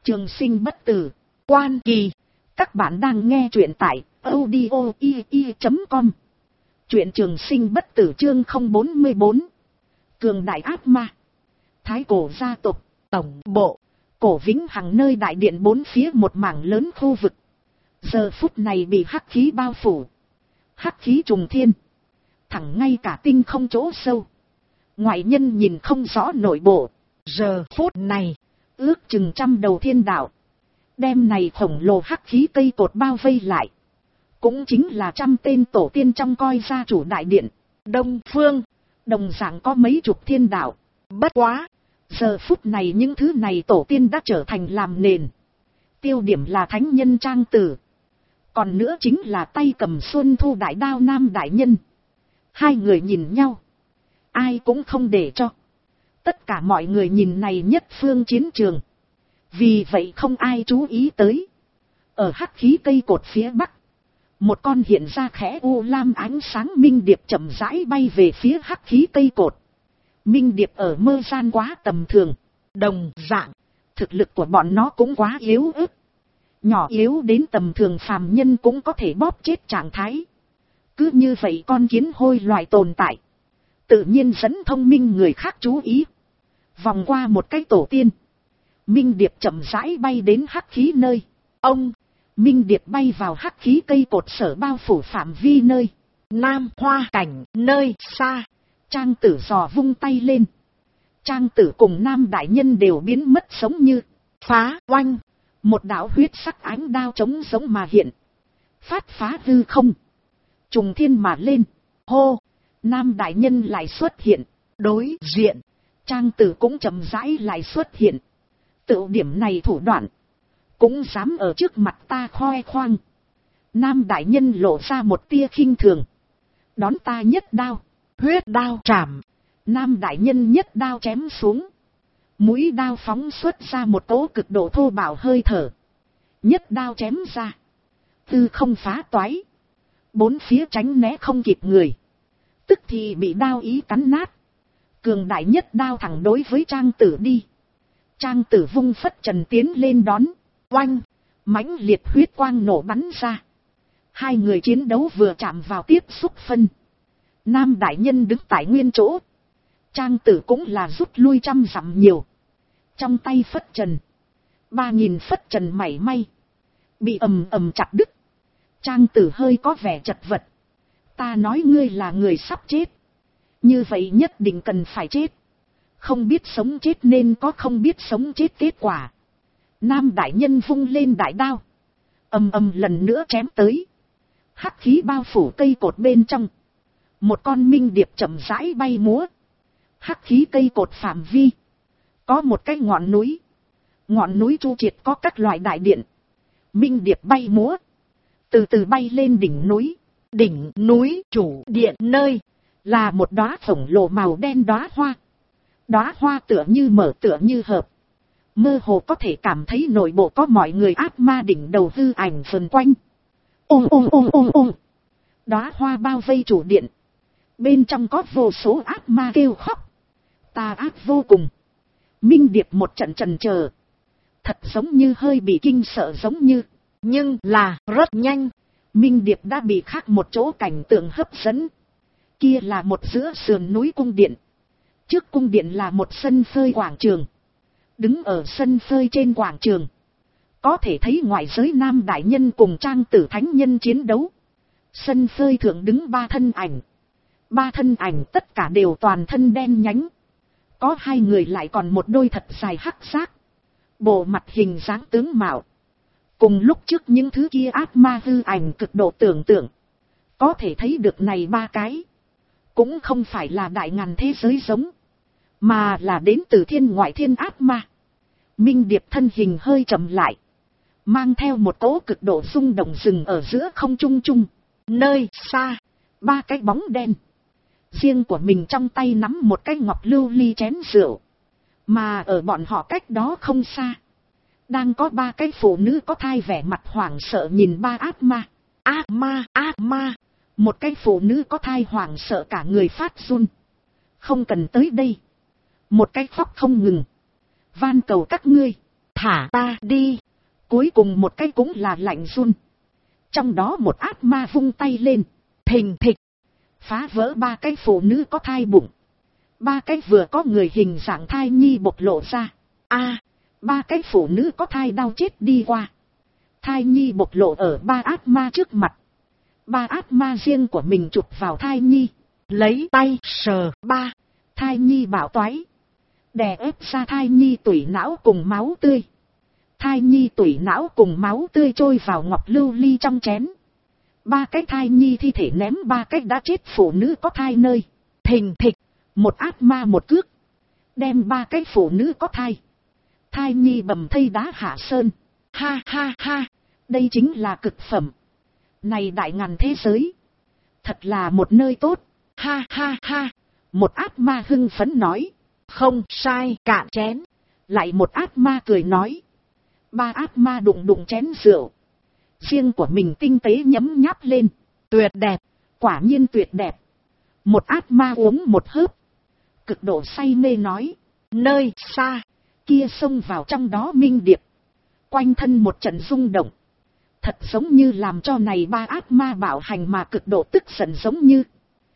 Trường sinh bất tử, Quan Kỳ. Các bạn đang nghe truyện tại audio.com. Truyện Trường sinh bất tử chương 044. Cường đại ác ma. Thái cổ gia tộc, tổng bộ, Cổ Vĩnh Hằng nơi đại điện bốn phía một mảng lớn khu vực. Giờ phút này bị hắc khí bao phủ. Hắc khí trùng thiên. Thẳng ngay cả tinh không chỗ sâu. Ngoại nhân nhìn không rõ nội bộ. Giờ phút này, ước chừng 100 đầu thiên đạo. Đem này khổng lồ hắc khí cây cột bao vây lại. Cũng chính là 100 tên tổ tiên trong coi gia chủ đại điện. Đông phương, đồng dạng có mấy chục thiên đạo. Bất quá, giờ phút này những thứ này tổ tiên đã trở thành làm nền. Tiêu điểm là thánh nhân Trang Tử. Còn nữa chính là tay cầm Xuân Thu đại đao Nam đại nhân. Hai người nhìn nhau. Ai cũng không để cho. Tất cả mọi người nhìn này nhất phương chiến trường. Vì vậy không ai chú ý tới. Ở hắc khí cây cột phía bắc. Một con hiện ra khẽ u lam ánh sáng minh điệp chậm rãi bay về phía hắc khí cây cột. Minh điệp ở mơ gian quá tầm thường. Đồng dạng, thực lực của bọn nó cũng quá yếu ớt. Nhỏ yếu đến tầm thường phàm nhân cũng có thể bóp chết trạng thái. Cứ như vậy con kiến hôi loài tồn tại. Tự nhiên dẫn thông minh người khác chú ý. Vòng qua một cái tổ tiên. Minh điệp chậm rãi bay đến hắc khí nơi. Ông, minh điệp bay vào hắc khí cây cột sở bao phủ phạm vi nơi. Nam Hoa Cảnh nơi xa. Trang Tử giò vung tay lên. Trang Tử cùng Nam đại nhân đều biến mất sống như. Phá oanh. Một đạo huyết sắc ánh đao trống giống mà hiện. Phát phá hư không. Trùng thiên mà lên. Hô. Nam đại nhân lại xuất hiện. Đối diện. Trang Tử cũng chậm rãi lại xuất hiện. Tự điểm này thủ đoạn. Cũng dám ở trước mặt ta khoe khoang. Nam đại nhân lộ ra một tia khinh thường. Đón ta nhất đao. Huyết đao trảm. Nam đại nhân nhất đao chém xuống. Mũi đao phóng xuất ra một cỗ cực độ thô bạo hơi thở. Nhất đao chém ra. Tư không phá toái. Bốn phía tránh né không kịp người. Tức thì bị đao ý cắn nát. Cường đại nhất đao thẳng đối với Trang Tử đi. Trang Tử vung phất trần tiến lên đón. Oanh. Mãnh liệt huyết quang nổ bắn ra. Hai người chiến đấu vừa chạm vào tiếp xúc phân. Nam đại nhân đứng tại nguyên chỗ. Trang Tử cũng là rút lui 100 dặm nhiều. Trong tay phất trần. 3000 phất trần mảy may. Bị ầm ầm chặt đứt. Trang Tử hơi có vẻ chật vật. Ta nói ngươi là người sắp chết. Như vậy nhất định cần phải chết. Không biết sống chết nên có không biết sống chết kết quả. Nam đại nhân vung lên đại đao. Ầm ầm lần nữa chém tới. Hắc khí bao phủ cây cột bên trong. Một con minh điệp chậm rãi bay múa. Hắc khí cây cột phạm vi. Có một cái ngọn núi. Ngọn núi chu triệt có các loại đại điện. Minh điệp bay múa. Từ từ bay lên đỉnh núi. Đỉnh núi chủ điện nơi. Là một đóa khổng lồ màu đen đóa hoa. Đóa hoa tựa như mở tựa như hợp. Mơ hồ có thể cảm thấy nội bộ có mọi người ác ma đỉnh đầu hư ảnh vần quanh. Ôm ôm ôm ôm ôm. Đóa hoa bao vây chủ điện. Bên trong có vô số ác ma kêu khóc. Tà ác vô cùng. Minh điệp một trận chần chờ. Thật giống như hơi bị kinh sợ giống như. Nhưng là rất nhanh. Minh điệp đã bị khác một chỗ cảnh tượng hấp dẫn. Kia là một giữa sườn núi cung điện. Trước cung điện là một sân phơi quảng trường. Đứng ở sân phơi trên quảng trường. Có thể thấy ngoại giới Nam đại nhân cùng Trang Tử thánh nhân chiến đấu. Sân phơi thượng đứng 3 thân ảnh. 3 thân ảnh tất cả đều toàn thân đen nhánh. Có 2 người lại còn một đôi thật dài hắc xác. Bộ mặt hình dáng tướng mạo. Cùng lúc trước những thứ kia ác ma hư ảnh cực độ tưởng tượng. Có thể thấy được này 3 cái. Cũng không phải là đại ngàn thế giới giống. Mà là đến từ thiên ngoại thiên ác ma. Minh điệp thân hình hơi chậm lại. Mang theo một cỗ cực độ rung động rừng ở giữa không trung trung. Nơi xa. 3 cái bóng đen. Riêng của mình trong tay nắm một cái ngọc lưu ly chén rượu. Mà ở bọn họ cách đó không xa. Đang có 3 cái phụ nữ có thai vẻ mặt hoảng sợ nhìn 3 ác ma. Ác ma, ác ma. Một cái phụ nữ có thai hoảng sợ cả người phát run. Không cần tới đây. Một cái khóc không ngừng. Van cầu các ngươi. thả ta đi. Cuối cùng một cái cũng là lạnh run. Trong đó một ác ma vung tay lên, thình thịch, phá vỡ 3 cái phụ nữ có thai bụng. 3 cái vừa có người hình dạng thai nhi bộc lộ ra. 3 cái phụ nữ có thai đau chết đi qua. Thai nhi bộc lộ ở 3 ác ma trước mặt. 3 ác ma riêng của mình chụp vào thai nhi, lấy tay sờ 3 thai nhi bạo toái, đè ép ra thai nhi tủy não cùng máu tươi. Thai nhi tủy não cùng máu tươi trôi vào ngọc lưu ly trong chén. 3 cái thai nhi thi thể ném 3 cái đã chết phụ nữ có thai nơi. Thình thịch, một ác ma một cước, đem 3 cái phụ nữ có thai. Thai nhi bầm thây đá hạ sơn. Ha ha ha, đây chính là cực phẩm. Này đại ngàn thế giới, thật là một nơi tốt. Ha ha ha, một ác ma hưng phấn nói. Không sai, cạn chén. Lại một ác ma cười nói. 3 ác ma đụng đụng chén rượu, riêng của mình tinh tế nhấm nháp lên. Tuyệt đẹp, quả nhiên tuyệt đẹp. Một ác ma uống một hớp, cực độ say mê nói. Nơi xa kia xông vào trong đó Minh Điệp, quanh thân một trận rung động, thật giống như làm cho này 3 ác ma bạo hành mà cực độ tức giận. Giống như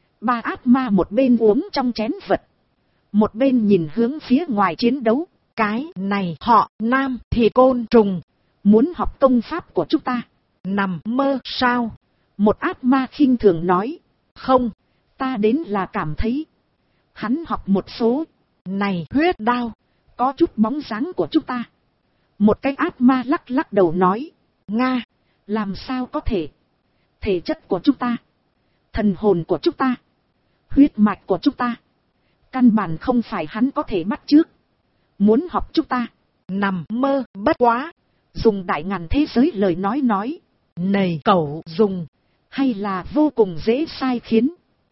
3 ác ma một bên uống trong chén vật, một bên nhìn hướng phía ngoài chiến đấu. Cái này họ Nam thì côn trùng, muốn học công pháp của chúng ta. Nằm mơ sao? Một ác ma khinh thường nói. Không, ta đến là cảm thấy hắn học một số này huyết đao có chút bóng dáng của chúng ta. Một cái ác ma lắc lắc đầu nói. Nga, làm sao có thể? Thể chất của chúng ta, thần hồn của chúng ta, huyết mạch của chúng ta, căn bản không phải hắn có thể bắt chước. Muốn học chúng ta, nằm mơ. Bất quá, dùng đại ngàn thế giới lời nói. Này cậu dùng, hay là vô cùng dễ sai khiến.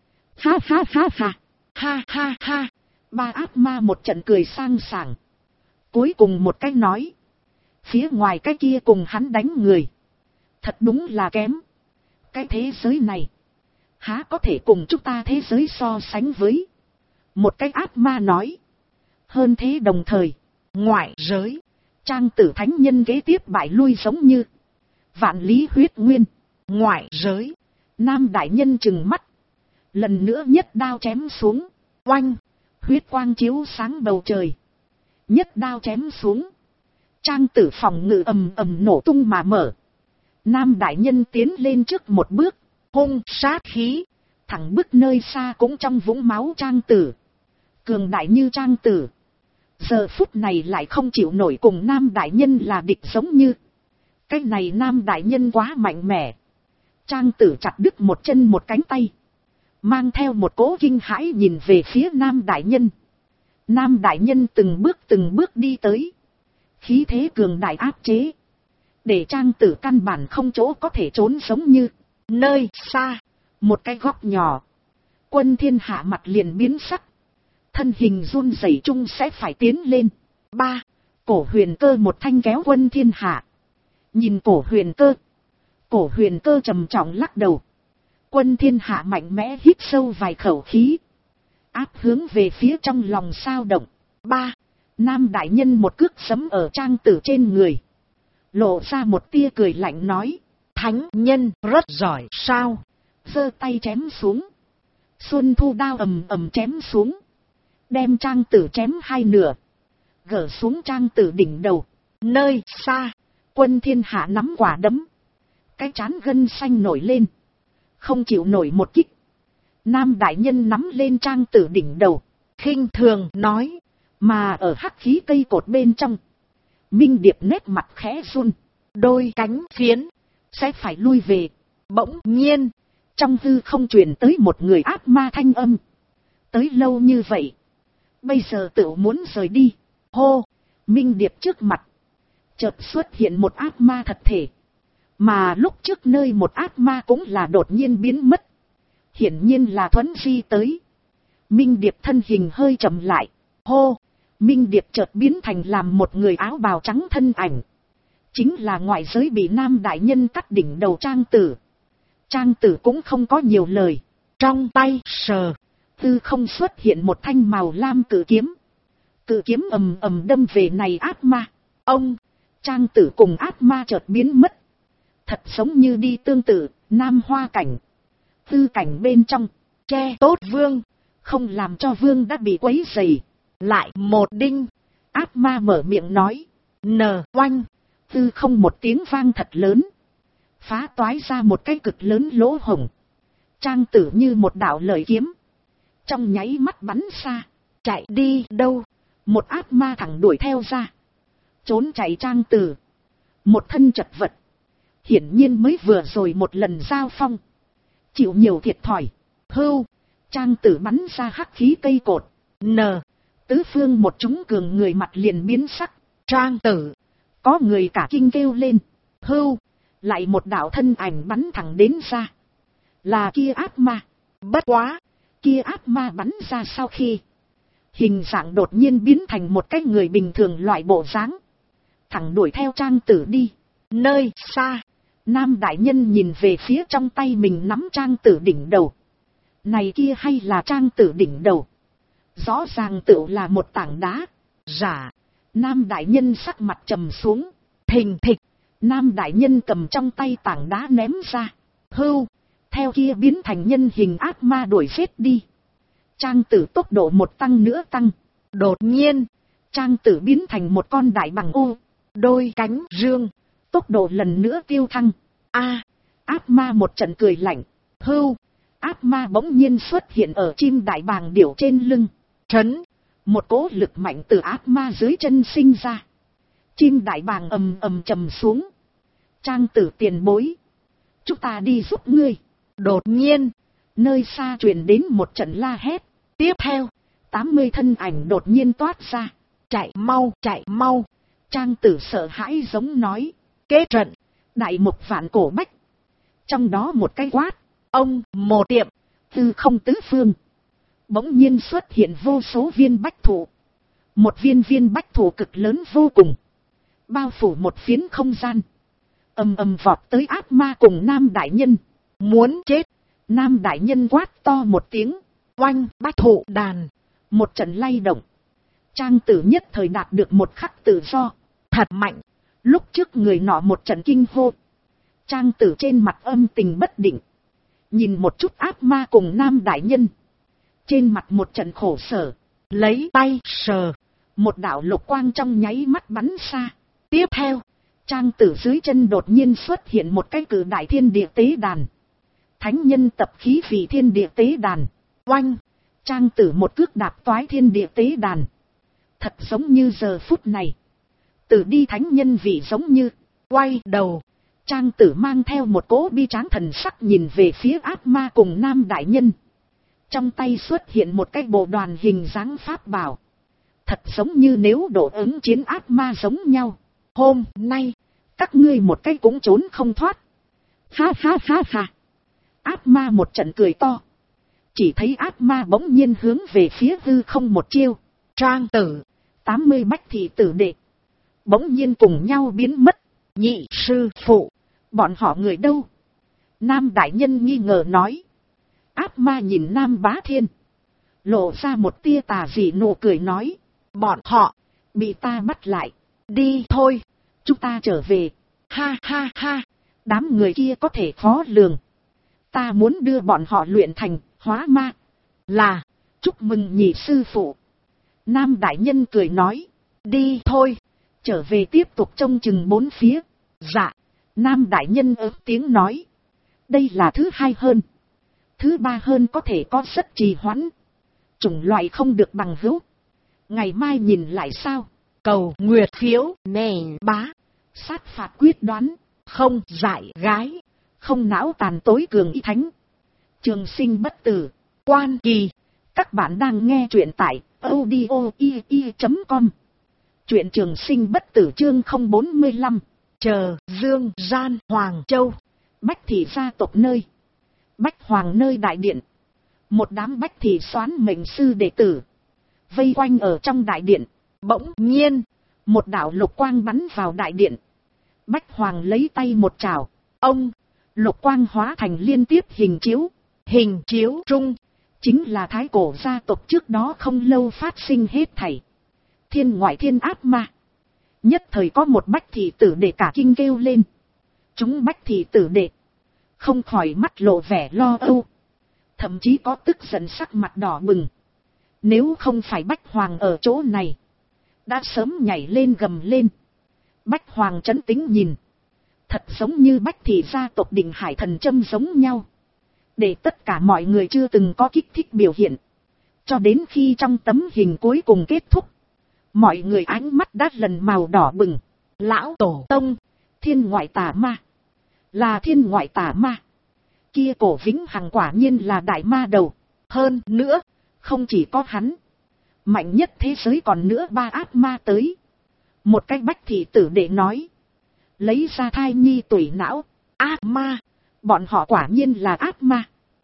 Ha ha ha ha, ha ha ha. 3 ác ma một trận cười sang sảng. Cuối cùng một cái nói. Phía ngoài cái kia cùng hắn đánh người, thật đúng là kém. Cái thế giới này, há có thể cùng chúng ta thế giới so sánh với. Một cái ác ma nói. Hơn thế đồng thời, ngoại giới, Trang Tử thánh nhân kế tiếp bại lui giống như vạn lý huyết nguyên. Ngoại giới, Nam đại nhân trừng mắt, lần nữa nhất đao chém xuống. Oanh, huyết quang chiếu sáng bầu trời. Nhất đao chém xuống, Trang Tử phòng ngự ầm ầm nổ tung mà mở. Nam đại nhân tiến lên trước một bước, hung sát khí, thẳng bước nơi xa cũng trong vũng máu Trang Tử. Cường đại như Trang Tử, giờ phút này lại không chịu nổi cùng Nam đại nhân là địch. Giống như cái này Nam đại nhân quá mạnh mẽ. Trang Tử chặt đứt một chân một cánh tay, mang theo một cỗ kinh hãi nhìn về phía Nam đại nhân. Nam đại nhân từng bước đi tới, khí thế cường đại áp chế, để Trang Tử căn bản không chỗ có thể trốn. Giống như nơi xa, một cái góc nhỏ, Quân Thiên Hạ mặt liền biến sắc, thân hình run rẩy chung sẽ phải tiến lên. Cổ Huyền Cơ một thanh kéo Quân Thiên Hạ. Nhìn Cổ Huyền Cơ trầm trọng lắc đầu. Quân Thiên Hạ mạnh mẽ hít sâu vài khẩu khí, áp hướng về phía trong lòng sao động. Nam đại nhân một cước giẫm ở Trang Tử trên người, lộ ra một tia cười lạnh nói. Thánh nhân rất giỏi sao? Giơ tay chém xuống. Xuân thu đao ầm ầm chém xuống, đem Trang Tử chém 2 nửa, gỡ xuống Trang Tử đỉnh đầu. Nơi xa, Quân Thiên Hạ nắm quả đấm, cái trán gân xanh nổi lên, không chịu nổi một kích. Nam đại nhân nắm lên Trang Tử đỉnh đầu, khinh thường nói. Mà ở hắc khí cây cột bên trong, Minh Điệp nét mặt khẽ run, đôi cánh phiến sẽ phải lui về. Bỗng nhiên, trong hư không truyền tới một người ác ma thanh âm. Tới lâu như vậy, bây giờ tự muốn rời đi. Hô, Minh Điệp trước mặt chợt xuất hiện một ác ma thật thể, mà lúc trước nơi một ác ma cũng là đột nhiên biến mất, hiển nhiên là Thuấn Di tới. Minh Điệp thân hình hơi chậm lại. Hô, Minh Điệp chợt biến thành làm một người áo bào trắng thân ảnh, chính là ngoại giới bị Nam đại nhân cắt đỉnh đầu Trang Tử. Trang Tử cũng không có nhiều lời, trong tay sờ, tư không xuất hiện một thanh màu lam cự kiếm. Cự kiếm ầm ầm đâm về này ác ma. Ông, Trang Tử cùng ác ma chợt biến mất. Thật giống như đi tương tự, Nam Hoa cảnh. Tư cảnh bên trong, che tốt vương, không làm cho vương đã bị quấy rầy. Lại một đinh, ác ma mở miệng nói. Oanh, tư không một tiếng vang thật lớn. Phá toái ra một cái cực lớn lỗ hổng. Trang Tử như một đạo lợi kiếm. Trong nháy mắt bắn xa, chạy đi đâu. Một ác ma thẳng đuổi theo ra. Trốn chạy Trang Tử. Một thân chật vật. Hiển nhiên mới vừa rồi một lần giao phong. Chịu nhiều thiệt thòi. Hưu, Trang Tử bắn ra hắc khí cây cột. Tứ phương một chúng cường người mặt liền biến sắc. Trang Tử, có người cả kinh kêu lên. Hưu, lại một đạo thân ảnh bắn thẳng đến ra. Là kia ác ma. Bất quá, kia ác ma bắn ra sau khi, hình dạng đột nhiên biến thành một cái người bình thường loại bộ dáng. Thẳng đuổi theo Trang Tử đi. Nơi xa, Nam đại nhân nhìn về phía trong tay mình nắm Trang Tử đỉnh đầu. Này kia hay là Trang Tử đỉnh đầu? Rõ ràng tựu là một tảng đá. Giả. Nam đại nhân sắc mặt trầm xuống. Thình thịch. Nam đại nhân cầm trong tay tảng đá ném ra. Hưu. Theo kia biến thành nhân hình ác ma đuổi giết đi. Trang Tử tốc độ một tăng nữa tăng. Đột nhiên, Trang Tử biến thành một con đại bằng ô. Đôi cánh dương. Tốc độ lần nữa tiêu thăng. Ác ma một trận cười lạnh. Hưu. Ác ma bỗng nhiên xuất hiện ở chim đại bàng điểu trên lưng. Trấn. Một cỗ lực mạnh từ ác ma dưới chân sinh ra. Chim đại bàng ầm ầm trầm xuống. Trang Tử tiền bối. Chúng ta đi giúp ngươi. Đột nhiên, nơi xa truyền đến một trận la hét. Tiếp theo, 80 thân ảnh đột nhiên toát ra. Chạy mau, chạy mau. Trang Tử sợ hãi giống nói. Kế trận, đại mục vạn cổ bách. Trong đó một cái quát. Ông, một tiệm, tư không tứ phương. Bỗng nhiên xuất hiện vô số viên bách thụ. Một viên viên bách thụ cực lớn vô cùng. Bao phủ một phiến không gian. Ầm ầm vọt tới ác ma cùng Nam đại nhân. Muốn chết. Nam đại nhân quát to một tiếng. Oanh, bách thụ đàn. Một trận lay động. Trang Tử nhất thời đạt được một khắc tự do. Thật mạnh. Lúc trước người nọ một trận kinh hô. Trang Tử trên mặt âm tình bất định. Nhìn một chút ác ma cùng Nam đại nhân. Trên mặt một trận khổ sở. Lấy tay sờ. Một đạo lục quang trong nháy mắt bắn xa. Tiếp theo, Trang Tử dưới chân đột nhiên xuất hiện một cái cử đại thiên địa tế đàn. Thánh nhân tập khí vì thiên địa tế đàn. Oanh! Trang Tử một cước đạp toái thiên địa tế đàn. Thật giống như giờ phút này. Tử đi thánh nhân vị giống như. Quay đầu. Trang Tử mang theo một cỗ bi tráng thần sắc nhìn về phía ác ma cùng Nam đại nhân. Trong tay xuất hiện một cái bộ đoàn hình dáng pháp bảo. Thật giống như nếu độ ứng chiến ác ma giống nhau. Hôm nay, các ngươi một cái cũng trốn không thoát. Ha ha ha ha. Ác ma một trận cười to. Chỉ thấy ác ma bỗng nhiên hướng về phía hư không một chiêu. Trang Tử, 80 bách thị tử đệ. Bỗng nhiên cùng nhau biến mất. Nhị sư phụ, bọn họ người đâu? Nam đại nhân nghi ngờ nói. Ác ma nhìn Nam Bá Thiên. Lộ ra một tia tà dị nụ cười nói. Bọn họ, bị ta bắt lại. Đi thôi, chúng ta trở về. Ha ha ha, đám người kia có thể khó lường. Ta muốn đưa bọn họ luyện thành, hóa ma. Là, chúc mừng nhị sư phụ. Nam đại nhân cười nói. Đi thôi, trở về tiếp tục trông chừng bốn phía. Dạ, Nam đại nhân ớt tiếng nói. Đây là thứ hai hơn. Thứ ba hơn có thể có rất trì hoãn. Chủng loại không được bằng hữu. Ngày mai nhìn lại sao. Cầu nguyệt phiếu nền bá. Sát phạt quyết đoán. Không dại gái. Không não tàn tối cường y thánh. Trường sinh bất tử. Quan kỳ. Các bạn đang nghe truyện tại audio.com. Truyện trường sinh bất tử chương 045. Chờ Dương Gian Hoàng Châu. Bách thị gia tộc nơi. Bách Hoàng nơi đại điện. Một đám bách thị soán mệnh sư đệ tử. Vây quanh ở trong đại điện. Bỗng nhiên. Một đạo lục quang bắn vào đại điện. Bách Hoàng lấy tay một chảo. Ông. Lục quang hóa thành liên tiếp hình chiếu. Hình chiếu trung. Chính là thái cổ gia tộc trước đó không lâu phát sinh hết thảy. Thiên ngoại thiên ác ma. Nhất thời có một bách thị tử đệ cả kinh kêu lên. Chúng bách thị tử đệ không khỏi mắt lộ vẻ lo âu, thậm chí có tức giận sắc mặt đỏ bừng. Nếu không phải Bách Hoàng ở chỗ này, đã sớm nhảy lên gầm lên. Bách Hoàng trấn tĩnh nhìn, thật giống như bách thị gia tộc Định Hải Thần Châm giống nhau, để tất cả mọi người chưa từng có kích thích biểu hiện. Cho đến khi trong tấm hình cuối cùng kết thúc, mọi người ánh mắt đã lần màu đỏ bừng. Lão Tổ Tông, thiên ngoại tà ma, là thiên ngoại tà ma. Kia Cổ Vĩnh Hằng quả nhiên là đại ma đầu. Hơn nữa, không chỉ có hắn, mạnh nhất thế giới còn nữa 3 ác ma tới. Một cái bách thị tử đệ nói, lấy ra thai nhi tủy não. Ác ma, bọn họ quả nhiên là ác ma.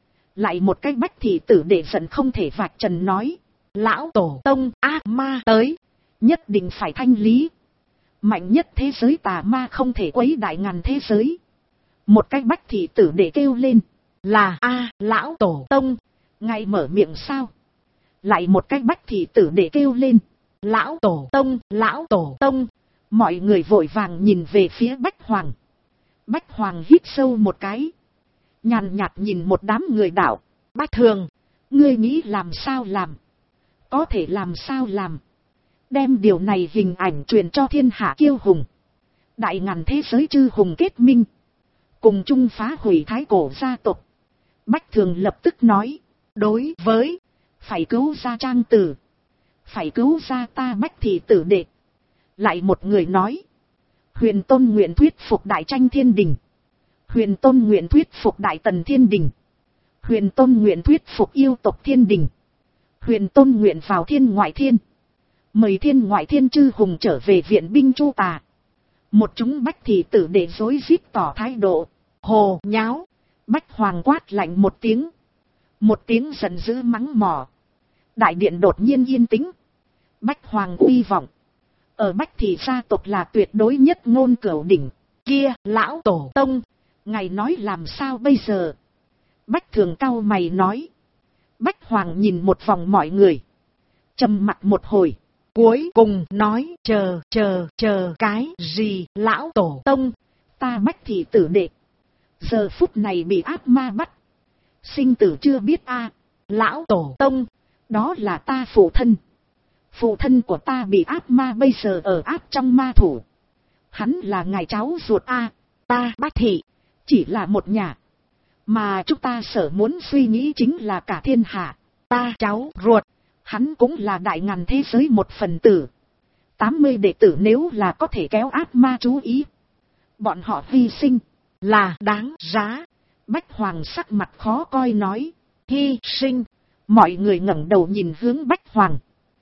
Lại một cái bách thị tử đệ giận không thể vạch trần nói, Lão Tổ Tông, ác ma tới, nhất định phải thanh lý. Mạnh nhất thế giới tà ma không thể quấy đại ngàn thế giới. Một cái bách thị tử đệ kêu lên, là Lão Tổ Tông, ngài mở miệng sao? Lại một cái bách thị tử đệ kêu lên, Lão Tổ Tông, Lão Tổ Tông. Mọi người vội vàng nhìn về phía Bách Hoàng. Bách Hoàng hít sâu một cái, nhàn nhạt nhìn một đám người đạo, Bách Thường, ngươi nghĩ làm sao làm? Có thể làm sao làm? Đem điều này hình ảnh truyền cho thiên hạ kiêu hùng. Đại ngàn thế giới chư hùng kết minh, cùng chung phá hủy thái cổ gia tộc. Bách Thường lập tức nói, đối với, phải cứu ra Trang Tử, phải cứu ra ta bách thị tử đệ. Lại một người nói, Huyền Tôn nguyện thuyết phục đại tranh thiên đình, Huyền Tôn nguyện thuyết phục đại tần thiên đình, Huyền Tôn nguyện thuyết phục yêu tộc thiên đình, Huyền Tôn nguyện vào thiên ngoại thiên, mời thiên ngoại thiên chư hùng trở về viện binh chu tà. Một chúng bách thị tử để rối rít tỏ thái độ, hồ nháo. Bách Hoàng quát lạnh một tiếng giận dữ mắng mỏ. Đại điện đột nhiên yên tĩnh. Bách Hoàng uy vọng ở bách thị gia tộc là tuyệt đối nhất ngôn cửu đỉnh. Kia Lão Tổ Tông, ngài nói làm sao bây giờ? Bách Thường cau mày nói. Bách Hoàng nhìn một vòng mọi người, trầm mặc một hồi, cuối cùng nói, chờ cái gì? Lão Tổ Tông, ta bách thị tử đệ giờ phút này bị ác ma bắt, sinh tử chưa biết Lão Tổ Tông, đó là ta phụ thân. Phụ thân của ta bị ác ma bây giờ ở áp trong ma thủ. Hắn là ngài cháu ruột ta bách thị chỉ là một nhà, mà chúng ta sở muốn suy nghĩ chính là cả thiên hạ. Ta cháu ruột, hắn cũng là đại ngàn thế giới một phần tử. 80 đệ tử nếu là có thể kéo ác ma chú ý, bọn họ hy sinh là đáng giá. Bách Hoàng sắc mặt khó coi nói, hy sinh. Mọi người ngẩng đầu nhìn hướng Bách Hoàng.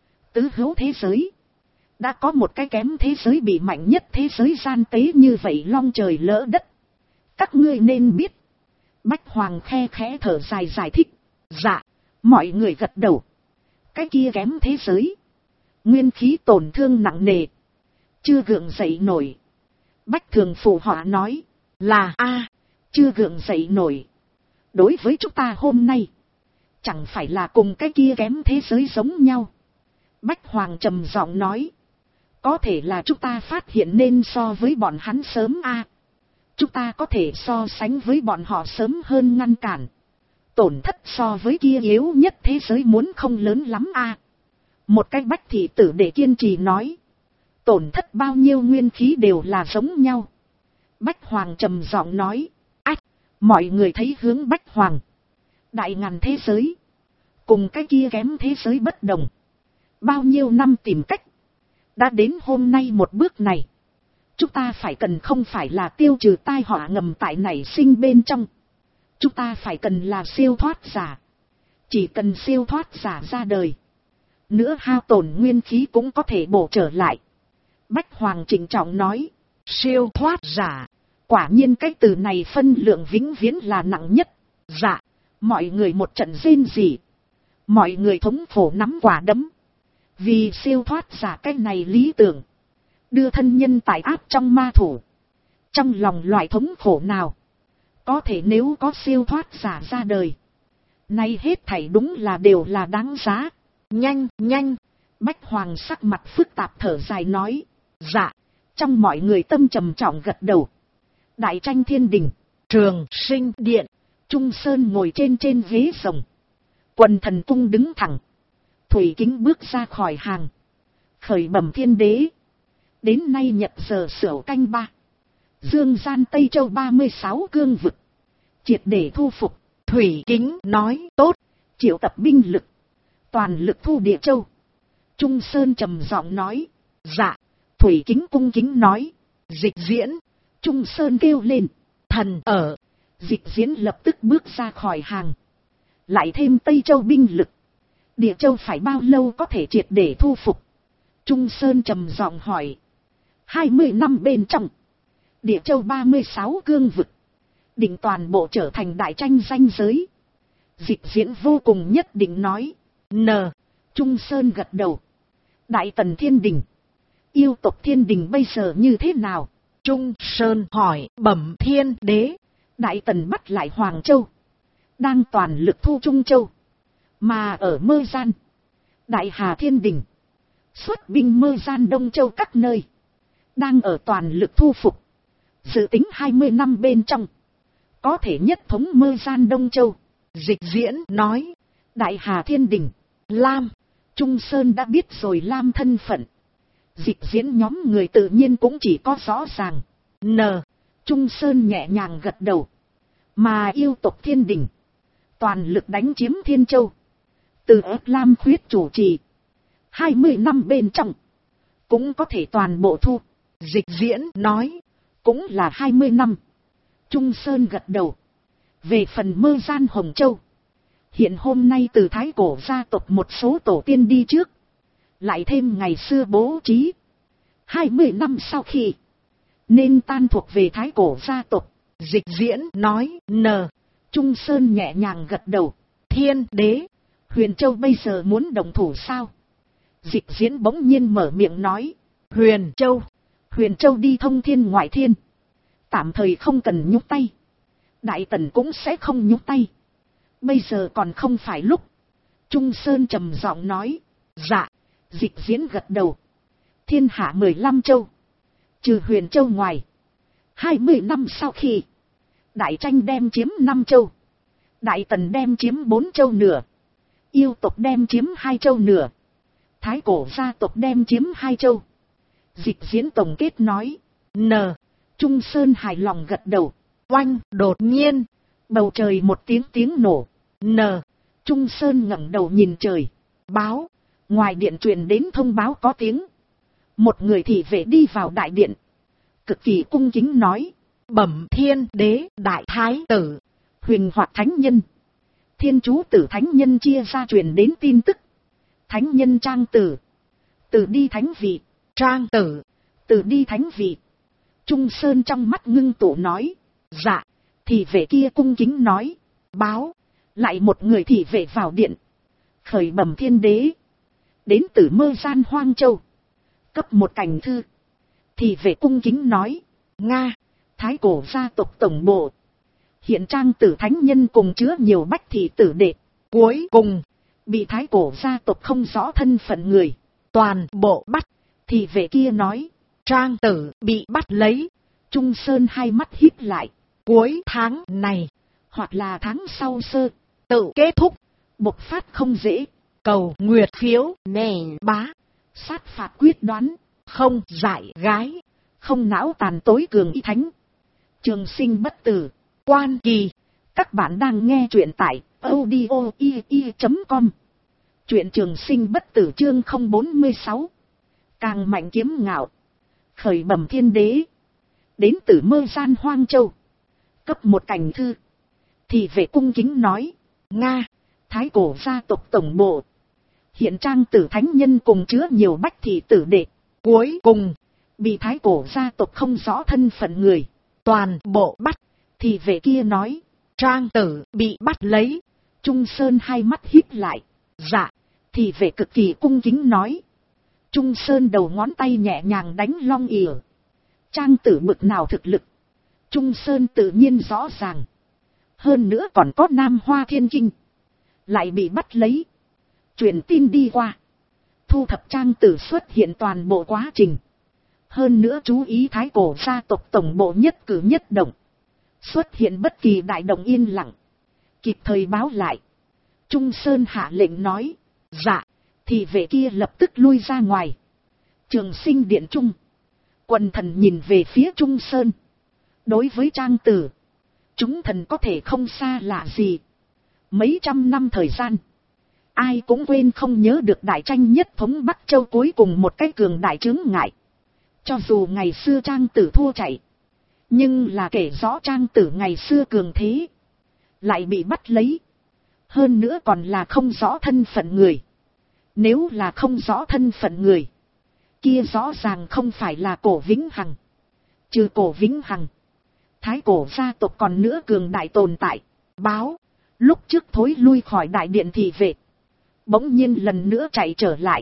Tứ hữu thế giới, đã có một cái kém thế giới bị mạnh nhất thế giới gian tế như vậy long trời lỡ đất. Các ngươi nên biết. Bách Hoàng khe khẽ thở dài giải thích. Dạ, mọi người gật đầu. Cái kia kém thế giới, nguyên khí tổn thương nặng nề, chưa gượng dậy nổi. Bách Thường phụ họa nói, là chưa gượng dậy nổi. Đối với chúng ta hôm nay, chẳng phải là cùng cái kia kém thế giới giống nhau. Bách Hoàng trầm giọng nói, có thể là chúng ta phát hiện nên so với bọn hắn sớm chúng ta có thể so sánh với bọn họ sớm hơn ngăn cản. Tổn thất so với kia yếu nhất thế giới muốn không lớn lắm Một cái bách thị tử để kiên trì nói, tổn thất bao nhiêu nguyên khí đều là giống nhau. Bách Hoàng trầm giọng nói, mọi người thấy hướng Bách Hoàng. Đại ngàn thế giới, cùng cái kia kém thế giới bất đồng. Bao nhiêu năm tìm cách, đã đến hôm nay một bước này. Chúng ta phải cần không phải là tiêu trừ tai họa ngầm tại nảy sinh bên trong. Chúng ta phải cần là siêu thoát giả. Chỉ cần siêu thoát giả ra đời, nữa hao tổn nguyên khí cũng có thể bổ trở lại. Bách Hoàng trịnh trọng nói, siêu thoát giả, quả nhiên cái từ này phân lượng vĩnh viễn là nặng nhất. Dạ, mọi người một trận rên rỉ. Mọi người thống khổ nắm quả đấm. Vì siêu thoát giả cái này lý tưởng, đưa thân nhân tại áp trong ma thủ. Trong lòng loại thống khổ nào, có thể nếu có siêu thoát giả ra đời, nay hết thảy đúng là đều là đáng giá. Nhanh. Bách Hoàng sắc mặt phức tạp thở dài nói, dạ, Trong mọi người tâm trầm trọng gật đầu. Đại tranh thiên đình, Trường Sinh điện, Trung Sơn ngồi trên ghế rồng. Quần thần cung đứng thẳng. Thủy Kính bước ra khỏi hàng. Khởi bẩm thiên đế. Đến nay nhập giờ sửu canh 3. Dương gian Tây Châu 36 cương vực. Triệt để thu phục. Thủy Kính nói tốt. Triệu tập binh lực. Toàn lực thu Địa Châu. Trung Sơn trầm giọng nói. Dạ. Thủy Kính cung kính nói. Dịch diễn. Trung Sơn kêu lên. Thần ở. Dịch diễn lập tức bước ra khỏi hàng. Lại thêm Tây Châu binh lực. Địa Châu phải bao lâu có thể triệt để thu phục? Trung Sơn trầm giọng hỏi. 20 năm bên trong. Địa Châu 36 cương vực. Định toàn bộ trở thành đại tranh ranh giới. Dịch diễn vô cùng nhất định nói. Trung Sơn gật đầu. Đại tần thiên đình. Yêu tộc thiên đình bây giờ như thế nào? Trung Sơn hỏi. Bẩm thiên đế. Đại tần bắt lại Hoàng Châu. Đang toàn lực thu Trung Châu. Mà ở Mơ Gian. Đại Hà thiên đình. Xuất binh Mơ Gian Đông Châu các nơi. Đang ở toàn lực thu phục. Dự tính 20 năm bên trong. Có thể nhất thống Mơ Gian Đông Châu. Dịch diễn nói. Đại Hà thiên đình. Lam. Trung Sơn đã biết rồi Lam thân phận. Dịch diễn nhóm người tự nhiên cũng chỉ có rõ ràng. Trung Sơn nhẹ nhàng gật đầu. Mà yêu tộc thiên đình. Toàn lực đánh chiếm Thiên Châu. Từ ớt Lam khuyết chủ trì. 20 năm bên trong. Cũng có thể toàn bộ thu. Dịch diễn nói. Cũng là 20 năm. Trung Sơn gật đầu. Về phần Mơ Gian Hồng Châu. Hiện hôm nay từ Thái Cổ gia tộc một số tổ tiên đi trước. Lại thêm ngày xưa bố trí. 20 năm sau khi. Nên tan thuộc về Thái Cổ gia tộc. Dịch diễn nói. Trung Sơn nhẹ nhàng gật đầu. Thiên đế. Huyền Châu bây giờ muốn đồng thủ sao? Dịch diễn bỗng nhiên mở miệng nói. Huyền Châu đi thông thiên ngoại thiên. Tạm thời không cần nhúc tay. Đại tần cũng sẽ không nhúc tay. Bây giờ còn không phải lúc. Trung Sơn trầm giọng nói. Dạ. Dịch diễn gật đầu. Thiên hạ 15 châu. Trừ Huyền Châu ngoài. 20 năm sau khi. Đại tranh đem chiếm 5 châu. Đại tần đem chiếm 4 châu nửa. Yêu tộc đem chiếm 2 châu nửa. Thái Cổ gia tộc đem chiếm 2 châu. Dịch diễn tổng kết nói. Trung Sơn hài lòng gật đầu. Oanh, đột nhiên. Bầu trời một tiếng nổ. Trung Sơn ngẩng đầu nhìn trời. Báo. Ngoài điện truyền đến thông báo có tiếng. Một người thị vệ đi vào đại điện. Cực kỳ cung kính nói. Bẩm thiên đế đại thái tử. Huyền Hoạt thánh nhân. Thiên chú tử thánh nhân chia ra truyền đến tin tức. Thánh nhân Trang Tử. Tử đi thánh vị. Trang Tử. Tử đi thánh vị. Trung Sơn trong mắt ngưng tụ nói. Dạ. Thị vệ kia cung kính nói. Báo. Lại một người thị vệ vào điện. Khởi bẩm thiên đế. Đến từ Mơ Gian Hoang Châu. Cấp một cảnh thư. Thị vệ cung kính nói. Nga. Thái Cổ gia tộc tổng bộ. Hiện Trang Tử thánh nhân cùng chứa nhiều bách thị tử đệ. Cuối cùng. Bị Thái Cổ gia tộc không rõ thân phận người. Toàn bộ bắt. Thị vệ kia nói. Trang Tử bị bắt lấy. Trung Sơn hai mắt híp lại. Cuối tháng này. Hoặc là tháng sau sơ. Tự kết thúc. Bộc phát không dễ. Cầu nguyệt phiếu. Nền bá. Sát phạt quyết đoán. Không dại gái. Không não tàn tối cường y thánh. Trường sinh bất tử. Quan kỳ. Các bạn đang nghe truyện tại audio.com. Truyện trường sinh bất tử chương 046. Càng mạnh kiếm ngạo. Khởi bẩm thiên đế. Đến từ Mơ Gian Hoang Châu. Cấp một cảnh thư. Thì vệ cung kính nói. Nga. Thái Cổ gia tộc tổng bộ. Hiện Trang Tử thánh nhân cùng chứa nhiều bách thị tử đệ. Cuối cùng. Bị Thái Cổ gia tộc không rõ thân phận người. Toàn bộ bắt. Thì vệ kia nói. Trang Tử bị bắt lấy. Trung Sơn hai mắt híp lại. Dạ. Thì vệ cực kỳ cung kính nói. Trung Sơn đầu ngón tay nhẹ nhàng đánh long ỉa. Trang Tử bực nào thực lực. Trung Sơn tự nhiên rõ ràng. Hơn nữa còn có Nam Hoa Thiên Kinh. Lại bị bắt lấy. Truyền tin đi qua. Thu thập Trang Tử xuất hiện toàn bộ quá trình. Hơn nữa chú ý thái cổ gia tộc tổng bộ nhất cử nhất động. Xuất hiện bất kỳ đại động yên lặng. Kịp thời báo lại. Trung Sơn hạ lệnh nói. Dạ. Thì vệ kia lập tức lui ra ngoài. Trường Sinh điện trung. Quần thần nhìn về phía Trung Sơn. Đối với Trang Tử, chúng thần có thể không xa lạ gì. Mấy trăm năm thời gian, ai cũng quên không nhớ được đại tranh nhất thống Bắc Châu cuối cùng một cái cường đại chướng ngại. Cho dù ngày xưa Trang Tử thua chạy, nhưng là kể rõ Trang Tử ngày xưa cường thế, lại bị bắt lấy. Hơn nữa còn là không rõ thân phận người. Nếu là không rõ thân phận người, kia rõ ràng không phải là Cổ Vĩnh Hằng. Trừ Cổ Vĩnh Hằng, thái cổ gia tộc còn nữa cường đại tồn tại. Báo, lúc trước thối lui khỏi đại điện thị vệ, bỗng nhiên lần nữa chạy trở lại.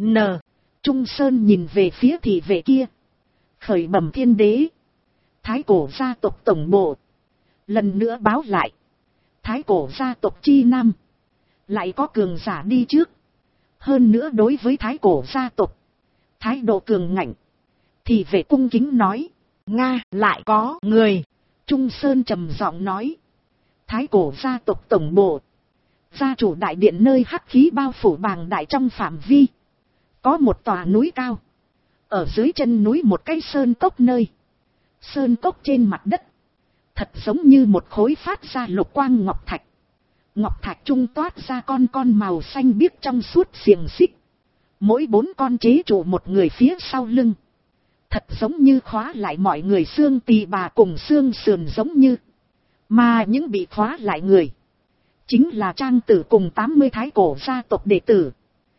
Trung Sơn nhìn về phía thị vệ kia. Khởi bẩm thiên đế. Thái cổ gia tộc tổng bộ lần nữa báo lại. Thái cổ gia tộc chi nam lại có cường giả đi trước. Hơn nữa đối với thái cổ gia tộc, thái độ cường ngạnh. Thị vệ cung kính nói. Nga, lại có người. Trung Sơn trầm giọng nói. Thái cổ gia tộc tổng bộ, gia chủ đại điện nơi hắc khí bao phủ bàng đại trong phạm vi, có một tòa núi cao. Ở dưới chân núi một cái sơn cốc nơi. Sơn cốc trên mặt đất, thật giống như một khối phát ra lục quang ngọc thạch. Ngọc thạch trung toát ra con màu xanh biếc trong suốt xiềng xích. Mỗi 4 con chế trụ một người phía sau lưng. Thật giống như khóa lại mọi người xương tỳ bà cùng xương sườn giống như. Mà những bị khóa lại người, chính là Trang Tử cùng 80 thái cổ gia tộc đệ tử.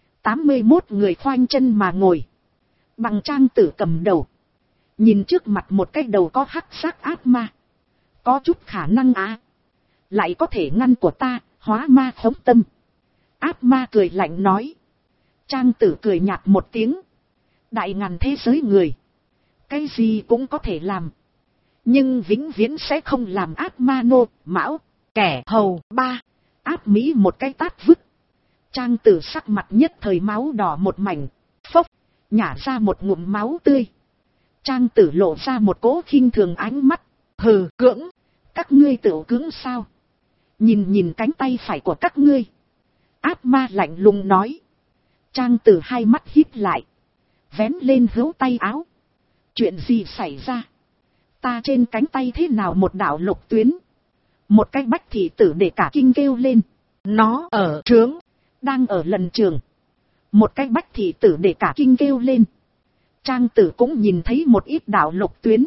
81 người khoanh chân mà ngồi. Bằng Trang Tử cầm đầu. Nhìn trước mặt một cái đầu có hắc sắc ác ma. Có chút khả năng lại có thể ngăn của ta, hóa ma khống tâm. Ác ma cười lạnh nói. Trang Tử cười nhạt một tiếng. Đại ngàn thế giới người, cái gì cũng có thể làm, nhưng vĩnh viễn sẽ không làm ác ma nô, mão, kẻ hầu. Áp Mỹ một cái tát vứt. Trang Tử sắc mặt nhất thời máu đỏ một mảnh, phốc, nhả ra một ngụm máu tươi. Trang Tử lộ ra một cỗ khinh thường ánh mắt. Hừ, cưỡng, các ngươi tự cưỡng sao? Nhìn cánh tay phải của các ngươi. Ác ma lạnh lùng nói. Trang Tử hai mắt híp lại, vén lên hữu tay áo. Chuyện gì xảy ra? Ta trên cánh tay thế nào một đạo lục tuyến? Một cái bách thị tử để cả kinh kêu lên. Nó ở trướng, đang ở lần trường. Một cái bách thị tử để cả kinh kêu lên. Trang Tử cũng nhìn thấy một ít đạo lục tuyến.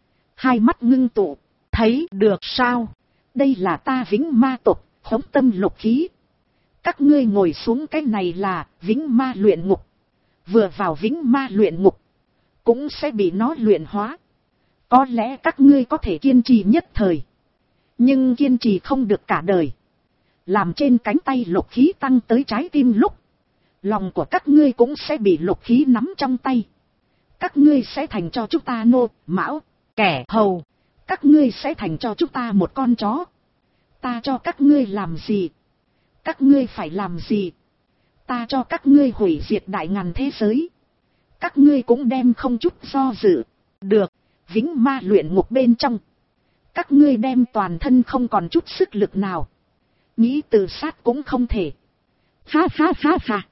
Hai mắt ngưng tụ. Thấy được sao? Đây là ta Vĩnh Ma tộc khống tâm lục khí. Các ngươi ngồi xuống, cái này là Vĩnh Ma luyện ngục. Vừa vào Vĩnh Ma luyện ngục, cũng sẽ bị nó luyện hóa. Có lẽ các ngươi có thể kiên trì nhất thời, nhưng kiên trì không được cả đời. Làm trên cánh tay lục khí tăng tới trái tim lúc, lòng của các ngươi cũng sẽ bị lục khí nắm trong tay. Các ngươi sẽ thành cho chúng ta nô, mão, kẻ hầu. Các ngươi sẽ thành cho chúng ta một con chó. Ta cho các ngươi làm gì, các ngươi phải làm gì. Ta cho các ngươi hủy diệt đại ngàn thế giới, các ngươi cũng đem không chút do dự. Được, Vĩnh Ma luyện ngục bên trong, các ngươi đem toàn thân không còn chút sức lực nào, nghĩ tự sát cũng không thể. Ha ha ha ha.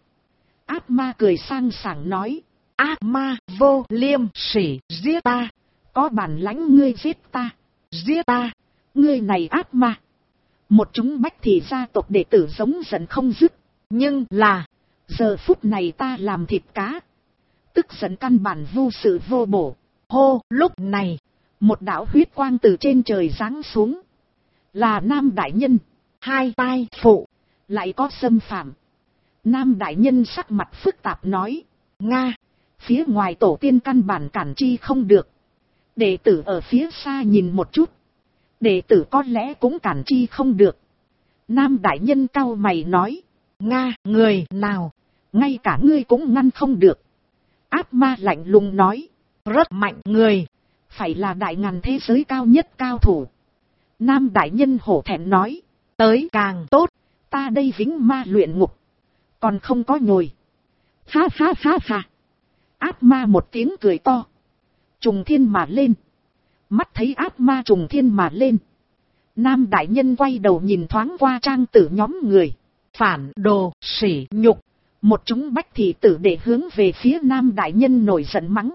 Ác ma cười sang sảng nói. Ác ma vô liêm sỉ, giết ta. Có bản lãnh ngươi giết ta, giết ta. Ngươi này ác ma. Một chúng bách thị gia tộc đệ tử giống giận không dứt. Nhưng là, giờ phút này ta làm thịt cá, tức giận căn bản vô sự vô bổ. Hô, lúc này, một đạo huyết quang từ trên trời giáng xuống. Là Nam đại nhân. Hai tai phụ, lại có xâm phạm. Nam đại nhân sắc mặt phức tạp nói. Nga, phía ngoài tổ tiên căn bản cản chi không được. Đệ tử ở phía xa nhìn một chút, đệ tử có lẽ cũng cản chi không được. Nam đại nhân cau mày nói. Nga, người nào, ngay cả ngươi cũng ngăn không được. Ác ma lạnh lùng nói. Rất mạnh người, phải là đại ngàn thế giới cao nhất cao thủ. Nam đại nhân hổ thẹn nói. Tới càng tốt, ta đây Vĩnh Ma luyện ngục còn không có nhồi. Ha ha ha ha. Ác ma một tiếng cười to. Trùng thiên mà lên. Mắt thấy ác ma trùng thiên mà lên. Nam đại nhân quay đầu nhìn thoáng qua trang tử nhóm người. Phản đồ, sỉ nhục. Một chúng bách thị tử để hướng về phía nam đại nhân nổi giận mắng.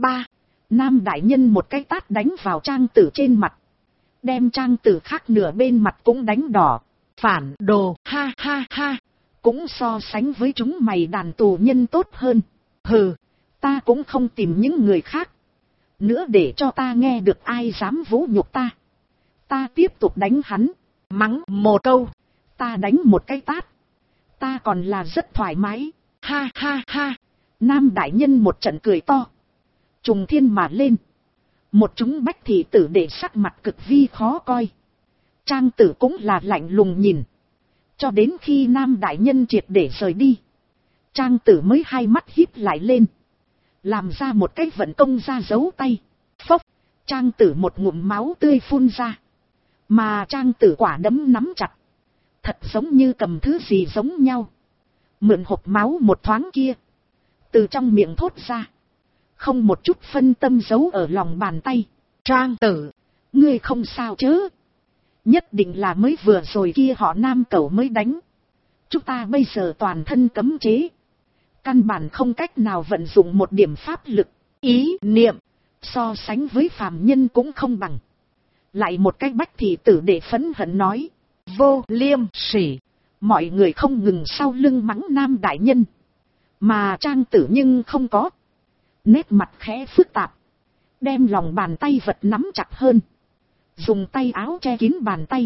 Nam đại nhân một cái tát đánh vào trang tử trên mặt. Đem trang tử khác nửa bên mặt cũng đánh đỏ. Phản đồ, ha ha ha. Cũng so sánh với chúng mày đàn tù nhân tốt hơn. Hừ, ta cũng không tìm những người khác. Nữa để cho ta nghe được ai dám vũ nhục ta. Ta tiếp tục đánh hắn. Mắng một câu. Ta đánh một cái tát. Ta còn là rất thoải mái. Ha ha ha. Nam đại nhân một trận cười to. Trùng thiên mà lên. Một chúng bách thị tử để sắc mặt cực vi khó coi. Trang tử cũng là lạnh lùng nhìn. Cho đến khi nam đại nhân triệt để rời đi. Trang tử mới hai mắt híp lại lên. Làm ra một cái vận công ra dấu tay. Phốc. Trang tử một ngụm máu tươi phun ra. Mà trang tử quả đấm nắm chặt. Thật giống như cầm thứ gì giống nhau. Mượn hộp máu một thoáng kia. Từ trong miệng thốt ra. Không một chút phân tâm giấu ở lòng bàn tay. Trang tử. Ngươi không sao chứ. Nhất định là mới vừa rồi kia họ nam cẩu mới đánh. Chúng ta bây giờ toàn thân cấm chế. Căn bản không cách nào vận dụng một điểm pháp lực. Ý niệm. So sánh với phàm nhân cũng không bằng. Lại một cách bách thị tử để phẫn hận nói. Vô liêm sỉ. Mọi người không ngừng sau lưng mắng nam đại nhân. Mà trang tử nhưng không có. Nét mặt khẽ phức tạp. Đem lòng bàn tay vật nắm chặt hơn. Dùng tay áo che kín bàn tay.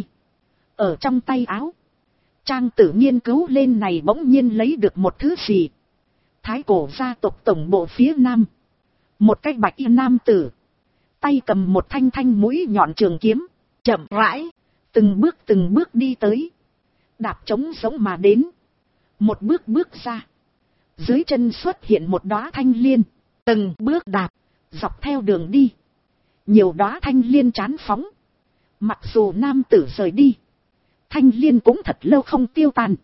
Ở trong tay áo. Trang tử nghiên cứu lên này bỗng nhiên lấy được một thứ gì. Thái cổ gia tộc tổng bộ phía nam. Một cái bạch y nam tử. Tay cầm một thanh thanh mũi nhọn trường kiếm. Chậm rãi. Từng bước đi tới. Đạp trống giống mà đến. Một bước bước ra. Dưới chân xuất hiện một đóa thanh liên. Từng bước đạp. Dọc theo đường đi. Nhiều đóa thanh liên chán phóng. Mặc dù nam tử rời đi. Thanh liên cũng thật lâu không tiêu tan.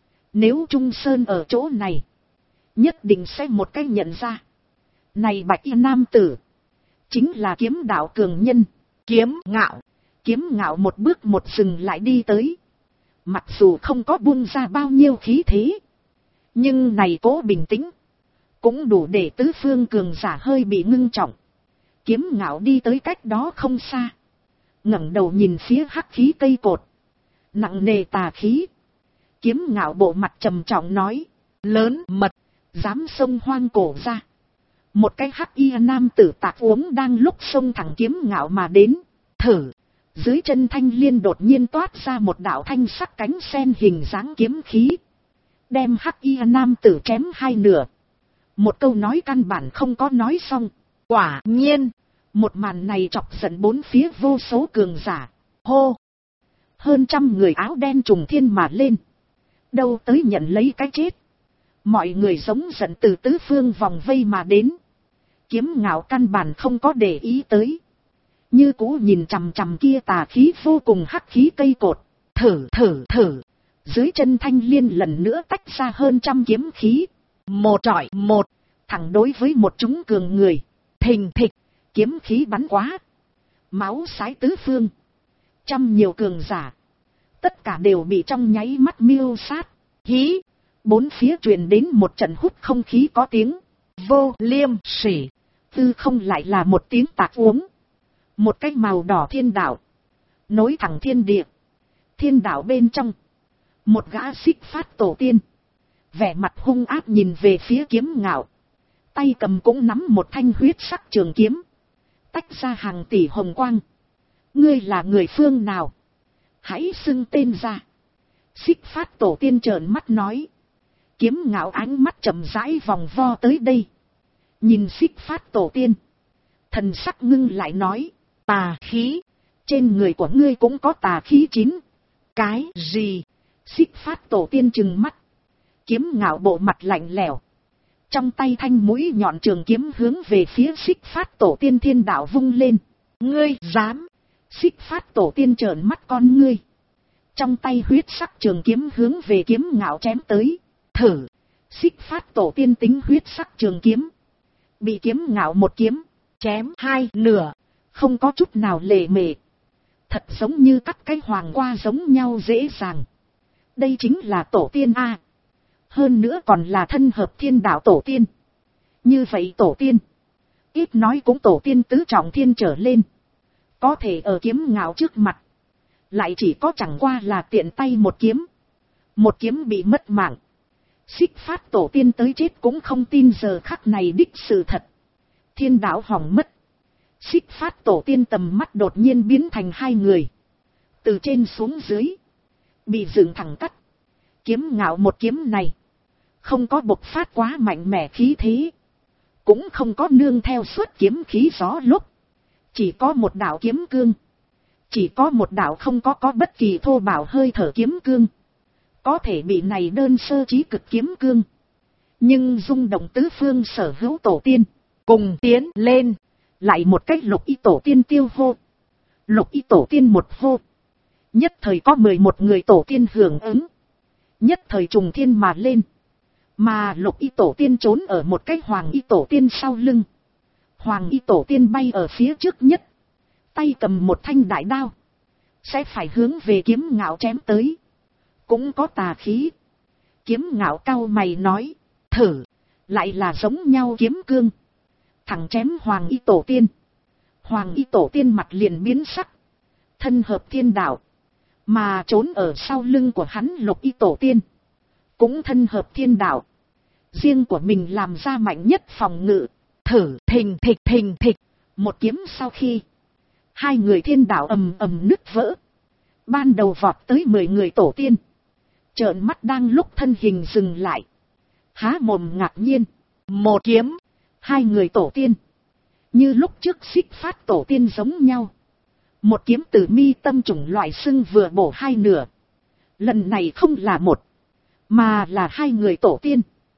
Nếu Trung Sơn ở chỗ này. Nhất định sẽ một cách nhận ra. Này bạch y nam tử. Chính là kiếm đạo cường nhân. Kiếm ngạo. Kiếm ngạo một bước một dừng lại đi tới. Mặc dù không có buông ra bao nhiêu khí thế. Nhưng này cố bình tĩnh. Cũng đủ để tứ phương cường giả hơi bị ngưng trọng. Kiếm ngạo đi tới cách đó không xa. Ngẩng đầu nhìn phía hắc khí cây cột. Nặng nề tà khí. Kiếm ngạo bộ mặt trầm trọng nói. Lớn mật. Dám xông hoang cổ ra. Một cái hắc y nam tử tạc uống đang lúc xông thẳng kiếm ngạo mà đến. Thử. Dưới chân thanh liên đột nhiên toát ra một đạo thanh sắc cánh sen hình dáng kiếm khí. Đem hắc y nam tử chém hai nửa. Một câu nói căn bản không có nói xong. Quả nhiên. Một màn này chọc giận bốn phía vô số cường giả. Hô. Hơn trăm người áo đen trùng thiên mà lên. Đâu tới nhận lấy cái chết. Mọi người giống giận từ tứ phương vòng vây mà đến. Kiếm ngạo căn bản không có để ý tới. Như cũ nhìn chằm chằm kia tà khí vô cùng hắc khí cây cột. Thử. Dưới chân thanh liên lần nữa tách ra hơn trăm kiếm khí. Một trọi một. Thẳng đối với một chúng cường người. Thình thịch. Kiếm khí bắn quá. Máu sái tứ phương. Trăm nhiều cường giả. Tất cả đều bị trong nháy mắt miêu sát. Hí. Bốn phía truyền đến một trận hút không khí có tiếng. Vô liêm sỉ. Tư không lại là một tiếng tạc uống. Một cái màu đỏ thiên đạo. Nối thẳng thiên địa. Thiên đạo bên trong. Một gã xích phát tổ tiên. Vẻ mặt hung ác nhìn về phía kiếm ngạo. Tay cầm cũng nắm một thanh huyết sắc trường kiếm. Tách ra hàng tỷ hồng quang. Ngươi là người phương nào? Hãy xưng tên ra. Xích phát tổ tiên trợn mắt nói. Kiếm ngạo ánh mắt chậm rãi vòng vo tới đây. Nhìn xích phát tổ tiên. Thần sắc ngưng lại nói. Tà khí. Trên người của ngươi cũng có tà khí chín. Cái gì? Xích phát tổ tiên trừng mắt. Kiếm ngạo bộ mặt lạnh lẽo. Trong tay thanh mũi nhọn trường kiếm hướng về phía xích phát tổ tiên thiên đạo vung lên. Ngươi dám. Xích phát tổ tiên trợn mắt con ngươi. Trong tay huyết sắc trường kiếm hướng về kiếm ngạo chém tới. Thử. Xích phát tổ tiên tính huyết sắc trường kiếm. Bị kiếm ngạo một kiếm. chém hai nửa, không có chút nào lề mề. Thật giống như cắt cái hoàng qua giống nhau dễ dàng. Đây chính là tổ tiên A. Hơn nữa còn là thân hợp thiên đạo tổ tiên. Như vậy tổ tiên, ít nói cũng tổ tiên tứ trọng thiên trở lên. Có thể ở Kiếm Ngạo trước mặt, lại chỉ có chẳng qua là tiện tay một kiếm. Một kiếm bị mất mạng. Xích Phát tổ tiên tới chết cũng không tin giờ khắc này đích sự thật. Thiên đạo hỏng mất. Xích Phát tổ tiên tầm mắt đột nhiên biến thành hai người. Từ trên xuống dưới, bị dựng thẳng cắt. Kiếm Ngạo một kiếm này, không có bộc phát quá mạnh mẽ khí thế. Cũng không có nương theo suốt kiếm khí gió lúc. Chỉ có một đạo kiếm cương. Chỉ có một đạo không có bất kỳ thô bạo hơi thở kiếm cương. Có thể bị này đơn sơ trí cực kiếm cương. Nhưng rung động tứ phương sở hữu tổ tiên. Cùng tiến lên. Lại một cách lục y tổ tiên tiêu hô. Lục y tổ tiên một hô. Nhất thời có 11 người tổ tiên hưởng ứng. Nhất thời trùng thiên mà lên. Mà lục y tổ tiên trốn ở một cái hoàng y tổ tiên sau lưng. Hoàng y tổ tiên bay ở phía trước nhất. Tay cầm một thanh đại đao. Sẽ phải hướng về Kiếm Ngạo chém tới. Cũng có tà khí. Kiếm Ngạo cau mày nói. Thử. Lại là giống nhau kiếm cương. Thẳng chém hoàng y tổ tiên. Hoàng y tổ tiên mặt liền biến sắc. Thân hợp thiên đạo. Mà trốn ở sau lưng của hắn lục y tổ tiên. Cũng thân hợp thiên đạo. Riêng của mình làm ra mạnh nhất phòng ngự. Thử thình thịch. Một kiếm sau khi. Hai người thiên đạo ầm ầm nứt vỡ. Ban đầu vọt tới 10 người tổ tiên. Trợn mắt đang lúc thân hình dừng lại. Há mồm ngạc nhiên. Một kiếm. Hai người tổ tiên. Như lúc trước Xích Phát tổ tiên giống nhau. Một kiếm từ mi tâm chủng loại xưng vừa bổ hai nửa. Lần này không là một. Mà là hai người tổ tiên.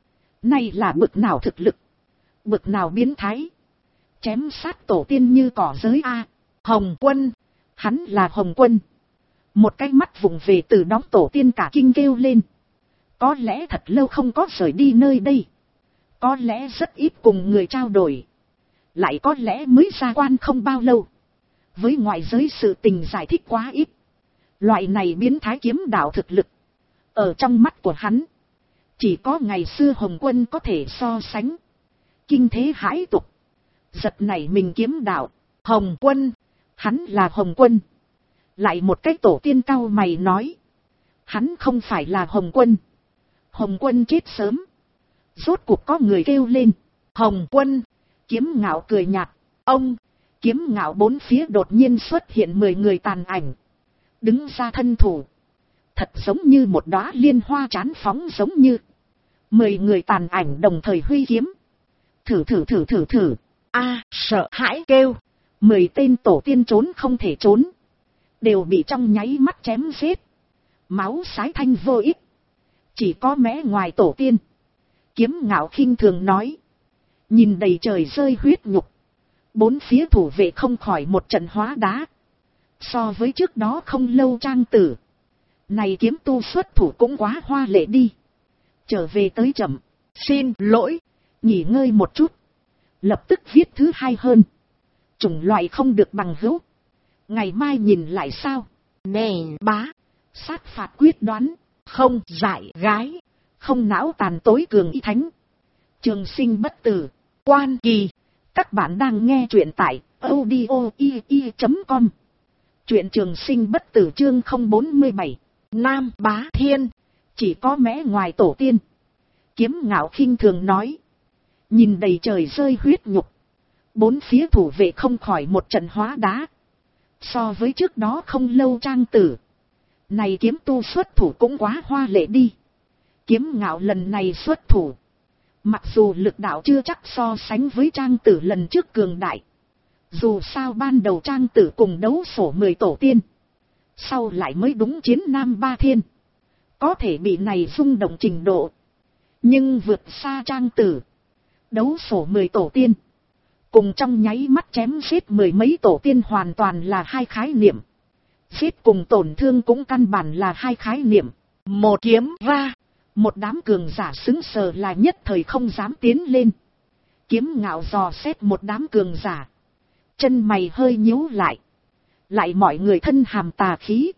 Này là bực nào thực lực. Bực nào biến thái. Chém sát tổ tiên như cỏ giới A. Hồng Quân. Hắn là Hồng Quân. Một cái mắt vùng về từ đóng tổ tiên cả kinh kêu lên. Có lẽ thật lâu không có rời đi nơi đây. Có lẽ rất ít cùng người trao đổi. Lại có lẽ mới ra quan không bao lâu. Với ngoại giới sự tình giải thích quá ít. Loại này biến thái kiếm đạo thực lực. Ở trong mắt của hắn. Chỉ có ngày xưa Hồng Quân có thể so sánh. Kinh thế hãi tục. Giật nảy mình kiếm đạo. Hồng Quân. Hắn là Hồng Quân. Lại một cái tổ tiên cau mày nói. Hắn không phải là Hồng Quân. Hồng Quân chết sớm. Rốt cuộc có người kêu lên. Hồng Quân. Kiếm Ngạo cười nhạt. Ông. Kiếm Ngạo bốn phía đột nhiên xuất hiện 10 người tàn ảnh. Đứng ra thân thủ. Thật giống như một đóa liên hoa chán phóng giống như. 10 người tàn ảnh đồng thời huy kiếm. Thử. Sợ hãi kêu. 10 tên tổ tiên trốn không thể trốn. Đều bị trong nháy mắt chém giết. Máu sái thanh vô ích. Chỉ có mé ngoài tổ tiên. Kiếm Ngạo khinh thường nói. Nhìn đầy trời rơi huyết nhục. Bốn phía thủ vệ không khỏi một trận hóa đá. So với trước đó không lâu Trang Tử. Này kiếm tu xuất thủ cũng quá hoa lệ đi. Trở về tới chậm. Xin lỗi. Nghỉ ngơi một chút. Lập tức viết thứ hai hơn. Chủng loại không được bằng hữu. Ngày mai nhìn lại sao. Nè bá. Sát phạt quyết đoán. Không dại gái. Không não tàn tối cường y thánh. Trường sinh bất tử. Quan Kỳ. Các bạn đang nghe truyện tại audio.com. Truyện Trường Sinh bất tử chương 047. Nam Bá Thiên. Chỉ có mé ngoài tổ tiên. Kiếm Ngạo khinh thường nói. Nhìn đầy trời rơi huyết nhục. Bốn phía thủ vệ không khỏi một trận hóa đá. So với trước đó không lâu Trang Tử. Này kiếm tu xuất thủ cũng quá hoa lệ đi. Kiếm Ngạo lần này xuất thủ. Mặc dù lực đạo chưa chắc so sánh với Trang Tử lần trước cường đại. Dù sao ban đầu Trang Tử cùng đấu sổ 10 tổ tiên. Sau lại mới đúng chiến Nam Ba Thiên. Có thể bị này rung động trình độ. Nhưng vượt xa Trang Tử. Đấu sổ 10 tổ tiên. Cùng trong nháy mắt chém giết 10 mấy tổ tiên hoàn toàn là hai khái niệm. Giết cùng tổn thương cũng căn bản là hai khái niệm. Một kiếm ra. Một đám cường giả xứng sờ là nhất thời không dám tiến lên. Kiếm Ngạo dò xét một đám cường giả. Chân mày hơi nhíu lại. Lại mọi người thân hàm tà khí.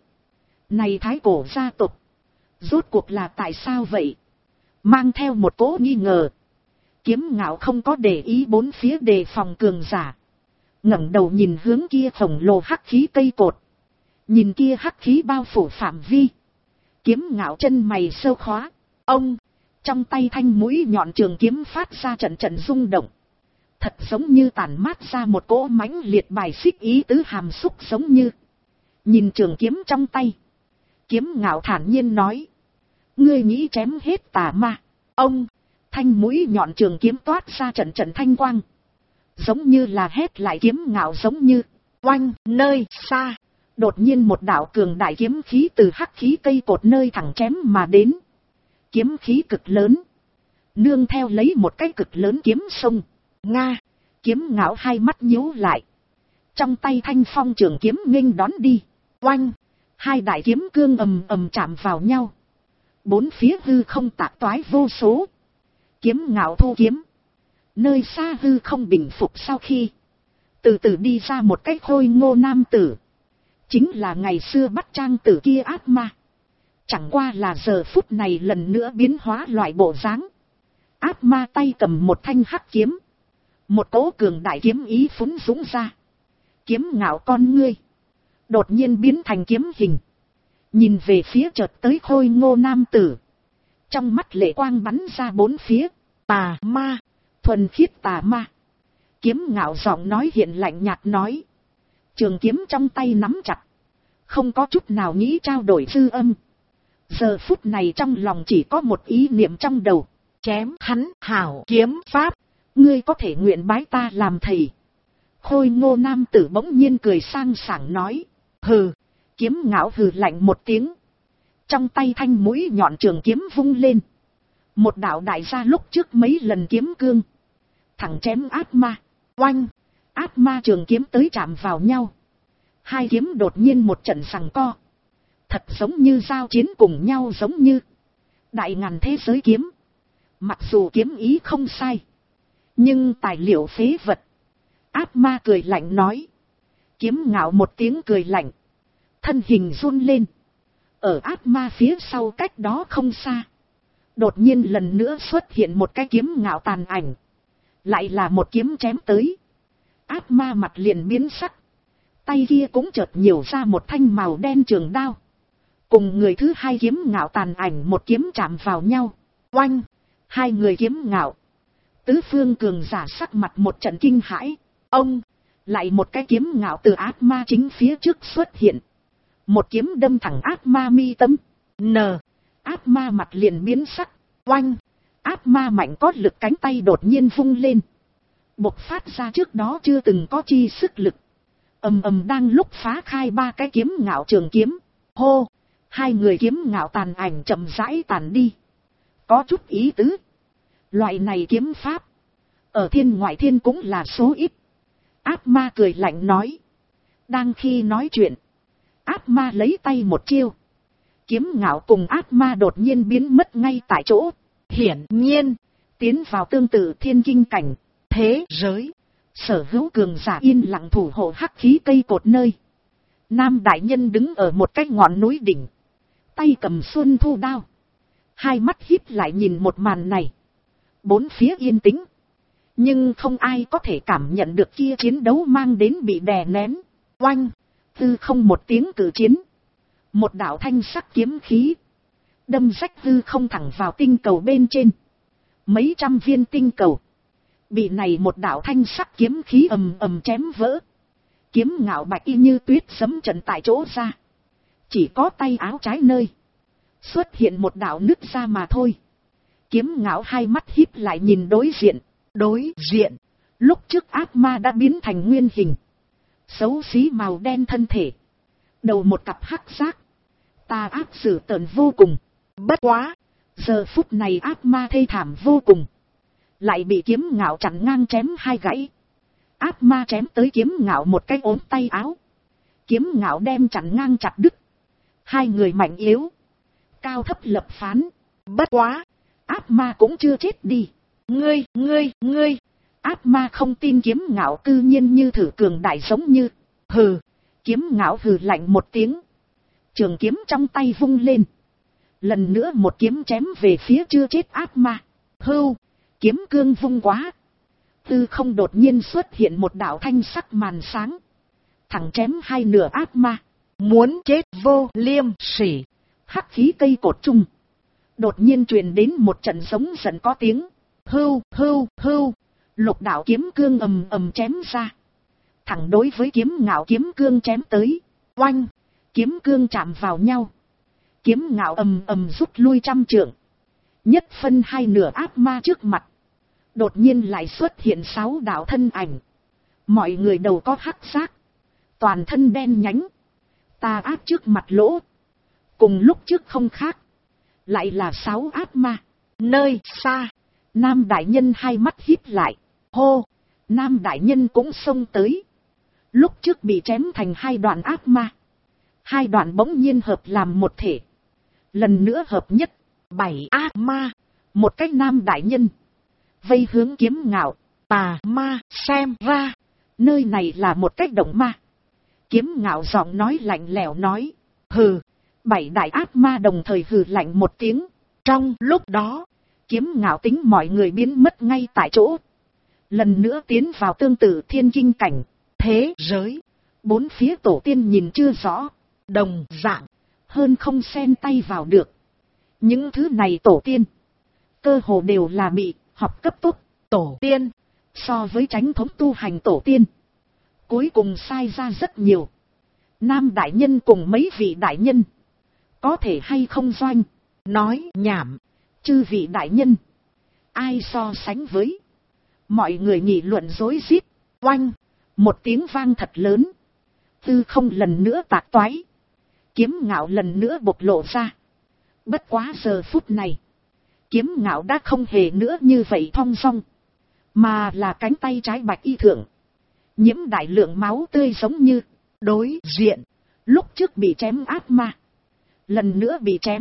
Này thái cổ gia tộc. Rốt cuộc là tại sao vậy? Mang theo một cỗ nghi ngờ. Kiếm Ngạo không có để ý bốn phía đề phòng cường giả. Ngẩng đầu nhìn hướng kia khổng lồ hắc khí cây cột. Nhìn kia hắc khí bao phủ phạm vi. Kiếm Ngạo chân mày sâu khóa. Ông. Trong tay thanh mũi nhọn trường kiếm phát ra trận trận rung động. Thật giống như tản mát ra một cỗ mãnh liệt bài xích ý tứ hàm xúc giống như. Nhìn trường kiếm trong tay. Kiếm Ngạo thản nhiên nói. Ngươi nghĩ chém hết tà ma. Ông. Thanh mũi nhọn trường kiếm toát ra trận trận thanh quang. Giống như là hét lại Kiếm Ngạo giống như. Oanh nơi xa. Đột nhiên một đạo cường đại kiếm khí từ hắc khí cây cột nơi thẳng chém mà đến. Kiếm khí cực lớn. Nương theo lấy một cái cực lớn kiếm sông. Nga. Kiếm Ngạo hai mắt nhíu lại. Trong tay thanh phong trường kiếm nghênh đón đi. Oanh. Hai đại kiếm cương ầm ầm chạm vào nhau. Bốn phía hư không tạc toái vô số. Kiếm Ngạo thu kiếm. Nơi xa hư không bình phục sau khi. Từ từ đi ra một cái khôi ngô nam tử. Chính là ngày xưa bắt trang tử kia ác ma. Chẳng qua là giờ phút này lần nữa biến hóa loại bộ dáng. Ác ma tay cầm một thanh hắc kiếm. Một cỗ cường đại kiếm ý phúng dũng ra. Kiếm Ngạo con ngươi. Đột nhiên biến thành kiếm hình. Nhìn về phía chợt tới khôi ngô nam tử. Trong mắt lệ quang bắn ra bốn phía. Tà ma. Thuần khiết tà ma. Kiếm Ngạo giọng nói hiện lạnh nhạt nói. Trường kiếm trong tay nắm chặt. Không có chút nào nghĩ trao đổi dư âm. Giờ phút này trong lòng chỉ có một ý niệm trong đầu. Chém hắn hảo kiếm pháp. Ngươi có thể nguyện bái ta làm thầy. Khôi ngô nam tử bỗng nhiên cười sang sảng nói. Hừ. Kiếm Ngạo hừ lạnh một tiếng. Trong tay thanh mũi nhọn trường kiếm vung lên. Một đạo đại gia lúc trước mấy lần kiếm cương. Thẳng chém ác ma. Oanh. Ác ma trường kiếm tới chạm vào nhau. Hai kiếm đột nhiên một trận giằng co. Thật giống như giao chiến cùng nhau giống như. Đại ngàn thế giới kiếm. Mặc dù kiếm ý không sai. Nhưng tài liệu phế vật. Ác ma cười lạnh nói. Kiếm Ngạo một tiếng cười lạnh. Thân hình run lên. Ở ác ma phía sau cách đó không xa. Đột nhiên lần nữa xuất hiện một cái Kiếm Ngạo tàn ảnh. Lại là một kiếm chém tới. Ác ma mặt liền biến sắc. Tay kia cũng chợt nhiều ra một thanh màu đen trường đao. Cùng người thứ hai Kiếm Ngạo tàn ảnh một kiếm chạm vào nhau. Oanh. Hai người Kiếm Ngạo. Tứ phương cường giả sắc mặt một trận kinh hãi. Ông. Lại một cái Kiếm Ngạo từ ác ma chính phía trước xuất hiện. Một kiếm đâm thẳng ác ma mi tâm. N. Ác ma mặt liền biến sắc. Oanh. Ác ma mạnh có lực cánh tay đột nhiên vung lên. Bộc phát ra trước đó chưa từng có chi sức lực. Ầm ầm đang lúc phá khai ba cái Kiếm Ngạo trường kiếm. Hô. Hai người Kiếm Ngạo tàn ảnh chậm rãi tàn đi. Có chút ý tứ. Loại này kiếm pháp. Ở thiên ngoại thiên cũng là số ít. Ác ma cười lạnh nói. Đang khi nói chuyện. Ác ma lấy tay một chiêu. Kiếm Ngạo cùng ác ma đột nhiên biến mất ngay tại chỗ. Hiển nhiên. Tiến vào tương tự thiên kinh cảnh. Thế giới. Sở hữu cường giả yên lặng thủ hộ hắc khí cây cột nơi. Nam đại nhân đứng ở một cái ngọn núi đỉnh. Tay cầm xuân thu đao. Hai mắt híp lại nhìn một màn này. Bốn phía yên tĩnh. Nhưng không ai có thể cảm nhận được kia chiến đấu mang đến bị đè nén. Oanh. Hư không một tiếng cử chiến. Một đạo thanh sắc kiếm khí. Đâm rách hư không thẳng vào tinh cầu bên trên. Mấy trăm viên tinh cầu. Bị này một đạo thanh sắc kiếm khí ầm ầm chém vỡ. Kiếm Ngạo bạch y như tuyết sấm trận tại chỗ ra. Chỉ có tay áo trái nơi. Xuất hiện một đạo nứt ra mà thôi. Kiếm Ngạo hai mắt híp lại nhìn đối diện. Đối diện. Lúc trước ác ma đã biến thành nguyên hình. Xấu xí màu đen thân thể. Đầu một cặp hắc giác. Tà ác dữ tợn vô cùng. Bất quá. Giờ phút này ác ma thê thảm vô cùng. Lại bị Kiếm Ngạo chặn ngang chém hai gãy. Ác ma chém tới Kiếm Ngạo một cái ốm tay áo. Kiếm Ngạo đem chặn ngang chặt đứt. Hai người mạnh yếu. Cao thấp lập phán. Bất quá. Ác ma cũng chưa chết đi. Ngươi. Ác ma không tin Kiếm Ngạo cư nhiên như thử cường đại giống như. Hừ. Kiếm Ngạo hừ lạnh một tiếng. Trường kiếm trong tay vung lên. Lần nữa một kiếm chém về phía chưa chết ác ma. Hưu. Kiếm cương vung quá. Tư không đột nhiên xuất hiện một đạo thanh sắc màn sáng. Thẳng chém hai nửa ác ma. Muốn chết vô liêm sỉ. Hắc khí cây cột chung. Đột nhiên truyền đến một trận giống giận có tiếng. Hưu, hưu, hưu. Lục đạo kiếm cương ầm ầm chém ra. Thẳng đối với Kiếm Ngạo kiếm cương chém tới. Oanh. Kiếm cương chạm vào nhau. Kiếm Ngạo ầm ầm rút lui trăm trượng. Nhất phân hai nửa ác ma trước mặt. Đột nhiên lại xuất hiện 6 đạo thân ảnh. Mọi người đầu có hắc giác. Toàn thân đen nhánh. Tà ác trước mặt lỗ. Cùng lúc trước không khác. Lại là 6 ác ma. Nơi xa. Nam đại nhân hai mắt híp lại. Hô. Nam đại nhân cũng xông tới. Lúc trước bị chém thành hai đoạn ác ma. Hai đoạn bỗng nhiên hợp làm một thể. Lần nữa hợp nhất. 7 ác ma. Một cách Nam đại nhân. Vây hướng Kiếm Ngạo. Tà ma xem ra. Nơi này là một cách động ma. Kiếm Ngạo giọng nói lạnh lẽo nói. Hừ. 7 đại ác ma đồng thời hừ lạnh một tiếng. Trong lúc đó. Kiếm Ngạo tính mọi người biến mất ngay tại chỗ. Lần nữa tiến vào tương tự thiên kinh cảnh. Thế giới. Bốn phía tổ tiên nhìn chưa rõ. Đồng dạng. Hơn không xen tay vào được. Những thứ này tổ tiên. Cơ hồ đều là bị học cấp tốc. Tổ tiên. So với chánh thống tu hành tổ tiên. Cuối cùng sai ra rất nhiều. Nam đại nhân cùng mấy vị đại nhân. Có thể hay không doanh. Nói nhảm. Chư vị đại nhân. Ai so sánh với. Mọi người nghị luận rối rít. Oanh. Một tiếng vang thật lớn. Tư không lần nữa tạc toái. Kiếm Ngạo lần nữa bộc lộ ra. Bất quá giờ phút này. Kiếm Ngạo đã không hề nữa như vậy thong dong. Mà là cánh tay trái bạch y thượng. Nhiễm đại lượng máu tươi giống như. Đối diện. Lúc trước bị chém ác ma. Lần nữa bị chém.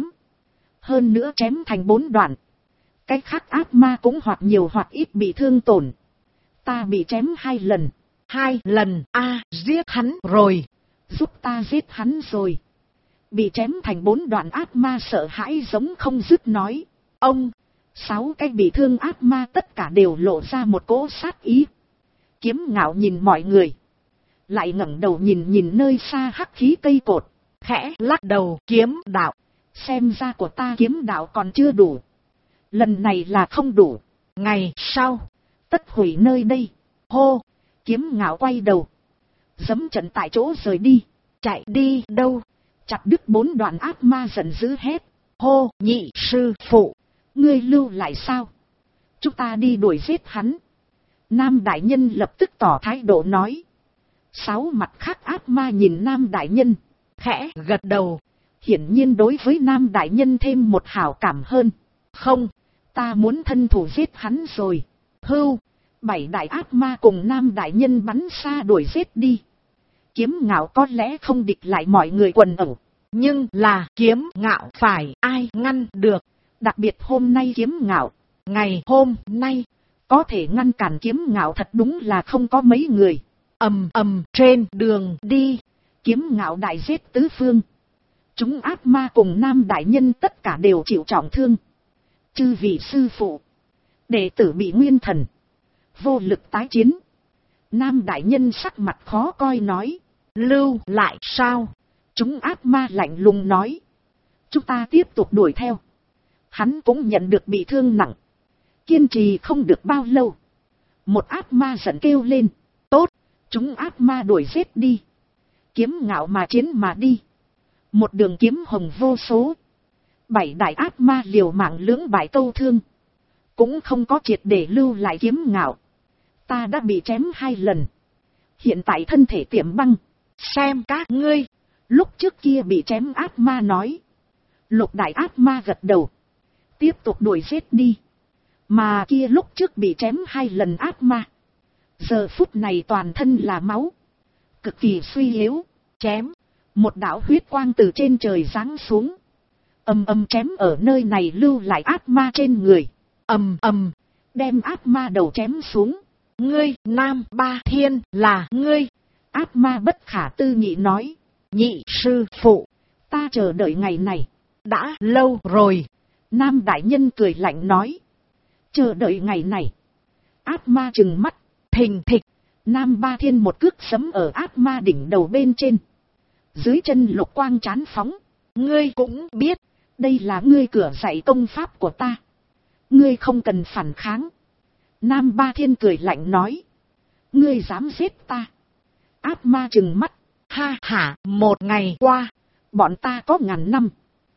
Hơn nữa chém thành 4 đoạn. Cái khác ác ma cũng hoặc nhiều hoặc ít bị thương tổn. Ta bị chém 2 lần. 2 lần. Giết hắn rồi. Giúp ta giết hắn rồi. Bị chém thành 4 đoạn ác ma sợ hãi giống không dứt nói. Ông. 6 cái bị thương ác ma tất cả đều lộ ra một cỗ sát ý. Kiếm Ngạo nhìn mọi người. Lại ngẩng đầu nhìn nơi xa hắc khí cây cột. Khẽ lắc đầu. Kiếm đạo. Xem ra của ta kiếm đạo còn chưa đủ. Lần này là không đủ. Ngày sau. Tất hủy nơi đây. Hô. Kiếm Ngạo quay đầu. Giẫm trận tại chỗ rời đi. Chạy đi đâu? Chặt đứt 4 đoạn ác ma giận dữ hét. Hô. Nhị sư phụ. Ngươi lưu lại sao? Chúng ta đi đuổi giết hắn. Nam đại nhân lập tức tỏ thái độ nói. 6 mặt khác ác ma nhìn Nam đại nhân. Khẽ gật đầu. Hiển nhiên đối với Nam đại nhân thêm một hảo cảm hơn. Không. Ta muốn thân thủ giết hắn rồi. Hưu. 7 đại ác ma cùng Nam đại nhân bắn xa đuổi giết đi. Kiếm Ngạo có lẽ không địch lại mọi người quần ẩu. Nhưng là Kiếm Ngạo phải ai ngăn được. Đặc biệt hôm nay Kiếm Ngạo. Ngày hôm nay. Có thể ngăn cản Kiếm Ngạo thật đúng là không có mấy người. Ầm ầm trên đường đi. Kiếm Ngạo đại giết tứ phương. Chúng ác ma cùng Nam đại nhân tất cả đều chịu trọng thương. Chư vị sư phụ. Đệ tử bị nguyên thần. Vô lực tái chiến. Nam đại nhân sắc mặt khó coi nói. Lưu lại sao? Chúng ác ma lạnh lùng nói. Chúng ta tiếp tục đuổi theo. Hắn cũng nhận được bị thương nặng. Kiên trì không được bao lâu. Một ác ma giận kêu lên. Tốt, chúng ác ma đuổi giết đi. Kiếm Ngạo mà chiến mà đi. Một đường kiếm hồng vô số. 7 đại ác ma liều mạng lưỡng bại câu thương. Cũng không có triệt để lưu lại Kiếm Ngạo. Ta đã bị chém 2 lần. Hiện tại thân thể tiệm băng. Xem các ngươi. Lúc trước kia bị chém ác ma nói. Lục đại ác ma gật đầu. Tiếp tục đuổi giết đi. Mà kia lúc trước bị chém 2 lần ác ma. Giờ phút này toàn thân là máu. Cực kỳ suy yếu. Chém. Một đạo huyết quang từ trên trời giáng xuống. Ầm ầm chém ở nơi này lưu lại ác ma trên người. Ầm ầm. Đem ác ma đầu chém xuống. ngươi, Nam Ba Thiên là ngươi. Ác ma bất khả tư nghị nói. Nhị sư phụ, ta chờ đợi ngày này đã lâu rồi. Nam đại nhân cười lạnh nói. Chờ đợi ngày này. Ác ma trừng mắt, thình thịch. Nam Ba Thiên một cước sấm ở ác ma đỉnh đầu bên trên. Dưới chân lục quang chán phóng. Ngươi cũng biết, đây là ngươi cửa dạy công pháp của ta. Ngươi không cần phản kháng. Nam Ba Thiên cười lạnh nói. Ngươi dám giết ta. Ác ma trừng mắt. Ha hả, một ngày qua, bọn ta có 1000 năm.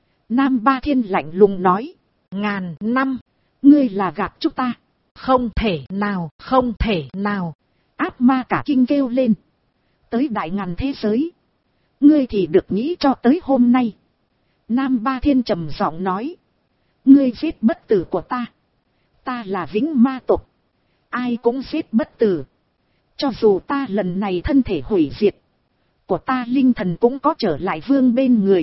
Nam Ba Thiên lạnh lùng nói. 1000 năm, ngươi là gạt chúng ta. Không thể nào, không thể nào. Ác ma cả kinh kêu lên. Tới đại ngàn thế giới, ngươi thì được nghĩ cho tới hôm nay. Nam Ba Thiên trầm giọng nói. Ngươi giết bất tử của ta. Ta là vĩnh ma tộc. Ai cũng giết bất tử. Cho dù ta lần này thân thể hủy diệt, của ta linh thần cũng có trở lại vương bên người.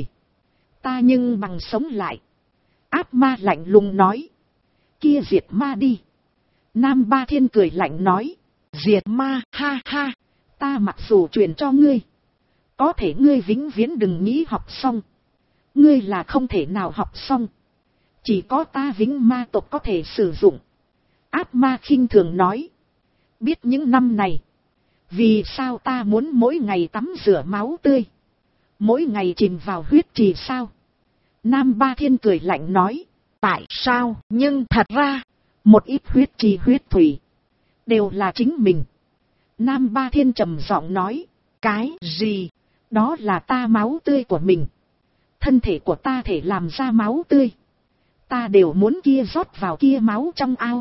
Ta nhưng bằng sống lại. Ác ma lạnh lùng nói. Kia diệt ma đi. Nam Ba Thiên cười lạnh nói. Diệt ma, ha ha. Ta mặc dù truyền cho ngươi, có thể ngươi vĩnh viễn đừng nghĩ học xong. Ngươi là không thể nào học xong. Chỉ có ta vĩnh ma tộc có thể sử dụng. Ác ma khinh thường nói. Biết những năm này, vì sao ta muốn mỗi ngày tắm rửa máu tươi, mỗi ngày chìm vào huyết trì sao? Nam Ba Thiên cười lạnh nói. Tại sao? Nhưng thật ra, một ít huyết trì huyết thủy đều là chính mình. Nam Ba Thiên trầm giọng nói. Cái gì? Đó là ta máu tươi của mình. Thân thể của ta thể làm ra máu tươi, ta đều muốn kia rót vào kia máu trong ao.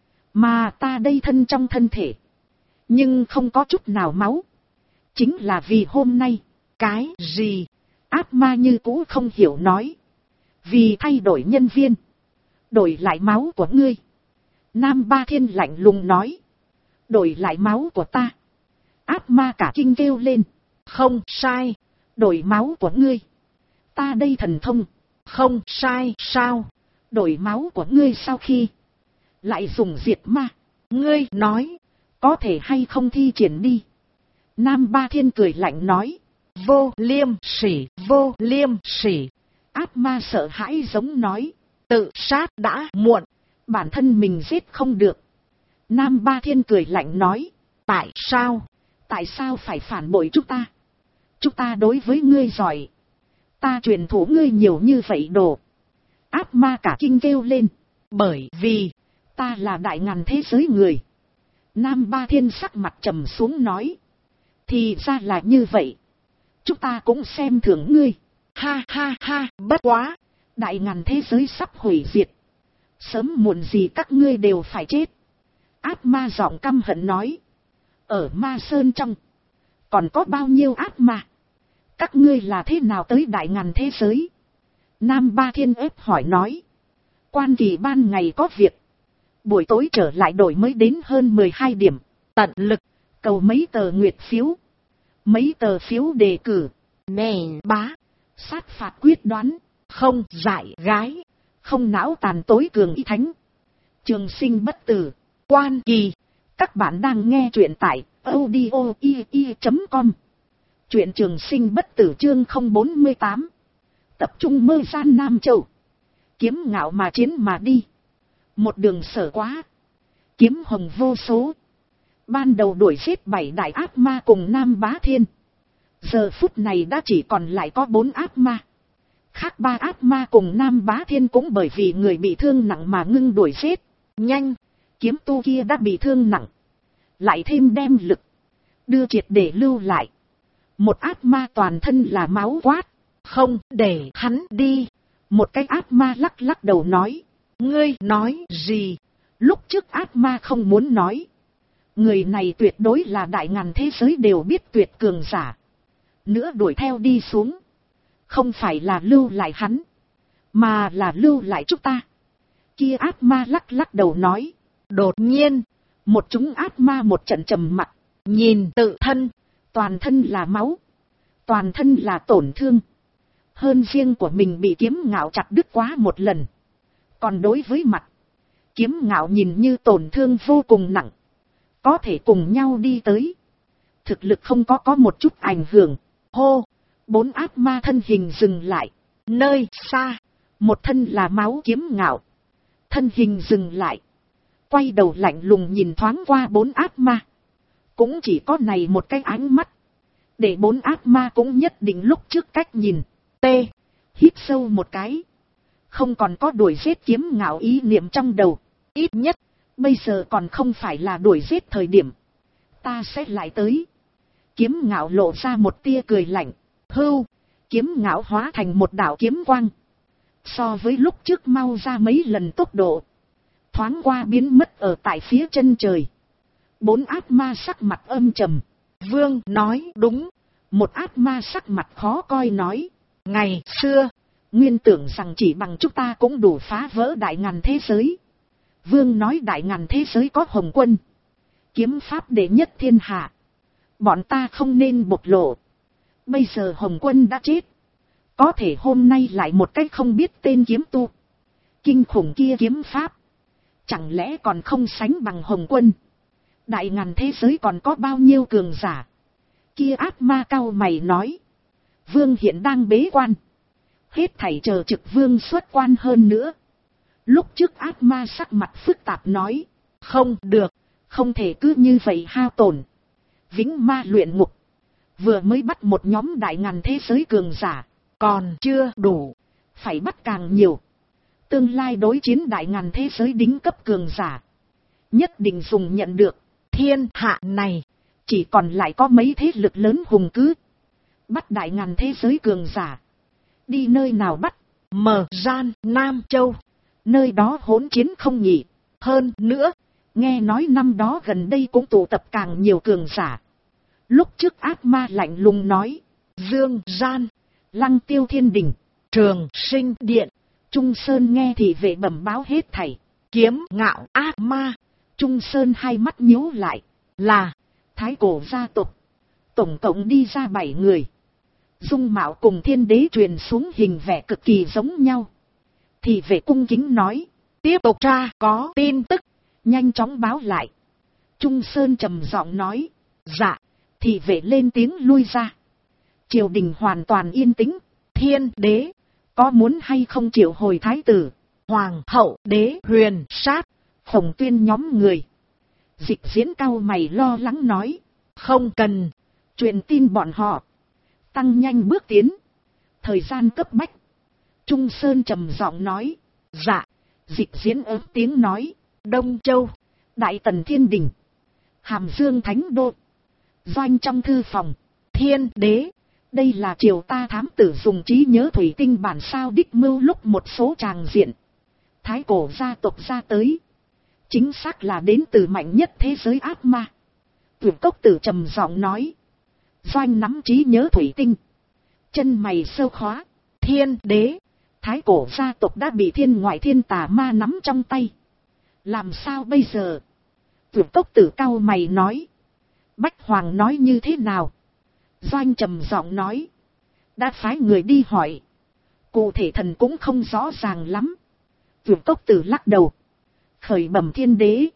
Mà ta đây thân trong thân thể, nhưng không có chút nào máu. Chính là vì hôm nay. Cái gì? Ác ma như cũ không hiểu nói. Vì thay đổi nhân viên, đổi lại máu của ngươi. Nam Ba Thiên lạnh lùng nói. Đổi lại máu của ta. Ác ma cả kinh kêu lên. Không sai. Đổi máu của ngươi. Ta đây thần thông. Không sai sao? Đổi máu của ngươi sau khi lại dùng diệt ma. Ngươi nói, có thể hay không thi triển đi? Nam Ba Thiên cười lạnh nói. Vô liêm sỉ, vô liêm sỉ. Ác ma sợ hãi giống nói. Tự sát đã muộn. Bản thân mình giết không được. Nam Ba Thiên cười lạnh nói. Tại sao? Tại sao phải phản bội chúng ta? Chúng ta đối với ngươi giỏi. Ta truyền thụ ngươi nhiều như vậy đồ. Ác ma cả kinh kêu lên. Bởi vì, ta là đại ngàn thế giới người. Nam Ba Thiên sắc mặt trầm xuống nói. Thì ra là như vậy. Chúng ta cũng xem thường ngươi. Ha ha ha, bất quá. Đại ngàn thế giới sắp hủy diệt. Sớm muộn gì các ngươi đều phải chết. Ác ma giọng căm hận nói. Ở ma sơn trong, còn có bao nhiêu ác ma? Các ngươi là thế nào tới đại ngàn thế giới? Nam Ba Thiên ép hỏi nói. Quan kỳ ban ngày có việc, buổi tối trở lại đổi mới đến hơn 12 điểm. Tận lực cầu mấy tờ nguyệt phiếu, mấy tờ phiếu đề cử. Mèn bá, sát phạt quyết đoán, không dại gái, không não tàn tối cường y thánh, trường sinh bất tử, quan kỳ. Các bạn đang nghe truyện tại audio.com. Truyện trường sinh bất tử chương 048. Tập trung mơ gian Nam Châu. Kiếm ngạo mà chiến mà đi. Một đường sở quá. Kiếm hồng vô số. Ban đầu đuổi giết 7 đại ác ma cùng Nam Bá Thiên. Giờ phút này đã chỉ còn lại có 4 ác ma. Khác 3 ác ma cùng Nam Bá Thiên cũng bởi vì người bị thương nặng mà ngưng đuổi giết. Nhanh, kiếm tu kia đã bị thương nặng. Lại thêm đem lực, đưa triệt để lưu lại. Một ác ma toàn thân là máu quát. Không để hắn đi. Một cái ác ma lắc lắc đầu nói. Ngươi nói gì? Lúc trước ác ma không muốn nói. Người này tuyệt đối là đại ngàn thế giới đều biết tuyệt cường giả. Nữa đuổi theo đi xuống. Không phải là lưu lại hắn, mà là lưu lại chúng ta. Kia ác ma lắc lắc đầu nói. Đột nhiên, một chúng ác ma một trận trầm mặc. Nhìn tự thân, toàn thân là máu, toàn thân là tổn thương. Hơn riêng của mình bị kiếm ngạo chặt đứt quá một lần. Còn đối với mặt, kiếm ngạo nhìn như tổn thương vô cùng nặng. có thể cùng nhau đi tới. Thực lực không có một chút ảnh hưởng. Hô, 4 ác ma thân hình dừng lại. Nơi xa, một thân là máu Kiếm Ngạo. Thân hình dừng lại. Quay đầu lạnh lùng nhìn thoáng qua 4 ác ma. Cũng chỉ có này một cái ánh mắt. Để 4 ác ma cũng nhất định lúc trước cách nhìn. T. Hít sâu một cái. Không còn có đuổi giết Kiếm Ngạo ý niệm trong đầu. Ít nhất, bây giờ còn không phải là đuổi giết thời điểm. Ta sẽ lại tới. Kiếm Ngạo lộ ra một tia cười lạnh. Hưu, Kiếm Ngạo hóa thành một đạo kiếm quang. So với lúc trước mau ra mấy lần tốc độ. Thoáng qua biến mất ở tại phía chân trời. 4 ác ma sắc mặt âm trầm. Vương nói đúng. Một ác ma sắc mặt khó coi nói. Ngày xưa, nguyên tưởng rằng chỉ bằng chúng ta cũng đủ phá vỡ đại ngàn thế giới. Vương nói đại ngàn thế giới có Hồng Quân. Kiếm pháp đệ nhất thiên hạ. Bọn ta không nên bộc lộ. Bây giờ Hồng Quân đã chết. Có thể hôm nay lại một cách không biết tên kiếm tu. Kinh khủng kia kiếm pháp. Chẳng lẽ còn không sánh bằng Hồng Quân. Đại ngàn thế giới còn có bao nhiêu cường giả. Kia ác ma cao mày nói. Vương hiện đang bế quan. Hết thảy chờ trực vương xuất quan hơn nữa. Lúc trước ác ma sắc mặt phức tạp nói. Không được. Không thể cứ như vậy hao tổn. Vĩnh ma luyện ngục. Vừa mới bắt một nhóm đại ngàn thế giới cường giả. Còn chưa đủ. Phải bắt càng nhiều. Tương lai đối chiến đại ngàn thế giới đỉnh cấp cường giả. Nhất định dùng nhận được. Thiên hạ này. Chỉ còn lại có mấy thế lực lớn hùng cứ. Bắt đại ngàn thế giới cường giả. Đi nơi nào bắt? Mờ Gian, Nam Châu. Nơi đó hỗn chiến không nhỉ. Hơn nữa. Nghe nói năm đó gần đây cũng tụ tập càng nhiều cường giả. Lúc trước ác ma lạnh lùng nói. Dương Gian. Lăng Tiêu Thiên Đình. Trường Sinh Điện. Trung Sơn nghe thì vệ bẩm báo hết thảy. Kiếm Ngạo ác ma. Trung Sơn hai mắt nhíu lại. Là Thái Cổ gia tộc. Tổng cộng đi ra 7 người. Dung mạo cùng Thiên Đế truyền xuống hình vẻ cực kỳ giống nhau. Thì vệ cung kính nói. Tiếp tục tra có tin tức. Nhanh chóng báo lại. Trung Sơn trầm giọng nói. Dạ. Thì vệ lên tiếng lui ra. Triều đình hoàn toàn yên tĩnh. Thiên Đế. Có muốn hay không triệu hồi thái tử. Hoàng hậu đế huyền sát. Khổng Tuyên nhóm người. Dịch Diễn cao mày lo lắng nói. Không cần. Truyền tin bọn họ. Tăng nhanh bước tiến. Thời gian cấp bách. Trung Sơn trầm giọng nói. Dạ. Dịch Diễn ớt tiếng nói. Đông Châu. Đại Tần Thiên Đình. Hàm Dương Thánh Đô. Doanh trong thư phòng. Thiên Đế. Đây là triều ta thám tử dùng trí nhớ thủy tinh bản sao đích mưu lúc một số tràng diện. Thái Cổ gia tộc ra tới. Chính xác là đến từ mạnh nhất thế giới ác ma. Tuyển Cốc Tử trầm giọng nói. Doanh nắm trí nhớ thủy tinh. Chân mày sâu khóa. Thiên Đế. Thái Cổ gia tộc đã bị thiên ngoại thiên tà ma nắm trong tay. Làm sao bây giờ? Tuyển Cốc Tử cao mày nói. Bách Hoàng nói như thế nào? Doanh trầm giọng nói. Đã phái người đi hỏi. Cụ thể thần cũng không rõ ràng lắm. Tuyển Cốc Tử lắc đầu. Khởi bẩm Thiên Đế.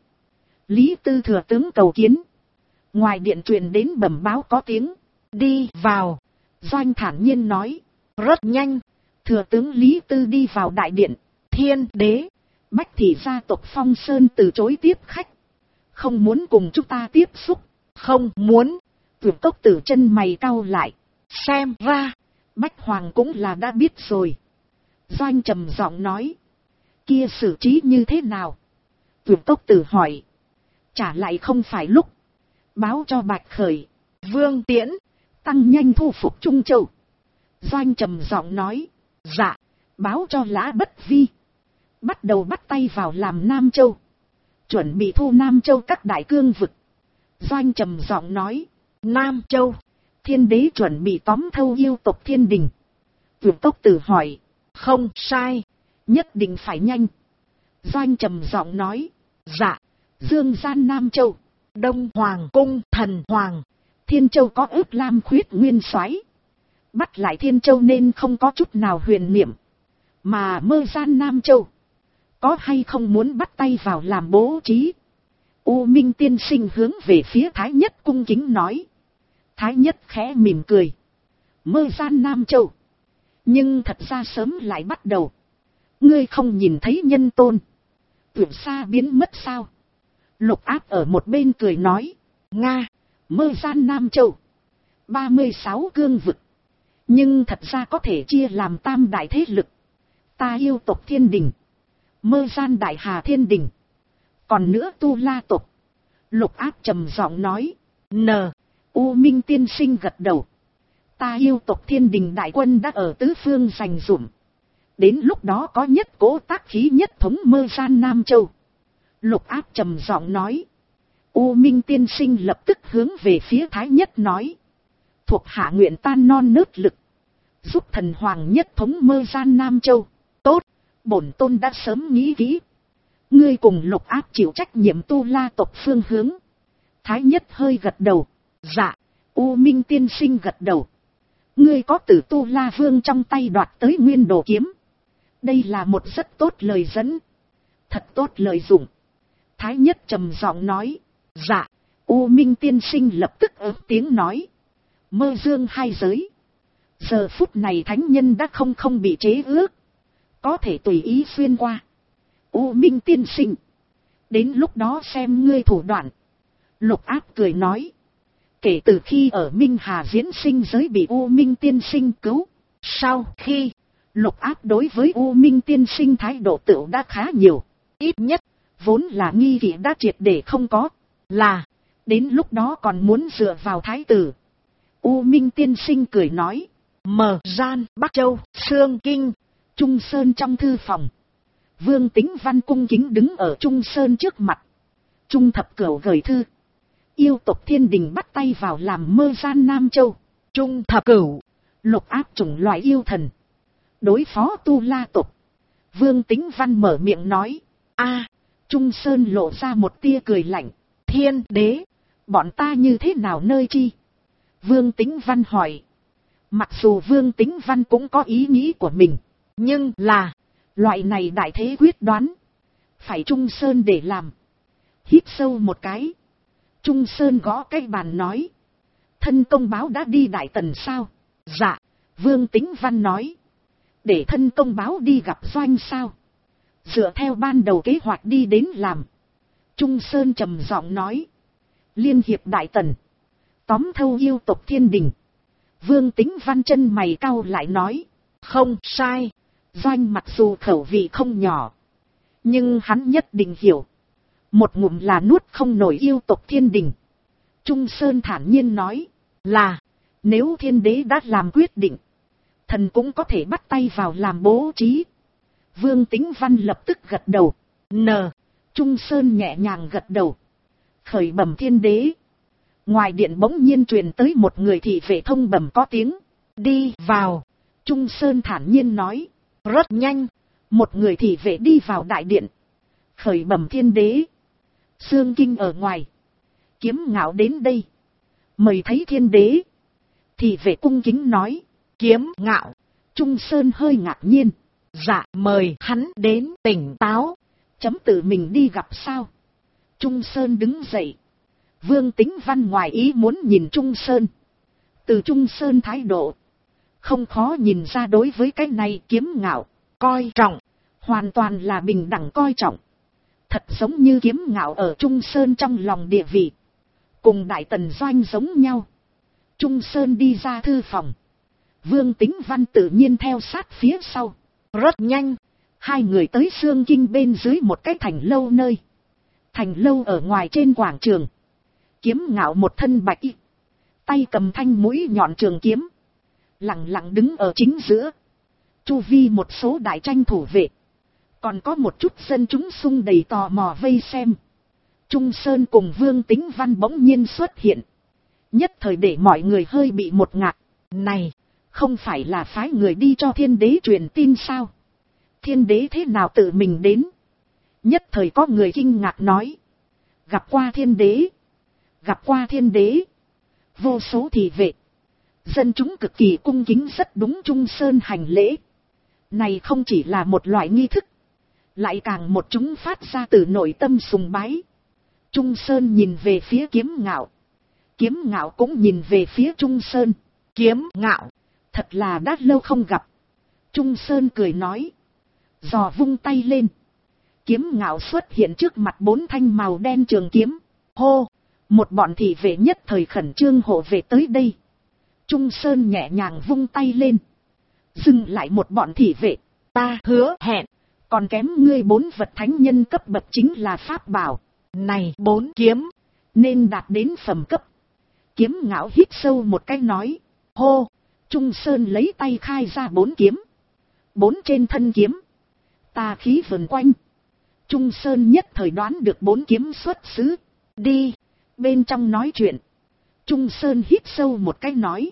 Lý Tư thừa tướng cầu kiến. Ngoài điện truyền đến bẩm báo có tiếng. Đi vào. Doanh thản nhiên nói. Rất nhanh. Thừa tướng Lý Tư đi vào đại điện. Thiên Đế. Bách thị gia tộc Phong Sơn từ chối tiếp khách. Không muốn cùng chúng ta tiếp xúc. Không muốn. Tuyển Cốc Tử chân mày cau lại. Xem ra. Bách Hoàng cũng là đã biết rồi. Doanh trầm giọng nói. Kia xử trí như thế nào? Tuyển Cốc Tử hỏi. Trả lại không phải lúc. Báo cho Bạch Khởi. Vương Tiễn. Tăng nhanh thu phục Trung Châu. Doanh trầm giọng nói. Dạ. Báo cho Lã Bất Vi. Bắt đầu bắt tay vào làm Nam Châu. Chuẩn bị thu Nam Châu các đại cương vực. Doanh trầm giọng nói. Nam Châu. Thiên Đế chuẩn bị tóm thâu yêu tộc Thiên Đình. Tuyển Cốc Tử hỏi. Không sai. Nhất định phải nhanh. Doanh trầm giọng nói. Dạ. Dương gian Nam Châu. Đông Hoàng cung Thần Hoàng. Thiên Châu có ước Lam Khuyết nguyên soái. Bắt lại Thiên Châu nên không có chút nào huyền niệm. Mà Mơ gian Nam Châu. Có hay không muốn bắt tay vào làm bố trí. U Minh tiên sinh hướng về phía Thái Nhất cung kính nói. Thái Nhất khẽ mỉm cười. Mơ gian Nam Châu. Nhưng thật ra sớm lại bắt đầu. Ngươi không nhìn thấy nhân tôn. Tưởng xa biến mất sao? Lục Áp ở một bên cười nói. Nga, mơ gian Nam Châu. 36 cương vực. Nhưng thật ra có thể chia làm tam đại thế lực. Ta yêu tộc Thiên Đình. Mơ gian Đại Hà Thiên Đình. Còn nữa Tu La tộc. Lục Áp trầm giọng nói. U Minh tiên sinh gật đầu. Ta yêu tộc Thiên Đình đại quân đã ở tứ phương giành dụm. Đến lúc đó có nhất cố tác khí nhất thống mơ gian Nam Châu. Lục Áp trầm giọng nói. U Minh tiên sinh lập tức hướng về phía Thái Nhất nói. Thuộc hạ nguyện tan non nớt lực. Giúp thần hoàng nhất thống mơ gian Nam Châu. Tốt, bổn tôn đã sớm nghĩ kỹ. Ngươi cùng Lục Áp chịu trách nhiệm Tu La tộc phương hướng. Thái Nhất hơi gật đầu. Dạ. U Minh tiên sinh gật đầu. Ngươi có từ Tu La Vương trong tay đoạt tới nguyên đồ kiếm. Đây là một rất tốt lời dẫn. Thật tốt lời dụng. Thái Nhất trầm giọng nói. Dạ. U Minh tiên sinh lập tức ớt tiếng nói. Mơ dương hai giới. Giờ phút này thánh nhân đã không bị chế ước. Có thể tùy ý xuyên qua. U Minh tiên sinh. Đến lúc đó xem ngươi thủ đoạn. Lục Áp cười nói. Kể từ khi ở Minh Hà diễn sinh giới bị U Minh tiên sinh cứu. Sau khi Lục Áp đối với U Minh tiên sinh thái độ tựu đã khá nhiều. Ít nhất vốn là nghi kỵ đã triệt để không có. Là đến lúc đó còn muốn dựa vào thái tử. U Minh tiên sinh cười nói. Mờ gian Bắc Châu Sương Kinh Trung Sơn trong thư phòng. Vương Tính Văn cung kính đứng ở Trung Sơn trước mặt. Trung Thập Cửu gửi thư. Yêu tộc Thiên Đình bắt tay vào làm mơ gian Nam Châu. Trung Thập Cửu. Lục Áp chủng loại yêu thần. Đối phó Tu La tộc. Vương Tính Văn mở miệng nói. Trung Sơn lộ ra một tia cười lạnh. Thiên đế. Bọn ta như thế nào nơi chi? Vương Tính Văn hỏi. Mặc dù Vương Tính Văn cũng có ý nghĩ của mình. Nhưng là. Loại này đại thế quyết đoán. Phải Trung Sơn để làm. Hít sâu một cái. Trung Sơn gõ cái bàn nói. Thân công báo đã đi Đại Tần sao? Dạ. Vương Tính Văn nói. Để thân công báo đi gặp Doanh sao? Dựa theo ban đầu kế hoạch đi đến làm. Trung Sơn trầm giọng nói. Liên hiệp Đại Tần. Tóm thâu yêu tộc Thiên Đình. Vương Tính Văn chân mày cau lại nói. Không sai. Doanh mặc dù khẩu vị không nhỏ. Nhưng hắn nhất định hiểu. Một ngụm là nuốt không nổi yêu tộc Thiên Đình. Trung Sơn thản nhiên nói. Là. Nếu thiên đế đã làm quyết định. Thần cũng có thể bắt tay vào làm bố trí. Vương Tính Văn lập tức gật đầu. Trung Sơn nhẹ nhàng gật đầu. Khởi bẩm thiên đế. Ngoài điện bỗng nhiên truyền tới một người thị vệ thông bẩm có tiếng. Đi vào. Trung Sơn thản nhiên nói. Rất nhanh. Một người thị vệ đi vào đại điện. Khởi bẩm thiên đế. Sương Kinh ở ngoài. Kiếm Ngạo đến đây. Mời thấy thiên đế. Thị vệ cung kính nói. Kiếm Ngạo. Trung Sơn hơi ngạc nhiên. Dạ mời hắn đến tỉnh táo. Chấm tự mình đi gặp sao? Trung Sơn đứng dậy. Vương Tính Văn ngoài ý muốn nhìn Trung Sơn. Từ Trung Sơn thái độ. Không khó nhìn ra đối với cái này Kiếm Ngạo. Coi trọng. Hoàn toàn là bình đẳng coi trọng. Thật giống như Kiếm Ngạo ở Trung Sơn trong lòng địa vị. Cùng Đại Tần Doanh giống nhau. Trung Sơn đi ra thư phòng. Vương Tính Văn tự nhiên theo sát phía sau. Rất nhanh. Hai người tới Sương Kinh bên dưới một cái thành lâu nơi. Thành lâu ở ngoài trên quảng trường. Kiếm Ngạo một thân bạch y. Tay cầm thanh mũi nhọn trường kiếm. Lặng lặng đứng ở chính giữa. Chu vi một số đại tranh thủ vệ. Còn có một chút dân chúng sung đầy tò mò vây xem. Trung Sơn cùng Vương Tính Văn bỗng nhiên xuất hiện. Nhất thời để mọi người hơi bị một ngạc. Này, không phải là phái người đi cho thiên đế truyền tin sao? Thiên đế thế nào tự mình đến? Nhất thời có người kinh ngạc nói. Gặp qua thiên đế. Gặp qua thiên đế. Vô số thị vệ. Dân chúng cực kỳ cung kính rất đúng Trung Sơn hành lễ. Này không chỉ là một loại nghi thức. Lại càng một chúng phát ra từ nội tâm sùng bái. Trung Sơn nhìn về phía Kiếm Ngạo. Kiếm Ngạo cũng nhìn về phía Trung Sơn. Kiếm Ngạo, thật là đã lâu không gặp. Trung Sơn cười nói. Giò vung tay lên. Kiếm Ngạo xuất hiện trước mặt 4 thanh màu đen trường kiếm. Hô, một bọn thị vệ nhất thời khẩn trương hộ vệ tới đây. Trung Sơn nhẹ nhàng vung tay lên. Dừng lại một bọn thị vệ. Ta hứa hẹn, còn kém ngươi 4 vật thánh nhân cấp bậc chính là pháp bảo. này 4 kiếm, nên đạt đến phẩm cấp. Kiếm Ngạo hít sâu một cái nói. Hô, Trung Sơn lấy tay khai ra 4 kiếm. 4 trên thân kiếm, tà khí vần quanh. Trung Sơn nhất thời đoán được 4 kiếm xuất xứ. Đi, bên trong nói chuyện. Trung Sơn hít sâu một cái nói.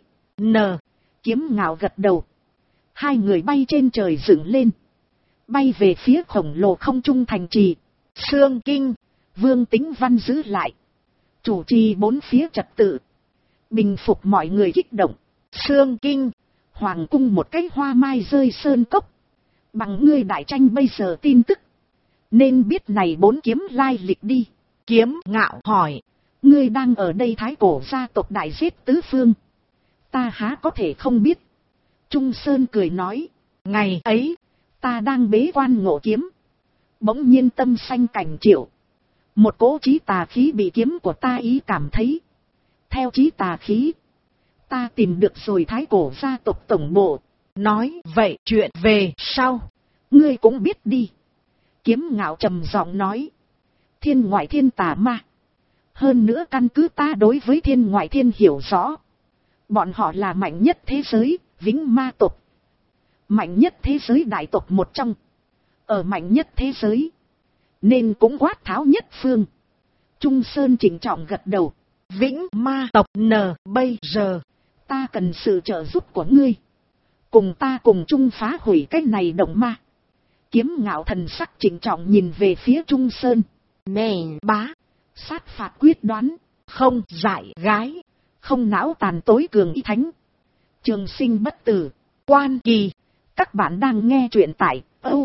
Kiếm Ngạo gật đầu. Hai người bay trên trời dựng lên. Bay về phía khổng lồ không trung thành trì. Sương Kinh, Vương Tính Văn giữ lại. Chủ trì 4 phía trật tự. Bình phục mọi người kích động. Sương Kinh, Hoàng cung một cái hoa mai rơi sơn cốc. Bằng ngươi đại tranh bây giờ tin tức, nên biết này 4 kiếm lai lịch đi. Kiếm Ngạo hỏi. Ngươi đang ở đây Thái Cổ gia tộc đại giết tứ phương, ta há có thể không biết. Trung Sơn cười nói. Ngày ấy, ta đang bế quan ngộ kiếm. Bỗng nhiên tâm sanh cảnh triệu. Một cỗ chí tà khí bị kiếm của ta ý cảm thấy. Theo chí tà khí, ta tìm được rồi Thái Cổ gia tộc tổng bộ. Nói vậy chuyện về sau, ngươi cũng biết đi. Kiếm Ngạo trầm giọng nói. Thiên ngoại thiên tà ma. Hơn nữa căn cứ ta đối với thiên ngoại thiên hiểu rõ, bọn họ là mạnh nhất thế giới, Vĩnh Ma tộc. Mạnh nhất thế giới đại tộc một trong. Ở mạnh nhất thế giới, nên cũng quát tháo nhất phương. Trung Sơn chỉnh trọng gật đầu. Vĩnh Ma tộc bây giờ, ta cần sự trợ giúp của ngươi. Cùng ta cùng chung phá hủy cái này động ma. Kiếm Ngạo thần sắc chỉnh trọng nhìn về phía Trung Sơn. Mềm bá, sát phạt quyết đoán, không dại gái, không não tàn tối cường y thánh, trường sinh bất tử, quan kỳ. Các bạn đang nghe truyện tại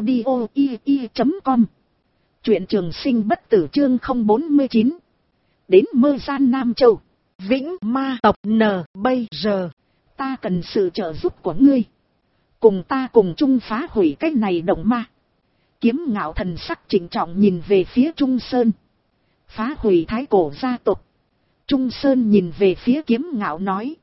audio.com. Truyện trường sinh bất tử chương 049. Đến Mơ Gian Nam Châu. Vĩnh Ma tộc bây giờ, ta cần sự trợ giúp của ngươi. Cùng ta cùng chung phá hủy cái này động ma. Kiếm Ngạo thần sắc trịnh trọng nhìn về phía Trung Sơn. Phá hủy Thái Cổ gia tộc. Trung Sơn nhìn về phía Kiếm Ngạo nói.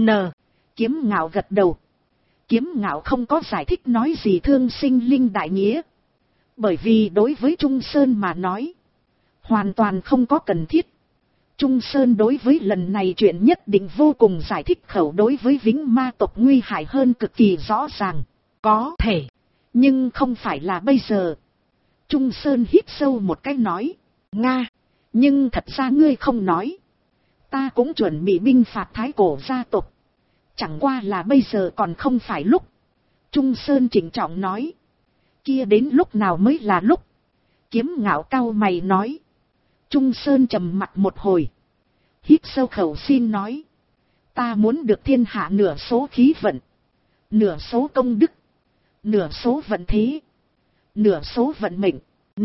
Kiếm Ngạo gật đầu. Kiếm Ngạo không có giải thích nói gì thương sinh linh đại nghĩa. Bởi vì đối với Trung Sơn mà nói, hoàn toàn không có cần thiết. Trung Sơn đối với lần này chuyện nhất định vô cùng giải thích khẩu đối với Vĩnh Ma tộc nguy hại hơn cực kỳ rõ ràng. Có thể, nhưng không phải là bây giờ. Trung Sơn hít sâu một cái nói. Nga, nhưng thật ra ngươi không nói. Ta cũng chuẩn bị binh phạt Thái Cổ gia tộc. Chẳng qua là bây giờ còn không phải lúc. Trung Sơn chỉnh trọng nói. Kia đến lúc nào mới là lúc? Kiếm Ngạo cau mày nói. Trung Sơn trầm mặt một hồi. Hít sâu khẩu xin nói. Ta muốn được thiên hạ nửa số khí vận, nửa số công đức, nửa số vận thế, nửa số vận mệnh.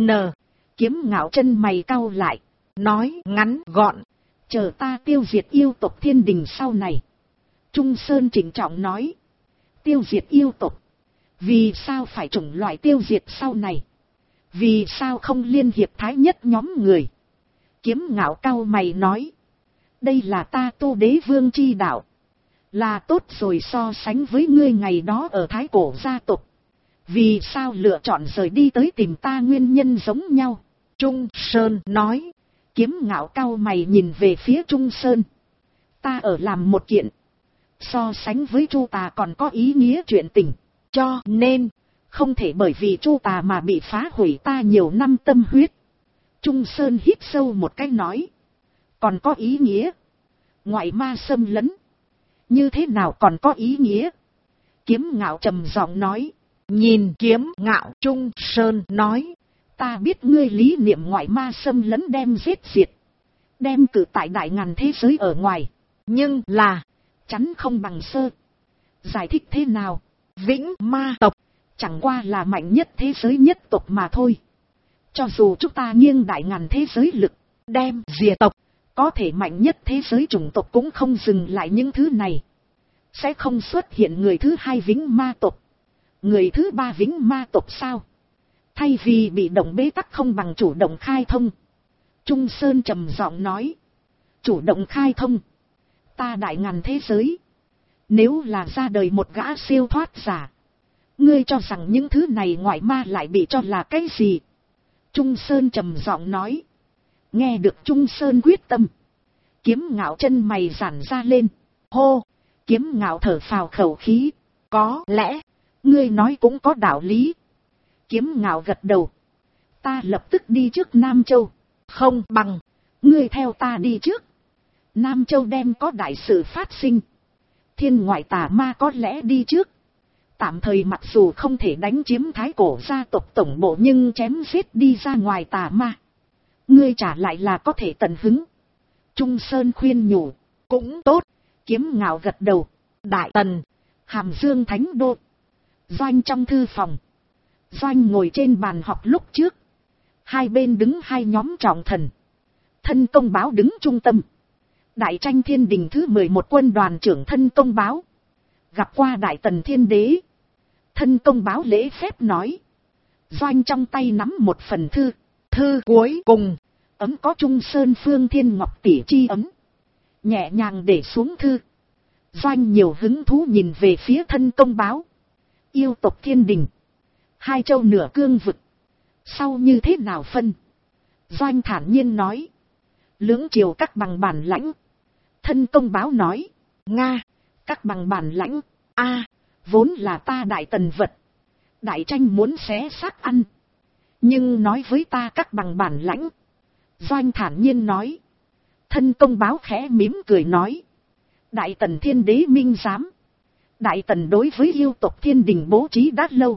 Kiếm Ngạo chân mày cau lại. Nói ngắn gọn. Chờ ta tiêu diệt yêu tộc thiên đình sau này. Trung Sơn chỉnh trọng nói. Tiêu diệt yêu tộc. Vì sao phải chủng loại tiêu diệt sau này? Vì sao không liên hiệp thái nhất nhóm người? Kiếm Ngạo cau mày nói. Đây là ta tu đế vương chi đạo. Là tốt rồi so sánh với ngươi ngày đó ở Thái Cổ gia tộc. Vì sao lựa chọn rời đi tới tìm ta nguyên nhân giống nhau? Trung Sơn nói. Kiếm Ngạo cau mày nhìn về phía Trung Sơn. Ta ở làm một kiện, so sánh với Chu Tà còn có ý nghĩa chuyện tình. Cho nên, không thể bởi vì Chu Tà mà bị phá hủy ta nhiều năm tâm huyết. Trung Sơn hít sâu một cái nói. Còn có ý nghĩa? Ngoại ma xâm lấn, như thế nào còn có ý nghĩa? Kiếm Ngạo trầm giọng nói. Nhìn Kiếm Ngạo, Trung Sơn nói. Ta biết ngươi lý niệm ngoại ma xâm lấn đem giết diệt, đem cử tại đại ngàn thế giới ở ngoài. Nhưng là, chắn không bằng sơ. Giải thích thế nào? Vĩnh Ma tộc chẳng qua là mạnh nhất thế giới nhất tộc mà thôi. Cho dù chúng ta nghiêng đại ngàn thế giới lực, đem diệt tộc. Có thể mạnh nhất thế giới chủng tộc cũng không dừng lại những thứ này. Sẽ không xuất hiện người thứ hai vĩnh ma tộc. Người thứ ba vĩnh ma tộc sao? Thay vì bị động bế tắc không bằng chủ động khai thông. Trung Sơn trầm giọng nói. Chủ động khai thông. Ta đại ngàn thế giới. Nếu là ra đời một gã siêu thoát giả. Ngươi cho rằng những thứ này ngoại ma lại bị cho là cái gì? Trung Sơn trầm giọng nói. Nghe được Trung Sơn quyết tâm. Kiếm Ngạo chân mày giãn ra lên. Hô! Kiếm Ngạo thở phào khẩu khí. Có lẽ, ngươi nói cũng có đạo lý. Kiếm Ngạo gật đầu. Ta lập tức đi trước Nam Châu. Không bằng, ngươi theo ta đi trước. Nam Châu đem có đại sự phát sinh. Thiên ngoại tà ma có lẽ đi trước. Tạm thời mặc dù không thể đánh chiếm Thái Cổ gia tộc tổng bộ nhưng chém giết đi ra ngoài tà ma. Ngươi trả lại là có thể tận hứng. Trung Sơn khuyên nhủ. Cũng tốt. Kiếm Ngạo gật đầu. Đại Tần, Hàm Dương Thánh Đô. Doanh trong thư phòng. Doanh ngồi trên bàn họp lúc trước. Hai bên đứng hai nhóm trọng thần. Thân Công Báo đứng trung tâm. Đại tranh thiên đình thứ 11 quân đoàn trưởng Thân Công Báo. Gặp qua Đại Tần Thiên Đế. Thân Công Báo lễ phép nói. Doanh trong tay nắm một phần thư. Thư cuối cùng. Ấm có Trung Sơn Phương Thiên Ngọc tỷ chi ấm. Nhẹ nhàng để xuống thư. Doanh nhiều hứng thú nhìn về phía Thân Công Báo. Yêu tộc thiên đình. Hai châu nửa cương vực. Sau như thế nào phân? Doanh thản nhiên nói. Lưỡng triều các bằng bản lãnh. Thân Công Báo nói. Nga, các bằng bản lãnh. A, vốn là ta Đại Tần vật. Đại tranh muốn xé xác ăn. Nhưng nói với ta các bằng bản lãnh. Doanh thản nhiên nói. Thân Công Báo khẽ mỉm cười nói. Đại Tần Thiên Đế minh giám. Đại Tần đối với yêu tộc thiên đình bố trí đã lâu.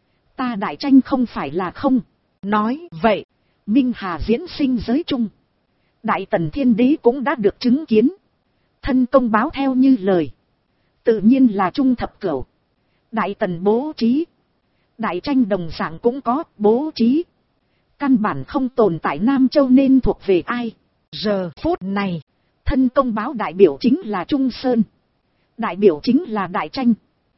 Ta đại tranh không phải là không. Nói vậy, Minh Hà diễn sinh giới chung. Đại Tần Thiên Đế cũng đã được chứng kiến. Thân Công Báo theo như lời. Tự nhiên là trung thập cửu. Đại Tần bố trí. Đại tranh đồng dạng cũng có bố trí. Căn bản không tồn tại Nam Châu nên thuộc về ai. Giờ phút này, Thân Công Báo đại biểu chính là Trung Sơn. Đại biểu chính là Đại tranh.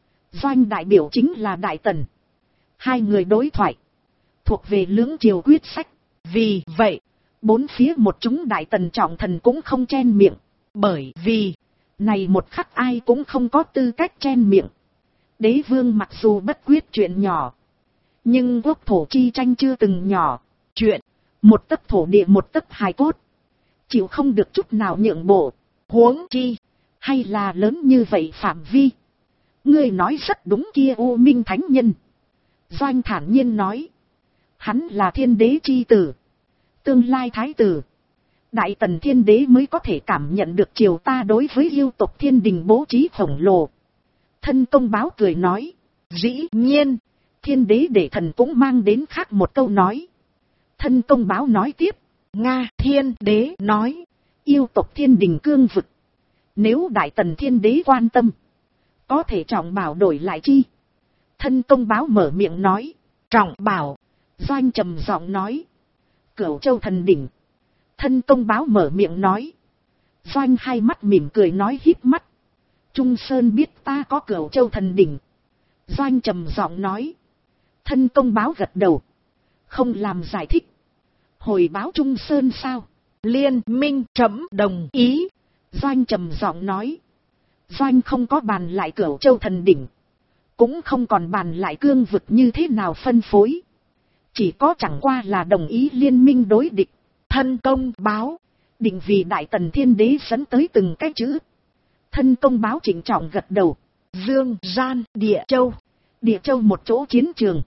Doanh đại biểu chính là Đại Tần. Hai người đối thoại. Thuộc về lưỡng triều quyết sách. Vì vậy, bốn phía một chúng Đại Tần trọng thần cũng không chen miệng. Bởi vì, này một khắc ai cũng không có tư cách chen miệng. Đế vương mặc dù bất quyết chuyện nhỏ. Nhưng quốc thổ chi tranh chưa từng nhỏ. Chuyện, một tấc thổ địa một tấc hài cốt. Chịu không được chút nào nhượng bộ. Huống chi, hay là lớn như vậy phạm vi. Ngươi nói rất đúng kia U Minh Thánh Nhân. Doanh thản nhiên nói. Hắn là thiên đế chi tử. Tương lai thái tử. Đại Tần Thiên Đế mới có thể cảm nhận được triều ta đối với yêu tộc thiên đình bố trí khổng lồ. Thân Công Báo cười nói. Dĩ nhiên, Thiên Đế để thần cũng mang đến khác một câu nói. Thân Công Báo nói tiếp. Nga Thiên Đế nói. Yêu tộc thiên đình cương vực. Nếu Đại Tần Thiên Đế quan tâm. Có thể trọng bảo đổi lại chi. Thân Công Báo mở miệng nói. Trọng bảo. Doanh trầm giọng nói. Cửu Châu thần đỉnh. Thân Công Báo mở miệng nói. Doanh hai mắt mỉm cười nói híp mắt. Trung Sơn biết ta có Cửu Châu thần đỉnh. Doanh trầm giọng nói. Thân Công Báo gật đầu. Không làm giải thích. Hồi báo Trung Sơn sao? Liên minh trẫm đồng ý. Doanh trầm giọng nói. Doanh không có bàn lại Cửu Châu thần đỉnh. Cũng không còn bàn lại cương vực như thế nào phân phối. Chỉ có chẳng qua là đồng ý liên minh đối địch. Thân Công Báo. Định vì Đại Tần Thiên Đế dẫn tới từng cái chữ. Thân Công Báo chỉnh trọng gật đầu. Dương Gian Địa Châu. Địa Châu một chỗ chiến trường.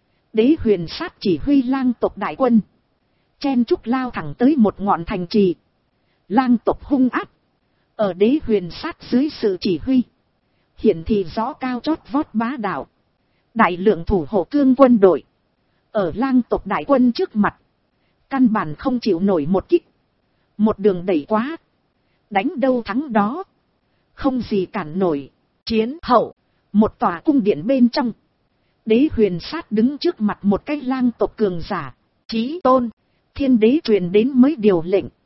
Đế Huyền Sát chỉ huy lang tộc đại quân. Chen trúc lao thẳng tới một ngọn thành trì. Lang tộc hung ác. Ở Đế Huyền Sát dưới sự chỉ huy. Hiện thì rõ cao chót vót bá đạo. Đại lượng thủ hộ cương quân đội. Ở lang tộc đại quân trước mặt. Căn bản không chịu nổi một kích. Một đường đẩy quá. Đánh đâu thắng đó. Không gì cản nổi. Chiến hậu. Một tòa cung điện bên trong. Đế Huyền Sát đứng trước mặt một cái lang tộc cường giả. Chí tôn. Thiên đế truyền đến mới điều lệnh.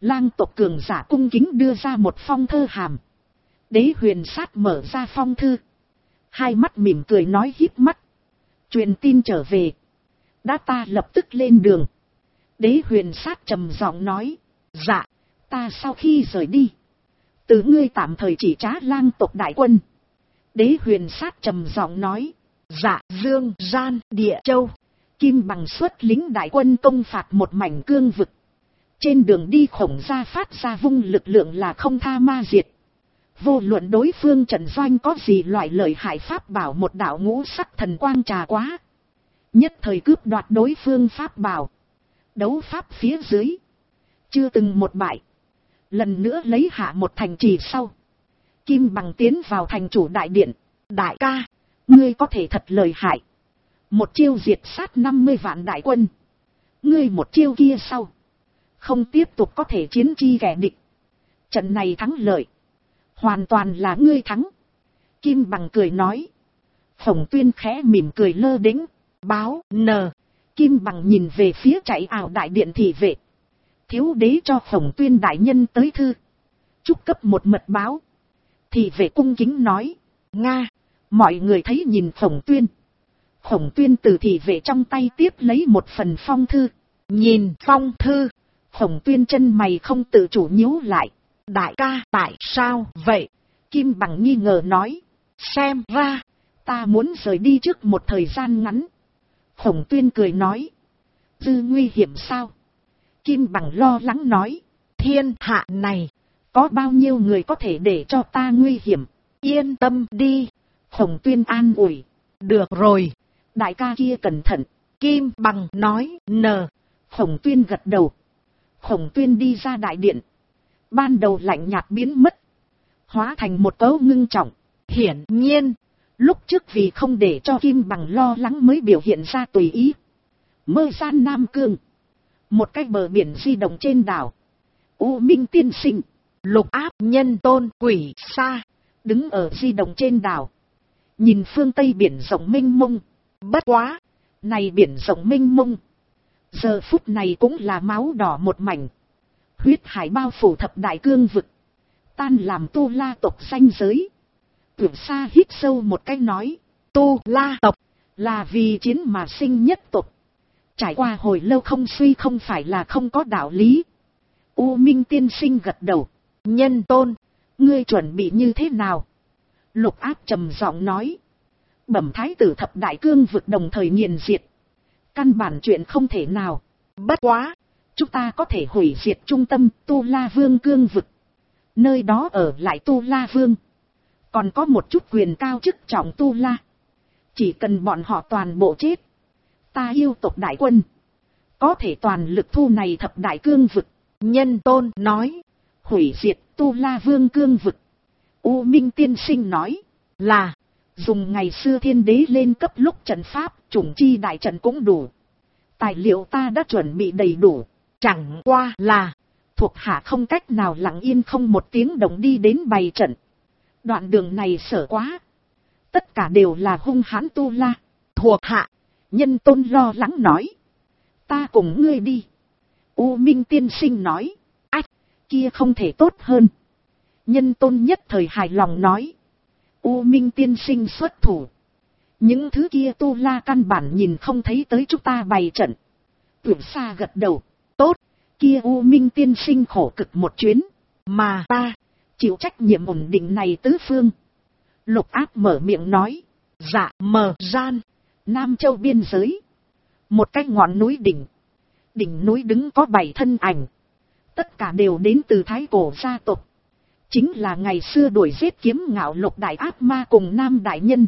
Lang tộc cường giả cung kính đưa ra một phong thơ hàm. Đế Huyền Sát mở ra phong thư. Hai mắt mỉm cười nói híp mắt. Truyền tin trở về. Đã ta lập tức lên đường. Đế Huyền Sát trầm giọng nói. Dạ, ta sau khi rời đi. Từ ngươi tạm thời chỉ trá lang tộc đại quân. Đế Huyền Sát trầm giọng nói. Dạ, Dương, Gian, Địa Châu. Kim Bằng xuất lính đại quân công phạt một mảnh cương vực. Trên đường đi Khổng Gia phát ra vung lực lượng là không tha ma diệt. Vô luận đối phương trận doanh có gì loại lợi hại pháp bảo, một đạo ngũ sắc thần quang trà quá. Nhất thời cướp đoạt đối phương pháp bảo. Đấu pháp phía dưới. Chưa từng một bại. Lần nữa lấy hạ một thành trì sau. Kim Bằng tiến vào thành chủ đại điện. Đại ca, ngươi có thể thật lợi hại. Một chiêu diệt sát 50 vạn đại quân. Ngươi một chiêu kia sau. Không tiếp tục có thể chiến chi kẻ địch. Trận này thắng lợi. Hoàn toàn là ngươi thắng. Kim Bằng cười nói. Khổng Tuyên khẽ mỉm cười lơ đễnh. Báo n. Kim Bằng nhìn về phía chạy ảo đại điện thị vệ. Thiếu đế cho Khổng Tuyên đại nhân tới thư. Chúc cấp một mật báo. Thị vệ cung kính nói. Nga. Mọi người thấy nhìn Khổng Tuyên. Khổng Tuyên từ thị vệ trong tay tiếp lấy một phần phong thư. Nhìn phong thư. Khổng Tuyên chân mày không tự chủ nhíu lại. Đại ca, tại sao vậy? Kim Bằng nghi ngờ nói. Xem ra, ta muốn rời đi trước một thời gian ngắn. Khổng Tuyên cười nói. Dư nguy hiểm sao? Kim Bằng lo lắng nói. Thiên hạ này, có bao nhiêu người có thể để cho ta nguy hiểm? Yên tâm đi. Khổng Tuyên an ủi. Được rồi. Đại ca kia cẩn thận. Kim Bằng nói. Khổng Tuyên gật đầu. Khổng Tuyên đi ra đại điện. Ban đầu lạnh nhạt biến mất. Hóa thành một cấu ngưng trọng. Hiển nhiên. Lúc trước vì không để cho Kim Bằng lo lắng mới biểu hiện ra tùy ý. Mơ gian Nam Cương. Một cái bờ biển di động trên đảo. U Minh tiên sinh. Lục Áp Nhân Tôn Quỷ Sa. Đứng ở di động trên đảo. Nhìn phương Tây biển rộng mênh mông. Bất quá. Này biển rộng mênh mông. Giờ phút này cũng là máu đỏ một mảnh. Huyết hải bao phủ thập đại cương vực. Tan làm Tu La tộc ranh giới. Tuyển Sa hít sâu một cái nói. Tu La tộc là vì chiến mà sinh nhất tộc. Trải qua hồi lâu không suy không phải là không có đạo lý. U Minh tiên sinh gật đầu. Nhân Tôn, ngươi chuẩn bị như thế nào? Lục Áp trầm giọng nói. Bẩm thái tử thập đại cương vực đồng thời nghiền diệt. Căn bản chuyện không thể nào. Bất quá, chúng ta có thể hủy diệt trung tâm Tu La Vương cương vực. Nơi đó ở lại Tu La Vương. Còn có một chút quyền cao chức trọng Tu La. Chỉ cần bọn họ toàn bộ chết. Ta yêu tộc đại quân. Có thể toàn lực thu này thập đại cương vực. Nhân Tôn nói. Hủy diệt Tu La Vương cương vực. U Minh tiên sinh nói. Là. Dùng ngày xưa thiên đế lên cấp lúc trận pháp. Chủng chi đại trận cũng đủ. Tài liệu ta đã chuẩn bị đầy đủ. Chẳng qua là. Thuộc hạ không cách nào lặng yên không một tiếng động đi đến bày trận. Đoạn đường này sợ quá. Tất cả đều là hung hãn Tu La. Thuộc hạ. Nhân Tôn lo lắng nói. Ta cùng ngươi đi. U Minh tiên sinh nói. Ách, kia không thể tốt hơn. Nhân Tôn nhất thời hài lòng nói. U Minh tiên sinh xuất thủ. Những thứ kia Tu La căn bản nhìn không thấy tới chúng ta bày trận. Tuyển Sa gật đầu. Tốt, kia U Minh tiên sinh khổ cực một chuyến. Mà ta, chịu trách nhiệm ổn định này tứ phương. Lục Áp mở miệng nói. Dạ mờ gian. Nam Châu biên giới. Một cái ngọn núi đỉnh. Đỉnh núi đứng có 7 thân ảnh. Tất cả đều đến từ Thái Cổ gia tộc. Chính là ngày xưa đuổi giết kiếm ngạo Lục Đại Ác Ma cùng Nam Đại Nhân.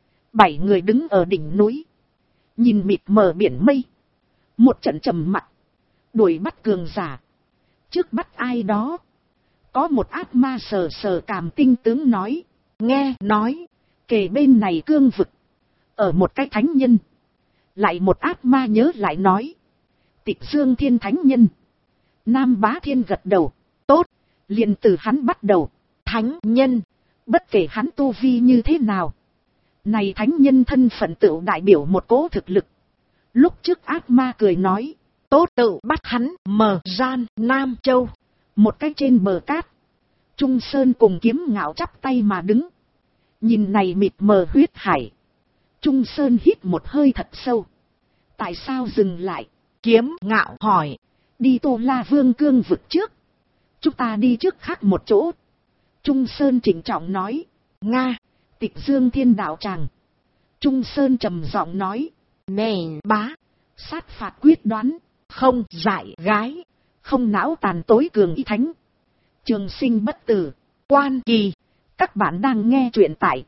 7 người đứng ở đỉnh núi. Nhìn mịt mờ biển mây. Một trận trầm mặc. Đuổi bắt cường giả. Trước bắt ai đó. Có một ác ma sờ sờ cảm tinh tướng nói. Nghe nói. Kề bên này cương vực. Ở một cái thánh nhân. Lại một ác ma nhớ lại nói. Tịch Dương Thiên Thánh Nhân. Nam Bá Thiên gật đầu. Tốt. Liền từ hắn bắt đầu. Thánh nhân. Bất kể hắn tu vi như thế nào. Này thánh nhân thân phận tựu đại biểu một cỗ thực lực. Lúc trước ác ma cười nói. Tốt tự bắt hắn mờ gian Nam Châu. Một cái trên bờ cát, Trung Sơn cùng Kiếm Ngạo chắp tay mà đứng. Nhìn này mịt mờ huyết hải. Trung Sơn hít một hơi thật sâu. Tại sao dừng lại? Kiếm Ngạo hỏi. Đi Tô La Vương cương vực trước. Chúng ta đi trước khác một chỗ. Trung Sơn trịnh trọng nói. Nga. Tịch Dương Thiên Đạo Tràng. Trung Sơn trầm giọng nói. Nền bá. Sát phạt quyết đoán. Không dại gái. Không não tàn tối cường y thánh. Trường sinh bất tử. Quan Kỳ. Các bạn đang nghe truyện tại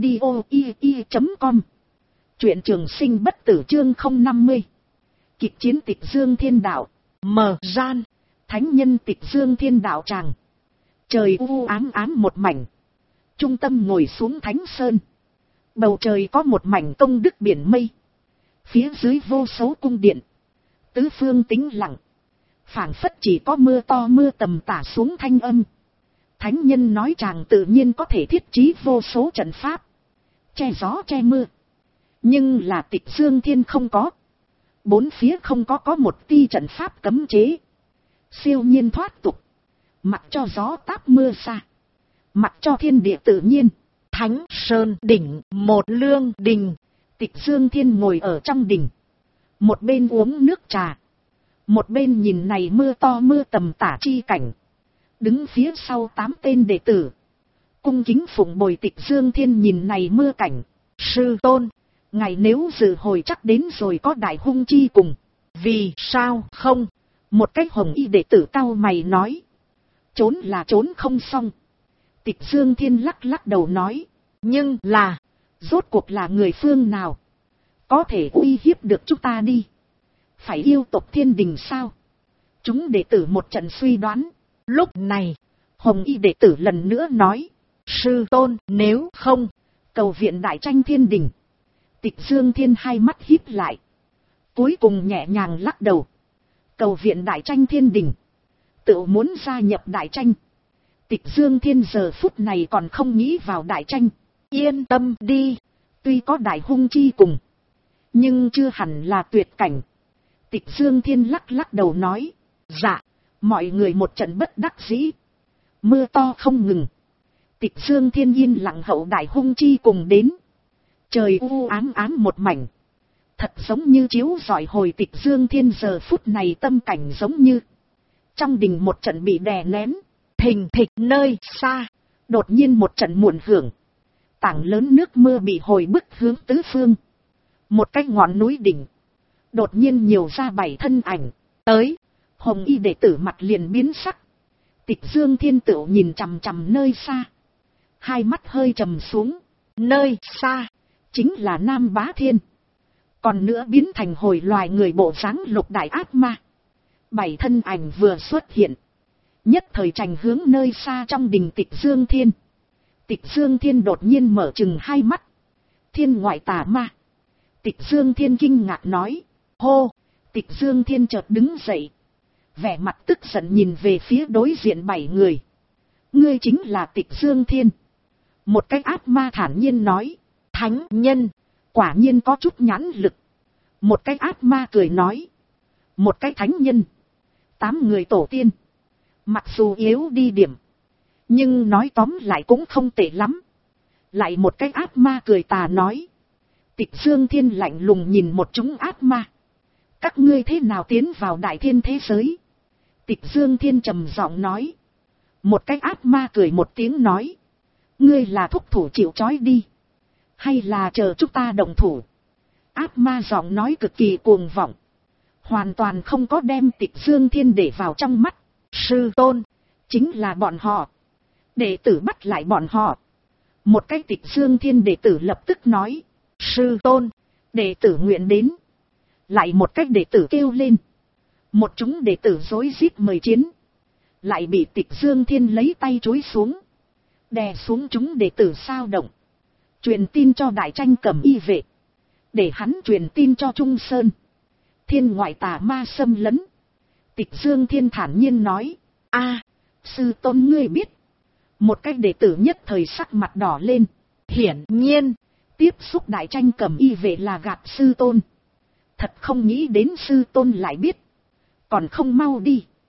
audio.com. Truyện Trường Sinh Bất Tử chương 050. Kịch chiến Tịch Dương Thiên Đạo. Mở gian. Thánh nhân Tịch Dương Thiên Đạo Tràng. Trời u ám ám một mảnh. Trung tâm ngồi xuống Thánh Sơn. Bầu trời có một mảnh công đức biển mây. Phía dưới vô số cung điện. Tứ phương tĩnh lặng. Phảng phất chỉ có mưa to mưa tầm tả xuống thanh âm. Thánh nhân nói chàng tự nhiên có thể thiết trí vô số trận pháp. Che gió che mưa. Nhưng là Tịch Dương Thiên không có. Bốn phía không có một ti trận pháp cấm chế. Siêu nhiên thoát tục. Mặc cho gió táp mưa xa. Mặc cho thiên địa tự nhiên. Thánh Sơn đỉnh một lương đình. Tịch Dương Thiên ngồi ở trong đình. Một bên uống nước trà. Một bên nhìn này mưa to mưa tầm tả chi cảnh. Đứng phía sau 8 tên đệ tử. Cung kính phụng bồi Tịch Dương Thiên nhìn này mưa cảnh. Sư tôn. Ngài nếu dự hồi chắc đến rồi có đại hung chi cùng. Vì sao không? Một cách hồng y đệ tử cau mày nói. Trốn là trốn không xong. Tịch Dương Thiên lắc lắc đầu nói. Nhưng là. Rốt cuộc là người phương nào? Có thể uy hiếp được chúng ta đi. Phải yêu tộc thiên đình sao? Chúng đệ tử một trận suy đoán. Lúc này. Hồng y đệ tử lần nữa nói. Sư tôn nếu không. Cầu viện đại tranh thiên đình. Tịch Dương Thiên hai mắt híp lại. Cuối cùng nhẹ nhàng lắc đầu. Cầu viện đại tranh thiên đình. Tự muốn gia nhập đại tranh. Tịch Dương Thiên giờ phút này còn không nghĩ vào đại tranh. Yên tâm đi. Tuy có đại hung chi cùng. Nhưng chưa hẳn là tuyệt cảnh. Tịch Dương Thiên lắc lắc đầu nói. Dạ. Mọi người một trận bất đắc dĩ. Mưa to không ngừng. Tịch Dương Thiên yên lặng hậu đại hung chi cùng đến. Trời u ám ám một mảnh. Thật giống như chiếu rọi hồi Tịch Dương Thiên giờ phút này tâm cảnh giống như. Trong đình một trận bị đè nén. Thình thịch nơi xa. Đột nhiên một trận muộn hưởng. Tảng lớn nước mưa bị hồi bức hướng tứ phương. Một cái ngọn núi đỉnh. Đột nhiên nhiều ra 7 thân ảnh. Tới. Hồng y đệ tử mặt liền biến sắc. Tịch Dương Thiên Tựu nhìn chằm chằm nơi xa. Hai mắt hơi trầm xuống. Nơi xa. Chính là Nam Bá Thiên. Còn nữa biến thành hồi loài người bộ dáng lục đại ác ma. 7 thân ảnh vừa xuất hiện. Nhất thời trành hướng nơi xa trong đình Tịch Dương Thiên. Tịch Dương Thiên đột nhiên mở trừng hai mắt. Thiên ngoại tà ma. Tịch Dương Thiên kinh ngạc nói. Hô. Tịch Dương Thiên chợt đứng dậy. Vẻ mặt tức giận nhìn về phía đối diện 7 người. Ngươi chính là Tịch Dương Thiên. Một cái ác ma thản nhiên nói. Thánh nhân. Quả nhiên có chút nhãn lực. Một cái ác ma cười nói. Một cái thánh nhân. 8 người tổ tiên. Mặc dù yếu đi điểm. Nhưng nói tóm lại cũng không tệ lắm. Lại một cái ác ma cười tà nói. Tịch Dương Thiên lạnh lùng nhìn một chúng ác ma. Các ngươi thế nào tiến vào đại thiên thế giới? Tịch Dương Thiên trầm giọng nói. Một cái ác ma cười một tiếng nói. Ngươi là thúc thủ chịu trói đi. Hay là chờ chúng ta động thủ? Ác ma giọng nói cực kỳ cuồng vọng. Hoàn toàn không có đem Tịch Dương Thiên để vào trong mắt. Sư tôn. Chính là bọn họ. Đệ tử bắt lại bọn họ. Một cái Tịch Dương Thiên đệ tử lập tức nói. Sư tôn. Đệ tử nguyện đến. Lại một cách đệ tử kêu lên. Một chúng đệ tử rối rít mời chiến. Lại bị Tịch Dương Thiên lấy tay chối xuống. Đè xuống chúng đệ tử sao động. Truyền tin cho đại tranh Cẩm Y vệ. Để hắn truyền tin cho Trung Sơn. Thiên ngoại tà ma xâm lấn. Tịch Dương Thiên thản nhiên nói. A, sư tôn ngươi biết. Một cách đệ tử nhất thời sắc mặt đỏ lên. Hiển nhiên. Tiếp xúc đại tranh Cẩm Y vệ là gạt sư tôn. Thật không nghĩ đến sư tôn lại biết. Còn không mau đi.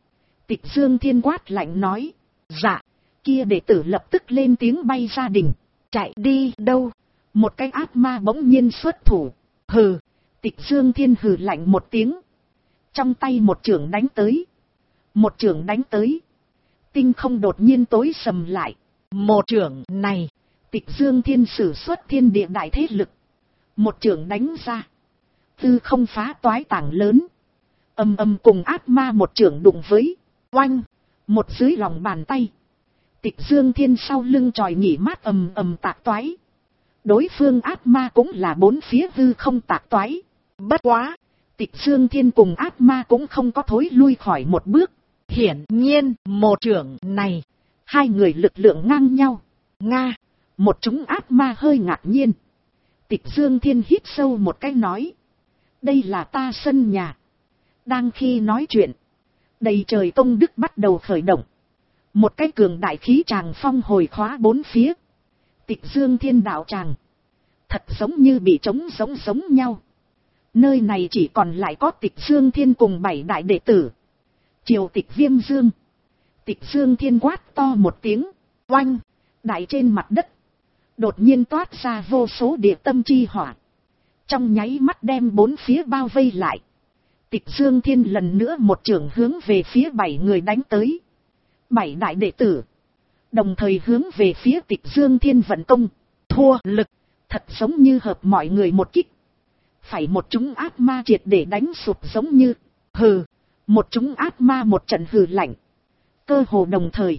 Tịch Dương Thiên quát lạnh nói. Dạ. Kia đệ tử lập tức lên tiếng bay ra đình. Chạy đi đâu? Một cái ác ma bỗng nhiên xuất thủ. Hừ. Tịch Dương Thiên hừ lạnh một tiếng. Trong tay một chưởng đánh tới. Một chưởng đánh tới. Tinh không đột nhiên tối sầm lại. Một chưởng này. Tịch Dương Thiên sử xuất thiên địa đại thế lực. Một chưởng đánh ra. Tư không phá toái tảng lớn. Ầm ầm cùng ác ma một chưởng đụng với. Oanh. Một dưới lòng bàn tay. Tịch Dương Thiên sau lưng tròi nghỉ mát ầm ầm tạc toái. Đối phương ác ma cũng là bốn phía hư không tạc toái. Bất quá. Tịch Dương Thiên cùng ác ma cũng không có thối lui khỏi một bước. Hiển nhiên một chưởng này. Hai người lực lượng ngang nhau. Nga. Một chúng ác ma hơi ngạc nhiên. Tịch Dương Thiên hít sâu một cái nói. Đây là ta sân nhà. Đang khi nói chuyện. Đầy trời công đức bắt đầu khởi động. Một cái cường đại khí tràng phong hồi khóa bốn phía. Tịch Dương Thiên đạo tràng. Thật giống như bị trống giống nhau. Nơi này chỉ còn lại có Tịch Dương Thiên cùng 7 đại đệ tử. Triều Tịch Viêm Dương. Tịch Dương Thiên quát to một tiếng. Oanh. Đại trên mặt đất. Đột nhiên toát ra vô số địa tâm chi hỏa. Trong nháy mắt đem bốn phía bao vây lại. Tịch Dương Thiên lần nữa một chưởng hướng về phía 7 người đánh tới. 7 đại đệ tử. Đồng thời hướng về phía Tịch Dương Thiên vận công. Thua lực. Thật giống như hợp mọi người một kích. Phải một chúng ác ma triệt để đánh sụp giống như. Hừ. Một chúng ác ma một trận hừ lạnh. Cơ hồ đồng thời.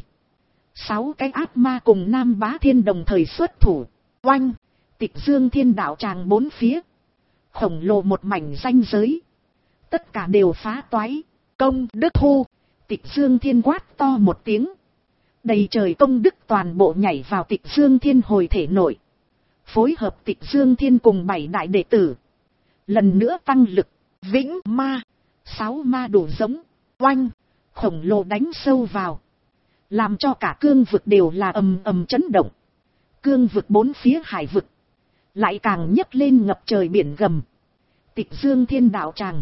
6 cái ác ma cùng Nam Bá Thiên đồng thời xuất thủ. Oanh. Tịch Dương Thiên đạo tràng bốn phía. Khổng lồ một mảnh ranh giới. Tất cả đều phá toái. Công đức thu. Tịch Dương Thiên quát to một tiếng. Đầy trời công đức toàn bộ nhảy vào Tịch Dương Thiên hồi thể nội. Phối hợp Tịch Dương Thiên cùng 7 đại đệ tử. Lần nữa tăng lực. Vĩnh ma. 6 ma đủ giống. Oanh. Khổng lồ đánh sâu vào. Làm cho cả cương vực đều là ầm ầm chấn động. Cương vực bốn phía hải vực. Lại càng nhấc lên ngập trời biển gầm. Tịch Dương Thiên đạo tràng.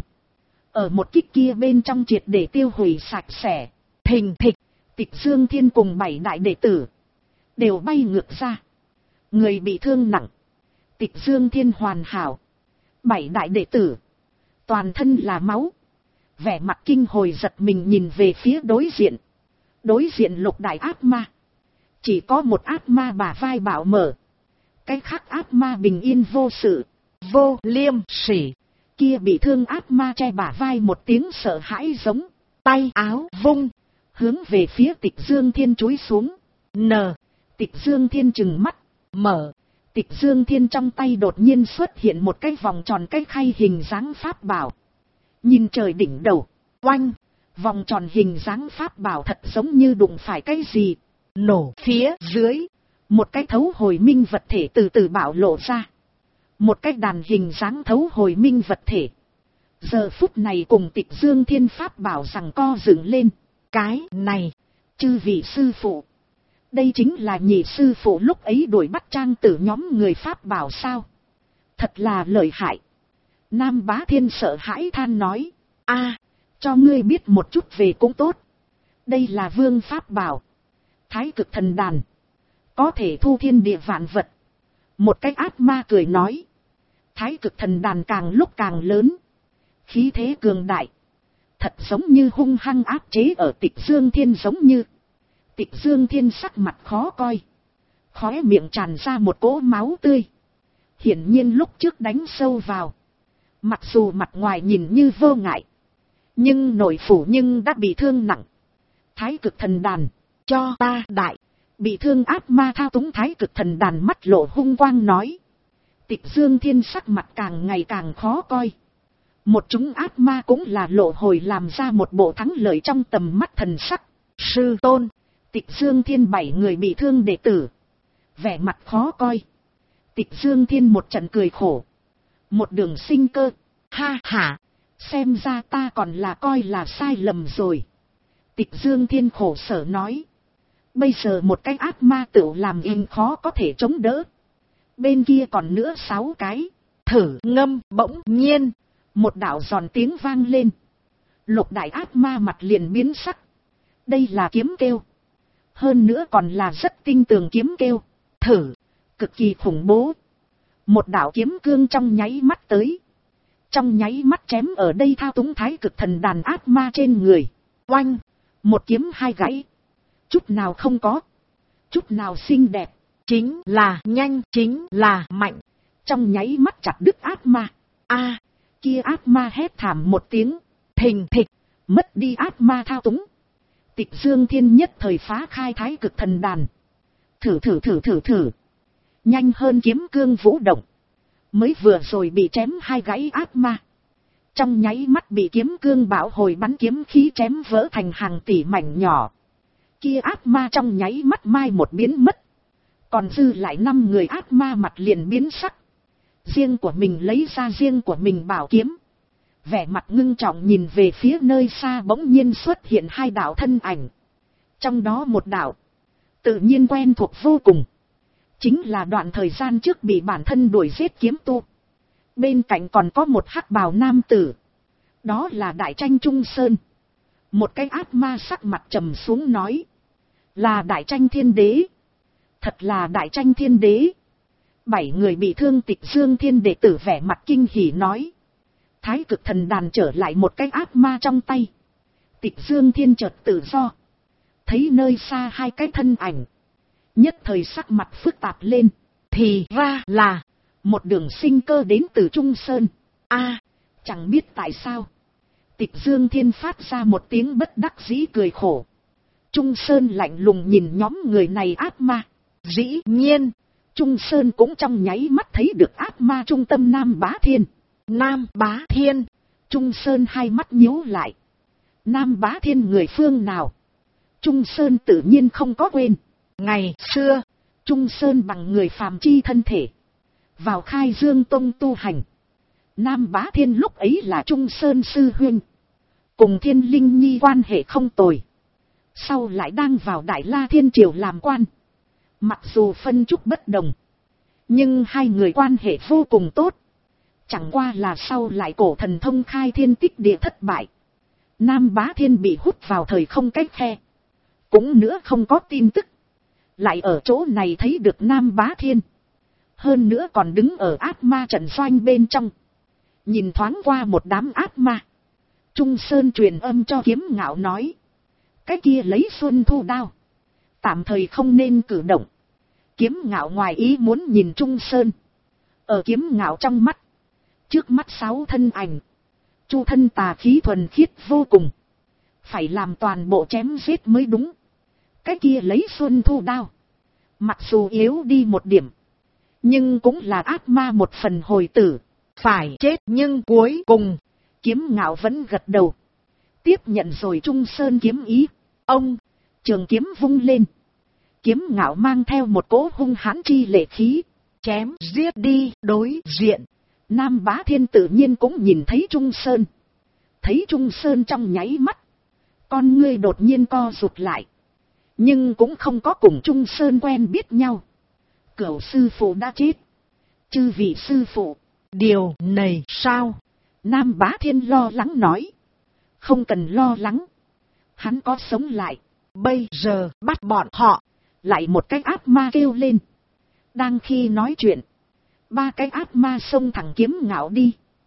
Ở một kích kia bên trong triệt để tiêu hủy sạch sẽ. Thình thịch. Tịch Dương Thiên cùng 7 đại đệ tử. Đều bay ngược ra. Người bị thương nặng. Tịch Dương Thiên hoàn hảo. 7 đại đệ tử. Toàn thân là máu. Vẻ mặt kinh hồi giật mình nhìn về phía đối diện. Đối diện lục đại ác ma. Chỉ có một ác ma bả vai bảo mở. Cái khác ác ma bình yên vô sự. Vô liêm sỉ. Kia bị thương ác ma che bả vai một tiếng sợ hãi giống. Tay áo vung. Hướng về phía Tịch Dương Thiên chúi xuống. Tịch Dương Thiên trừng mắt. Mở. Tịch Dương Thiên trong tay đột nhiên xuất hiện một cái vòng tròn cái khay hình dáng pháp bảo. Nhìn trời đỉnh đầu. Oanh. Vòng tròn hình dáng pháp bảo thật giống như đụng phải cái gì. Nổ phía dưới. Một cái thấu hồi minh vật thể từ từ bảo lộ ra. Một cái đàn hình dáng thấu hồi minh vật thể. Giờ phút này cùng Tịch Dương Thiên pháp bảo rằng co dựng lên. Cái này. Chư vị sư phụ. Đây chính là nhị sư phụ lúc ấy đuổi bắt trang tử nhóm người pháp bảo sao. Thật là lợi hại. Nam Bá Thiên sợ hãi than nói. A, cho ngươi biết một chút về cũng tốt. Đây là vương pháp bảo. Thái Cực Thần Đàn. Có thể thu thiên địa vạn vật. Một cái ác ma cười nói. Thái Cực Thần Đàn càng lúc càng lớn. Khí thế cường đại. Thật giống như hung hăng áp chế ở Tịch Dương Thiên giống như. Tịch Dương Thiên sắc mặt khó coi. Khóe miệng tràn ra một cỗ máu tươi. Hiển nhiên lúc trước đánh sâu vào. Mặc dù mặt ngoài nhìn như vô ngại. Nhưng nội phủ nhưng đã bị thương nặng. Thái Cực Thần Đàn. Cho ta đại. Bị thương ác ma thao túng Thái Cực Thần Đàn mắt lộ hung quang nói. Tịch Dương Thiên sắc mặt càng ngày càng khó coi. Một chúng ác ma cũng là lộ hồi làm ra một bộ thắng lợi trong tầm mắt thần sắc. Sư tôn. Tịch Dương Thiên 7 người bị thương đệ tử. Vẻ mặt khó coi. Tịch Dương Thiên một trận cười khổ. Một đường sinh cơ. Ha ha. Xem ra ta còn là coi là sai lầm rồi. Tịch Dương Thiên khổ sở nói. Bây giờ một cái ác ma tựu làm in khó có thể chống đỡ. Bên kia còn nữa 6 cái. Thử ngâm bỗng nhiên. Một đạo giòn tiếng vang lên. Lục đại ác ma mặt liền biến sắc. Đây là kiếm kêu. Hơn nữa còn là rất tinh tường kiếm kêu. Thử. Cực kỳ khủng bố. Một đạo kiếm cương trong nháy mắt tới. Trong nháy mắt chém ở đây thao túng thái cực thần đàn ác ma trên người. Oanh. Một kiếm hai gãy. Chút nào không có. Chút nào xinh đẹp. Chính là nhanh, chính là mạnh. Trong nháy mắt chặt đứt ác ma. A, kia ác ma hét thảm một tiếng. Thình thịch. Mất đi ác ma thao túng. Tịch Dương Thiên nhất thời phá khai thái cực thần đàn. Thử. Nhanh hơn kiếm cương vũ động. Mới vừa rồi bị chém hai gãy ác ma. Trong nháy mắt bị kiếm cương bão hồi bắn kiếm khí chém vỡ thành hàng tỷ mảnh nhỏ. Kia ác ma trong nháy mắt mai một biến mất. Còn dư lại 5 người ác ma mặt liền biến sắc. Riêng của mình lấy ra riêng của mình bảo kiếm. Vẻ mặt ngưng trọng nhìn về phía nơi xa bỗng nhiên xuất hiện 2 đạo thân ảnh. Trong đó một đạo tự nhiên quen thuộc vô cùng. Chính là đoạn thời gian trước bị bản thân đuổi giết kiếm tu. Bên cạnh còn có một hắc bào nam tử. Đó là Đại Tranh Trung Sơn. Một cái ác ma sắc mặt trầm xuống nói. Là Đại Tranh Thiên Đế. Thật là Đại Tranh Thiên Đế. 7 người bị thương. Tịch Dương Thiên đệ tử vẻ mặt kinh hỉ nói. Thái cực thần đàn trở lại một cái ác ma trong tay. Tịch Dương Thiên chợt tự do. Thấy nơi xa 2 cái thân ảnh. Nhất thời sắc mặt phức tạp lên. Thì ra là một đường sinh cơ đến từ Trung Sơn. A, chẳng biết tại sao. Tịch Dương Thiên phát ra một tiếng bất đắc dĩ cười khổ. Trung Sơn lạnh lùng nhìn nhóm người này ác ma. Dĩ nhiên, Trung Sơn cũng trong nháy mắt thấy được ác ma trung tâm Nam Bá Thiên. Nam Bá Thiên. Trung Sơn hai mắt nhíu lại. Nam Bá Thiên người phương nào? Trung Sơn tự nhiên không có quên. Ngày xưa, Trung Sơn bằng người phàm chi thân thể. Vào Khai Dương Tông tu hành. Nam Bá Thiên lúc ấy là Trung Sơn sư huynh. Cùng Thiên Linh Nhi quan hệ không tồi. Sau lại đang vào Đại La Thiên Triều làm quan. Mặc dù phân chút bất đồng. Nhưng 2 người quan hệ vô cùng tốt. Chẳng qua là sau lại cổ thần thông khai thiên tích địa thất bại. Nam Bá Thiên bị hút vào thời không cách khe. Cũng nữa không có tin tức. Lại ở chỗ này thấy được Nam Bá Thiên. Hơn nữa còn đứng ở ác ma trận doanh bên trong. Nhìn thoáng qua một đám ác ma. Trung Sơn truyền âm cho Kiếm Ngạo nói. Cái kia lấy xuân thu đao. Tạm thời không nên cử động. Kiếm Ngạo ngoài ý muốn nhìn Trung Sơn. Ở Kiếm Ngạo trong mắt. Trước mắt 6 thân ảnh. Chu thân tà khí thuần khiết vô cùng. Phải làm toàn bộ chém giết mới đúng. Cái kia lấy xuân thu đao. Mặc dù yếu đi một điểm. Nhưng cũng là ác ma một phần hồi tử. Phải chết nhưng cuối cùng. Kiếm Ngạo vẫn gật đầu. Tiếp nhận rồi Trung Sơn kiếm ý. Ông. Trường kiếm vung lên. Kiếm Ngạo mang theo một cỗ hung hãn chi lệ khí. Chém giết đi đối diện. Nam Bá Thiên tự nhiên cũng nhìn thấy Trung Sơn. Thấy Trung Sơn trong nháy mắt. Con ngươi đột nhiên co rụt lại. Nhưng cũng không có cùng Trung Sơn quen biết nhau. Cửu sư phụ đã chết. Chư vị sư phụ. Điều này sao? Nam Bá Thiên lo lắng nói. Không cần lo lắng. Hắn có sống lại. Bây giờ bắt bọn họ. Lại một cái ác ma kêu lên. Đang khi nói chuyện. 3 cái ác ma xông thẳng Kiếm Ngạo đi.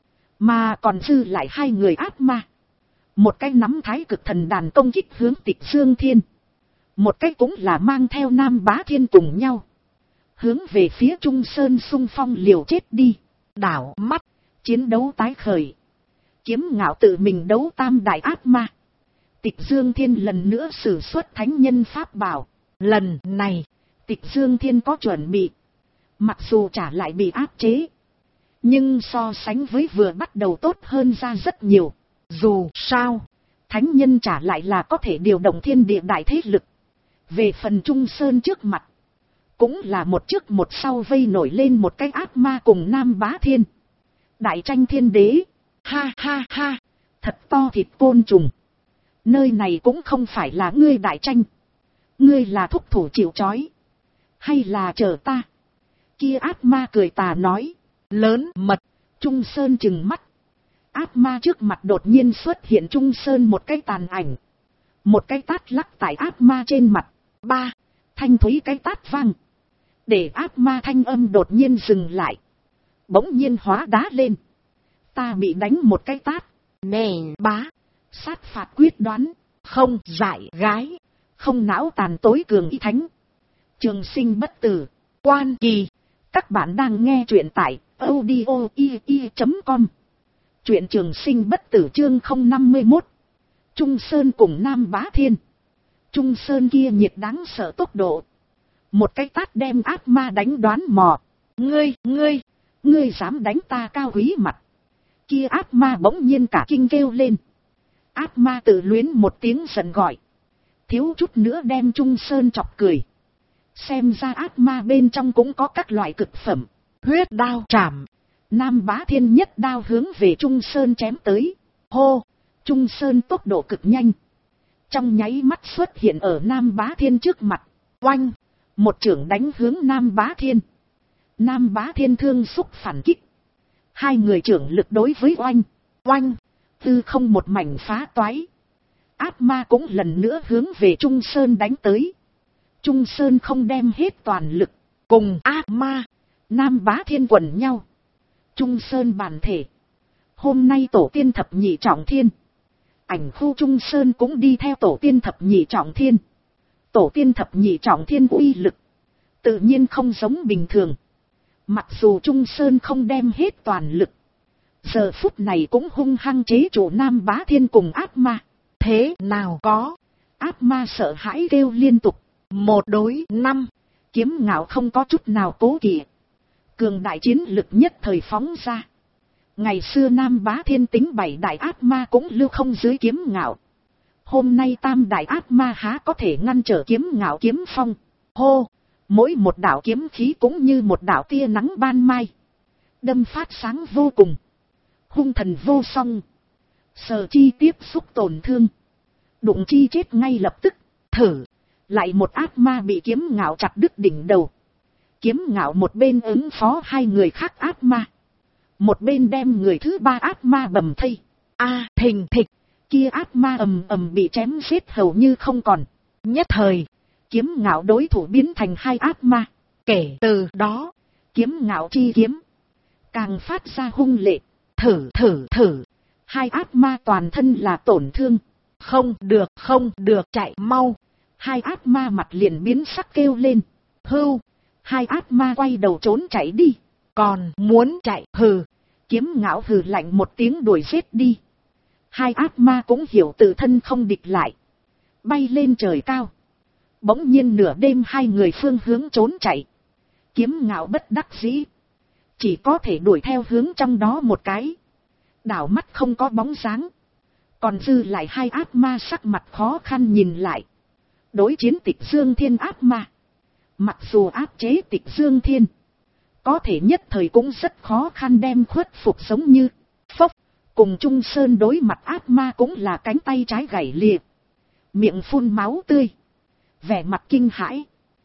Mà còn dư lại 2 người ác ma. Một cái nắm thái cực thần đàn công kích hướng Tịch Dương Thiên. Một cái cũng là mang theo Nam Bá Thiên cùng nhau. Hướng về phía Trung Sơn xung phong liều chết đi. Đảo mắt. Chiến đấu tái khởi. Kiếm Ngạo tự mình đấu 3 đại ác ma. Tịch Dương Thiên lần nữa sử xuất thánh nhân pháp bảo. Lần này. Tịch Dương Thiên có chuẩn bị. Mặc dù trả lại bị áp chế. Nhưng so sánh với vừa bắt đầu tốt hơn ra rất nhiều. Dù sao. Thánh nhân trả lại là có thể điều động thiên địa đại thế lực. Về phần Trung Sơn trước mặt. Cũng là một trước một sau vây nổi lên một cái ác ma cùng Nam Bá Thiên. Đại Tranh Thiên Đế. Ha ha ha. Thật to thịt côn trùng. Nơi này cũng không phải là ngươi Đại Tranh. Ngươi là thúc thủ chịu trói. Hay là chờ ta. Kia ác ma cười tà nói. Lớn mật. Trung Sơn trừng mắt. Ác ma trước mặt đột nhiên xuất hiện Trung Sơn một cái tàn ảnh. Một cái tát lắc tại ác ma trên mặt. Ba, thanh thúy cái tát vang. Để ác ma thanh âm đột nhiên dừng lại. Bỗng nhiên hóa đá lên. Ta bị đánh một cái tát. Nền bá. Sát phạt quyết đoán. Không dại gái. Không não tàn tối cường y thánh. Trường sinh bất tử. Quan kỳ. Các bạn đang nghe truyện tại audio.com. Truyện trường sinh bất tử chương 051. Trung Sơn cùng Nam Bá Thiên. Trung Sơn kia nhiệt đáng sợ tốc độ. Một cái tát đem ác ma đánh đoán mò. Ngươi dám đánh ta cao quý mặt. Kia ác ma bỗng nhiên cả kinh kêu lên. Ác ma tự luyến một tiếng giận gọi. Thiếu chút nữa đem Trung Sơn chọc cười. Xem ra ác ma bên trong cũng có các loại cực phẩm. Huyết đao trảm. Nam Bá Thiên nhất đao hướng về Trung Sơn chém tới. Hô! Trung Sơn tốc độ cực nhanh. Trong nháy mắt xuất hiện ở Nam Bá Thiên trước mặt. Oanh! Một chưởng đánh hướng Nam Bá Thiên. Nam Bá Thiên thương xúc phản kích. Hai người chưởng lực đối với oanh! Tư không một mảnh phá toái. Ác ma cũng lần nữa hướng về Trung Sơn đánh tới. Trung Sơn không đem hết toàn lực. Cùng ác ma. Nam Bá Thiên quần nhau. Trung Sơn bản thể. Hôm nay tổ tiên thập nhị trọng thiên. Ảnh khu Trung Sơn cũng đi theo tổ tiên thập nhị trọng thiên. Tổ tiên thập nhị trọng thiên uy lực. Tự nhiên không giống bình thường. Mặc dù Trung Sơn không đem hết toàn lực. Giờ phút này cũng hung hăng chế chủ Nam Bá Thiên cùng ác ma. Thế nào có. Ác ma sợ hãi kêu liên tục. 1-5. Kiếm ngạo không có chút nào cố kỵ. Cường đại chiến lực nhất thời phóng ra. Ngày xưa Nam Bá Thiên tính 7 đại ác ma cũng lưu không dưới kiếm ngạo. Hôm nay tam đại ác ma há có thể ngăn trở kiếm ngạo kiếm phong. Hô! Mỗi một đạo kiếm khí cũng như một đạo tia nắng ban mai. Đâm phát sáng vô cùng. Hung thần vô song. Sờ chi tiếp xúc tổn thương. Đụng chi chết ngay lập tức. Thử! Lại một ác ma bị kiếm ngạo chặt đứt đỉnh đầu. Kiếm ngạo một bên ứng phó hai người khác ác ma. Một bên đem người thứ ba ác ma bầm thây. Thình thịch. Kia ác ma ầm bị chém giết hầu như không còn. Nhất thời. Kiếm ngạo đối thủ biến thành hai ác ma. Kể từ đó. Kiếm ngạo chi kiếm. Càng phát ra hung lệ. Thử. Hai ác ma toàn thân là tổn thương. Không được chạy mau. Hai ác ma mặt liền biến sắc kêu lên. Hưu. Hai ác ma quay đầu trốn chạy đi. Còn muốn chạy hừ. Kiếm ngạo hừ lạnh một tiếng đuổi giết đi. Hai ác ma cũng hiểu tự thân không địch lại. Bay lên trời cao. Bỗng nhiên nửa đêm hai người phương hướng trốn chạy. Kiếm ngạo bất đắc dĩ. Chỉ có thể đuổi theo hướng trong đó một cái. Đảo mắt không có bóng dáng. Còn dư lại hai ác ma sắc mặt khó khăn nhìn lại. Đối chiến Tịch Dương Thiên ác ma. Mặc dù áp chế Tịch Dương Thiên. Có thể nhất thời cũng rất khó khăn đem khuất phục giống như. Phốc. Cùng Trung Sơn đối mặt ác ma cũng là cánh tay trái gãy liệt. Miệng phun máu tươi. Vẻ mặt kinh hãi.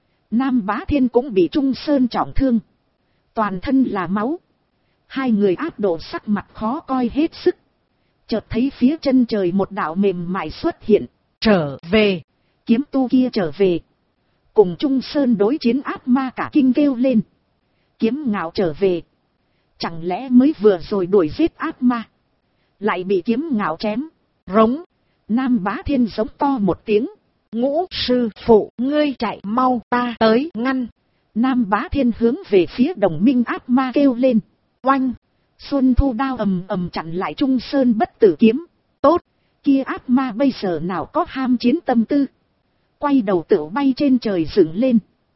Nam Bá Thiên cũng bị Trung Sơn trọng thương. Toàn thân là máu. Hai người áp độ sắc mặt khó coi hết sức. Chợt thấy phía chân trời một đạo mềm mại xuất hiện. Trở về. Kiếm tu kia trở về. Cùng Trung Sơn đối chiến ác ma cả kinh kêu lên. Kiếm ngạo trở về. Chẳng lẽ mới vừa rồi đuổi giết ác ma. Lại bị kiếm ngạo chém. Rống. Nam Bá Thiên giống to một tiếng. Ngũ sư phụ ngươi chạy mau ta tới ngăn. Nam Bá Thiên hướng về phía đồng minh ác ma kêu lên. Oanh. Xuân Thu đao ầm chặn lại Trung Sơn bất tử kiếm. Tốt. Kia ác ma bây giờ nào có ham chiến tâm tư. Quay đầu tựu bay trên trời dựng lên.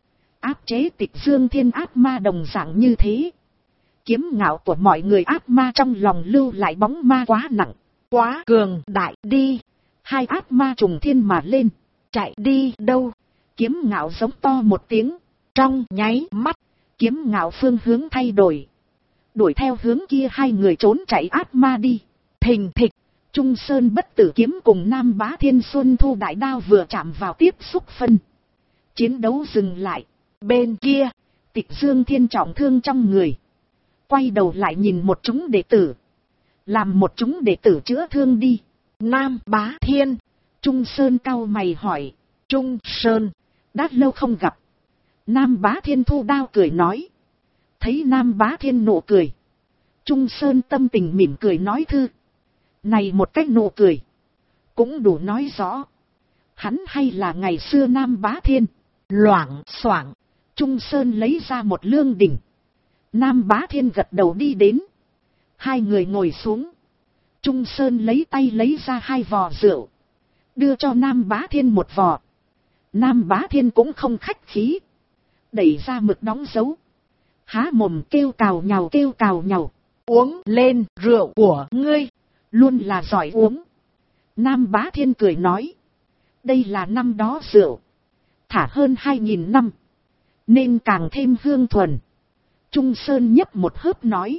Áp chế Tịch Dương Thiên ác ma đồng dạng như thế. Kiếm ngạo của mọi người ác ma trong lòng lưu lại bóng ma quá nặng. Quá cường đại đi. Hai ác ma trùng thiên mà lên. Chạy đi đâu. Kiếm ngạo giống to một tiếng. Trong nháy mắt. Kiếm ngạo phương hướng thay đổi. Đuổi theo hướng kia hai người trốn chạy ác ma đi. Thình thịch. Trung Sơn bất tử kiếm cùng Nam Bá Thiên Xuân Thu đại đao vừa chạm vào tiếp xúc phân. Chiến đấu dừng lại. Bên kia. Tịch Dương Thiên trọng thương trong người. Quay đầu lại nhìn một chúng đệ tử. Làm một chúng đệ tử chữa thương đi. Nam Bá Thiên. Trung Sơn cau mày hỏi. Trung Sơn, đã lâu không gặp. Nam Bá Thiên thu đao cười nói. Thấy Nam Bá Thiên nụ cười, Trung Sơn tâm tình mỉm cười nói thư. Này một cách nụ cười, cũng đủ nói rõ. Hắn hay là ngày xưa Nam Bá Thiên. loảng xoảng. Trung Sơn lấy ra một lương đỉnh. Nam Bá Thiên gật đầu đi đến. Hai người ngồi xuống. Trung Sơn lấy tay lấy ra 2 vò rượu, đưa cho Nam Bá Thiên 1 vò. Nam Bá Thiên cũng không khách khí, đẩy ra mực đóng dấu, há mồm kêu cào nhàu. Uống lên rượu của ngươi, luôn là giỏi uống. Nam Bá Thiên cười nói. Đây là năm đó rượu, thả hơn 2000 năm, nên càng thêm hương thuần. Trung Sơn nhấp một hớp nói.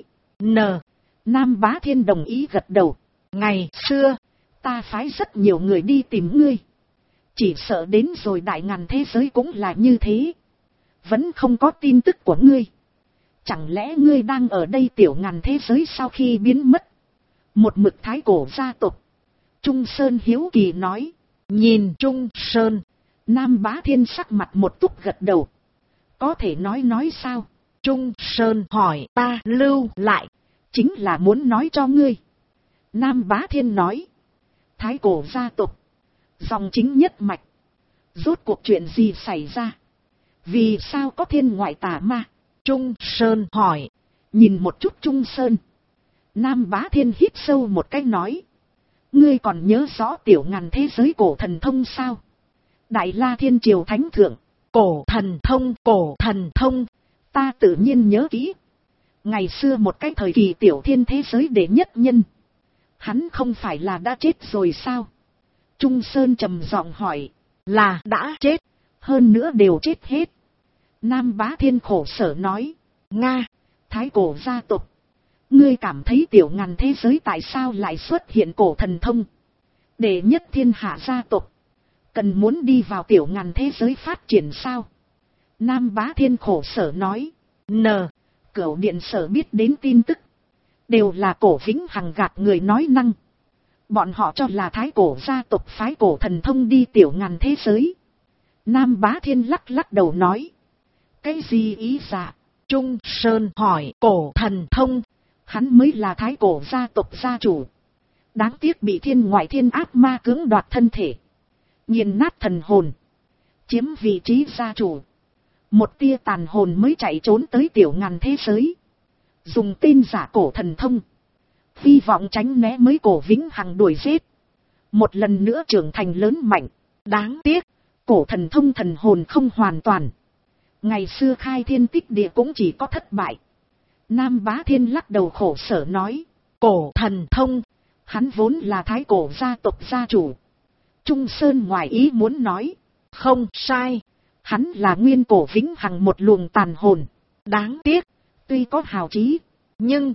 Nam Bá Thiên đồng ý gật đầu. Ngày xưa, ta phái rất nhiều người đi tìm ngươi. Chỉ sợ đến rồi đại ngàn thế giới cũng là như thế. Vẫn không có tin tức của ngươi. Chẳng lẽ ngươi đang ở đây tiểu ngàn thế giới sau khi biến mất? Một mực thái cổ gia tộc. Trung Sơn hiếu kỳ nói. Nhìn Trung Sơn, Nam Bá Thiên sắc mặt một túc gật đầu. Có thể nói sao? Trung Sơn hỏi. Ta lưu lại, chính là muốn nói cho ngươi. Nam Bá Thiên nói. Thái cổ gia tộc, dòng chính nhất mạch. Rốt cuộc chuyện gì xảy ra? Vì sao có thiên ngoại tà ma? Trung Sơn hỏi. Nhìn một chút Trung Sơn, Nam Bá Thiên hít sâu một cái nói. Ngươi còn nhớ rõ tiểu ngàn thế giới cổ thần thông sao? Đại La Thiên Triều Thánh Thượng. Cổ thần thông. Ta tự nhiên nhớ kỹ. Ngày xưa một cái thời kỳ tiểu thiên thế giới đệ nhất nhân, hắn không phải là đã chết rồi sao? Trung Sơn trầm giọng hỏi. Là đã chết, hơn nữa đều chết hết. Nam Bá Thiên khổ sở nói. Nga, thái cổ gia tộc, ngươi cảm thấy tiểu ngàn thế giới tại sao lại xuất hiện cổ thần thông? Đệ nhất thiên hạ gia tộc, cần muốn đi vào tiểu ngàn thế giới phát triển sao? Nam Bá Thiên khổ sở nói. Cửu điện sở biết đến tin tức, đều là Cổ Vĩnh Hằng gạt người nói năng. Bọn họ cho là thái cổ gia tộc phái cổ thần thông đi tiểu ngàn thế giới. Nam Bá Thiên lắc đầu nói. Cái gì ý dạ? Trung Sơn hỏi. Cổ thần thông, hắn mới là thái cổ gia tộc gia chủ. Đáng tiếc bị thiên ngoại thiên ác ma cưỡng đoạt thân thể, nghiền nát thần hồn, chiếm vị trí gia chủ. Một tia tàn hồn mới chạy trốn tới tiểu ngàn thế giới, dùng tên giả cổ thần thông, hy vọng tránh né mới Cổ Vĩnh Hằng đuổi giết, một lần nữa trưởng thành lớn mạnh. Đáng tiếc, cổ thần thông thần hồn không hoàn toàn. Ngày xưa khai thiên tích địa cũng chỉ có thất bại. Nam Bá Thiên lắc đầu khổ sở nói. Cổ thần thông, hắn vốn là thái cổ gia tộc gia chủ. Trung Sơn ngoài ý muốn nói. Không sai, hắn là nguyên Cổ Vĩnh Hằng một luồng tàn hồn. Đáng tiếc, tuy có hào trí, nhưng...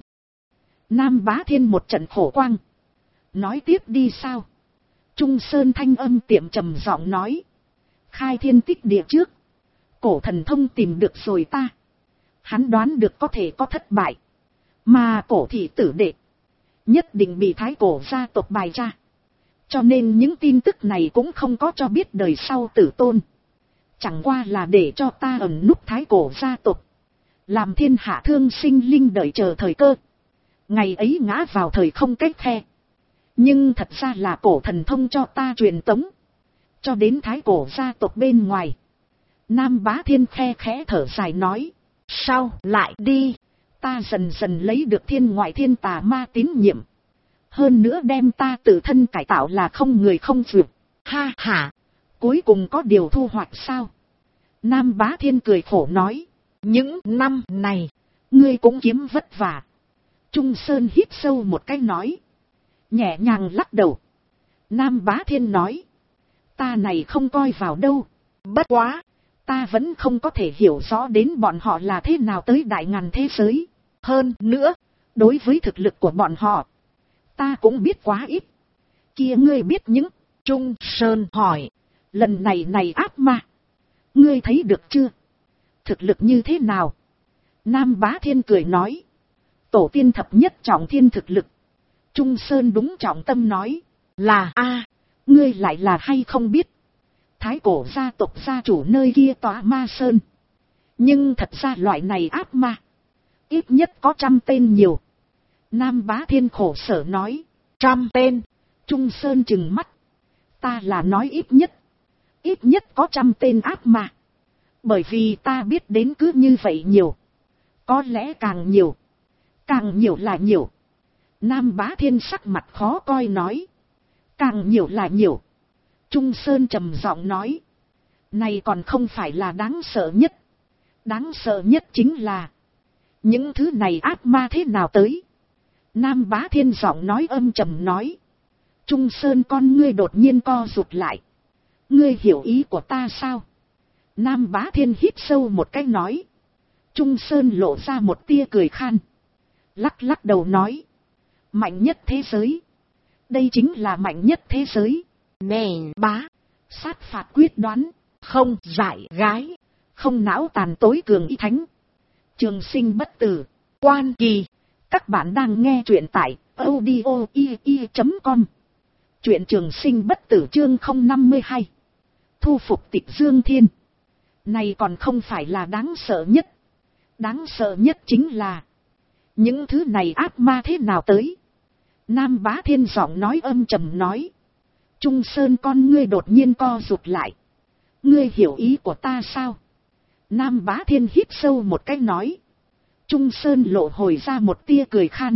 Nam Bá Thiên một trận khổ quang. Nói tiếp đi sao? Trung Sơn thanh âm tiệm trầm giọng nói. Khai thiên tích địa trước, cổ thần thông tìm được rồi ta. Hắn đoán được có thể có thất bại. Mà cổ thị tử đệ nhất định bị thái cổ gia tộc bài tra. Cho nên những tin tức này cũng không có cho biết đời sau tử tôn. Chẳng qua là để cho ta ẩn núp thái cổ gia tộc, làm thiên hạ thương sinh linh đợi chờ thời cơ. Ngày ấy ngã vào thời không cách khe. Nhưng thật ra là cổ thần thông cho ta truyền tống, cho đến thái cổ gia tộc bên ngoài. Nam Bá Thiên khe khẽ thở dài nói. Sao lại đi? Ta dần dần lấy được thiên ngoại thiên tà ma tín nhiệm. Hơn nữa đem ta tự thân cải tạo là không người không vượt. Ha ha! Cuối cùng có điều thu hoạch sao? Nam Bá Thiên cười khổ nói. Những năm này, ngươi cũng kiếm vất vả. Trung Sơn hít sâu một cái nói. Nhẹ nhàng lắc đầu. Nam Bá Thiên nói. Ta này không coi vào đâu. Bất quá, ta vẫn không có thể hiểu rõ đến bọn họ là thế nào tới đại ngàn thế giới. Hơn nữa, đối với thực lực của bọn họ, ta cũng biết quá ít. Kia ngươi biết những? Trung Sơn hỏi. Lần này ác ma, ngươi thấy được chưa? Thực lực như thế nào? Nam Bá Thiên cười nói. Tổ tiên thập nhất trọng thiên thực lực. Trung Sơn đúng trọng tâm nói. Là Ngươi lại là hay không biết, thái cổ gia tộc gia chủ nơi kia tọa ma sơn. Nhưng thật ra loại này ác ma, ít nhất có 100 tên nhiều. Nam Bá Thiên khổ sở nói. 100 tên. Trung Sơn trừng mắt. Ta là nói ít nhất có 100 tên ác ma. Bởi vì ta biết đến cứ như vậy nhiều. Có lẽ càng nhiều là nhiều. Nam Bá Thiên sắc mặt khó coi nói. Càng nhiều là nhiều. Trung Sơn trầm giọng nói. Này còn không phải là đáng sợ nhất. Đáng sợ nhất chính là những thứ này ác ma thế nào tới. Nam Bá Thiên giọng nói âm trầm nói. Trung Sơn con ngươi đột nhiên co rụt lại. Ngươi hiểu ý của ta sao? Nam Bá Thiên hít sâu một cái nói. Trung Sơn lộ ra một tia cười khan. Lắc đầu nói. Mạnh nhất thế giới. Đây chính là mạnh nhất thế giới. Nè bá. Sát phạt quyết đoán. Không dại gái. Không não tàn tối cường y thánh. Trường sinh bất tử. Quan Kỳ. Các bạn đang nghe truyện tại audio.com. Truyện trường sinh bất tử chương 052. Thu phục Tịch Dương Thiên. Này còn không phải là đáng sợ nhất. Đáng sợ nhất chính là những thứ này ác ma thế nào tới. Nam Bá Thiên giọng nói âm trầm nói. Trung Sơn con ngươi đột nhiên co rụt lại. Ngươi hiểu ý của ta sao? Nam Bá Thiên hít sâu một cái nói. Trung Sơn lộ hồi ra một tia cười khan.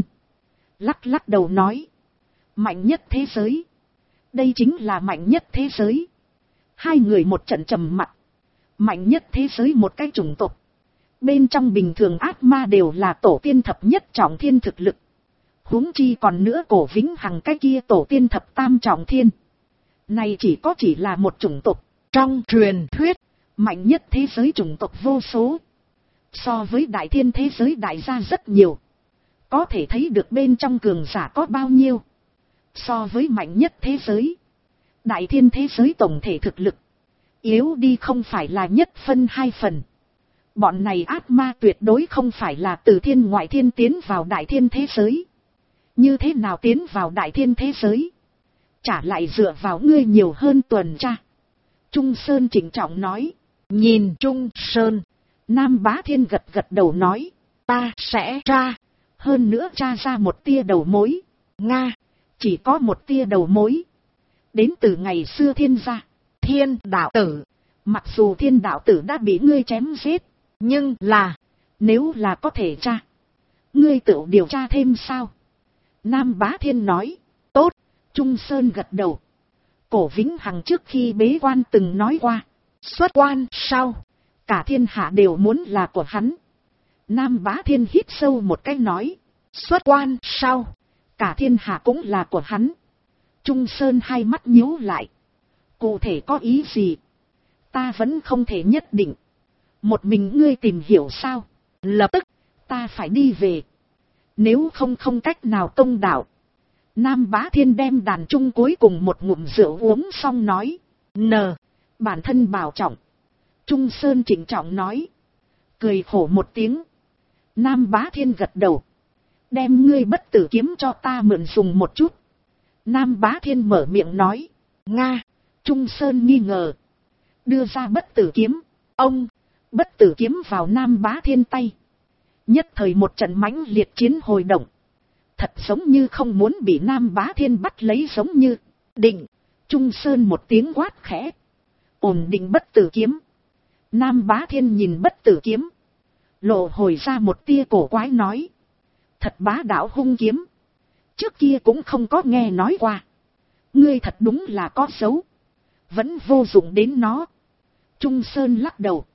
Lắc đầu nói. Mạnh nhất thế giới. Đây chính là mạnh nhất thế giới. Hai người một trận trầm mặc. Mạnh nhất thế giới một cái chủng tộc. Bên trong bình thường ác ma đều là tổ tiên thập nhất trọng thiên thực lực. Huống chi còn nữa Cổ Vĩnh Hằng cái kia tổ tiên thập tam trọng thiên. Này chỉ là một chủng tộc. Trong truyền thuyết, mạnh nhất thế giới chủng tộc vô số. So với đại thiên thế giới đại gia rất nhiều. Có thể thấy được bên trong cường giả có bao nhiêu. So với mạnh nhất thế giới, đại thiên thế giới tổng thể thực lực yếu đi không phải là 1/2. Bọn này ác ma tuyệt đối không phải là từ thiên ngoại thiên tiến vào đại thiên thế giới. Như thế nào tiến vào đại thiên thế giới? Trả lại dựa vào ngươi nhiều hơn tuần tra. Trung Sơn trịnh trọng nói. Nhìn Trung Sơn. Nam Bá Thiên gật đầu nói. Ta sẽ tra. Hơn nữa tra ra một tia đầu mối. Nga. Chỉ có một tia đầu mối. Đến từ ngày xưa Thiên gia. Thiên đạo tử. Mặc dù Thiên đạo tử đã bị ngươi chém giết. Nhưng là. Nếu là có thể tra. Ngươi tự điều tra thêm sao? Nam Bá Thiên nói. Tốt. Trung Sơn gật đầu. Cổ Vĩnh Hằng trước khi bế quan từng nói qua. Xuất quan sau. Cả thiên hạ đều muốn là của hắn. Nam Bá Thiên hít sâu một cái nói. Xuất quan sau. Cả thiên hạ cũng là của hắn. Trung Sơn hai mắt nhíu lại. Cụ thể có ý gì? Ta vẫn không thể nhất định. Một mình ngươi tìm hiểu sao? Lập tức. Ta phải đi về. Nếu không cách nào công đạo. Nam Bá Thiên đem đàn trung cuối cùng một ngụm rượu uống xong nói. Bản thân bảo trọng. Trung Sơn trịnh trọng nói. Cười khổ một tiếng. Nam Bá Thiên gật đầu. Đem ngươi bất tử kiếm cho ta mượn dùng một chút. Nam Bá Thiên mở miệng nói. Nga. Trung Sơn nghi ngờ. Đưa ra bất tử kiếm. Ông. Bất tử kiếm vào Nam Bá Thiên tay. Nhất thời một trận mãnh liệt chiến hồi động. Thật giống như không muốn bị Nam Bá Thiên bắt lấy giống như. Định. Trung Sơn một tiếng quát khẽ. Ổn định bất tử kiếm. Nam Bá Thiên nhìn bất tử kiếm. Lộ hồi ra một tia cổ quái nói. Thật bá đạo hung kiếm. Trước kia cũng không có nghe nói qua. Ngươi thật đúng là có xấu. Vẫn vô dụng đến nó. Trung Sơn lắc đầu.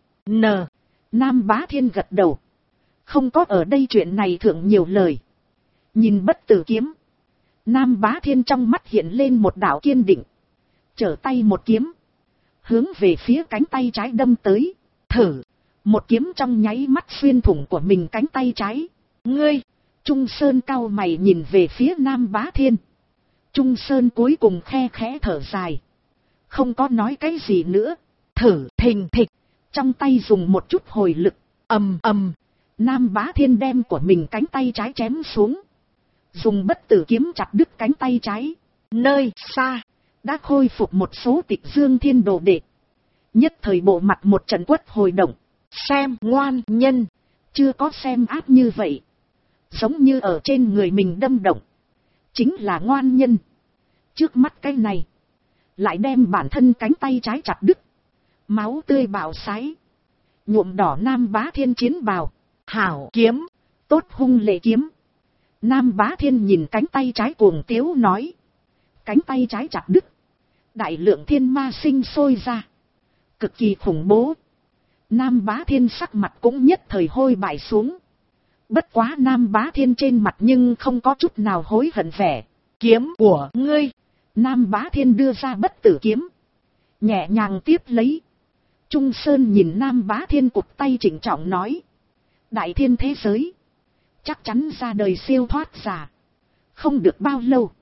Nam Bá Thiên gật đầu. Không có ở đây chuyện này thượng nhiều lời. Nhìn bất tử kiếm. Nam Bá Thiên trong mắt hiện lên một đạo kiên định. Trở tay một kiếm. Hướng về phía cánh tay trái đâm tới. Thử. Một kiếm trong nháy mắt xuyên thủng của mình cánh tay trái. Ngươi. Trung Sơn cau mày nhìn về phía Nam Bá Thiên. Trung Sơn cuối cùng khe khẽ thở dài. Không có nói cái gì nữa. Thử thình thịch. Trong tay dùng một chút hồi lực. Ầm ầm. Nam Bá Thiên đem của mình cánh tay trái chém xuống. Dùng bất tử kiếm chặt đứt cánh tay trái. Nơi xa. đã khôi phục một số Tịch Dương Thiên đồ đệ. Nhất thời bộ mặt một trận quất hồi động. Xem ngoan nhân. Chưa có xem áp như vậy. Giống như ở trên người mình đâm động. Chính là ngoan nhân. Trước mắt cái này. Lại đem bản thân cánh tay trái chặt đứt. Máu tươi bạo sái. Nhuộm đỏ Nam Bá Thiên chiến bào. Hảo kiếm. Tốt hung lệ kiếm. Nam Bá Thiên nhìn cánh tay trái cuồng tiếu nói. Cánh tay trái chặt đứt. Đại lượng thiên ma sinh sôi ra. Cực kỳ khủng bố. Nam Bá Thiên sắc mặt cũng nhất thời hôi bại xuống. Bất quá Nam Bá Thiên trên mặt nhưng không có chút nào hối hận vẻ. Kiếm của ngươi. Nam Bá Thiên đưa ra bất tử kiếm. Nhẹ nhàng tiếp lấy. Trung Sơn nhìn Nam Bá Thiên cụt tay chỉnh trọng nói. Đại thiên thế giới. Chắc chắn ra đời siêu thoát giả. Không được bao lâu.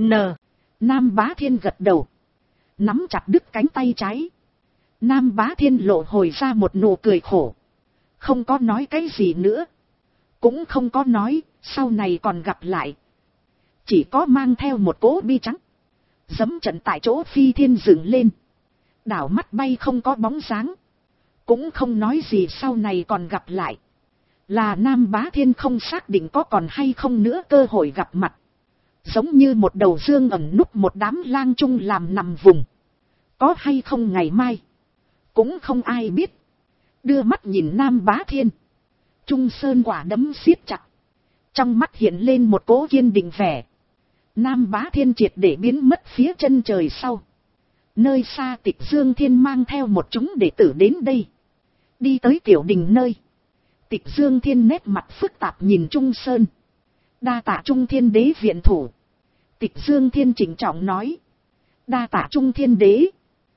Nam Bá Thiên gật đầu. Nắm chặt đứt cánh tay trái. Nam Bá Thiên lộ hồi ra một nụ cười khổ. Không có nói cái gì nữa. Cũng không có nói, sau này còn gặp lại. Chỉ có mang theo một cỗ bi trắng. Dẫm trận tại chỗ phi thiên dựng lên. Đảo mắt bay không có bóng dáng. Cũng không nói gì sau này còn gặp lại. Là Nam Bá Thiên không xác định có còn hay không nữa cơ hội gặp mặt. Giống như một đầu dương ẩn núp một đám lang chung làm nằm vùng. Có hay không ngày mai. Cũng không ai biết. Đưa mắt nhìn Nam Bá Thiên. Trung Sơn quả đấm siết chặt. Trong mắt hiện lên một cỗ kiên định vẻ. Nam Bá Thiên triệt để biến mất phía chân trời sau. Nơi xa Tịch Dương Thiên mang theo một chúng đệ tử đến đây. Đi tới tiểu đình nơi. Tịch Dương Thiên nét mặt phức tạp nhìn Trung Sơn. Đa tạ Trung Thiên Đế viện thủ. Tịch Dương Thiên chỉnh trọng nói. Đa tạ Trung Thiên Đế.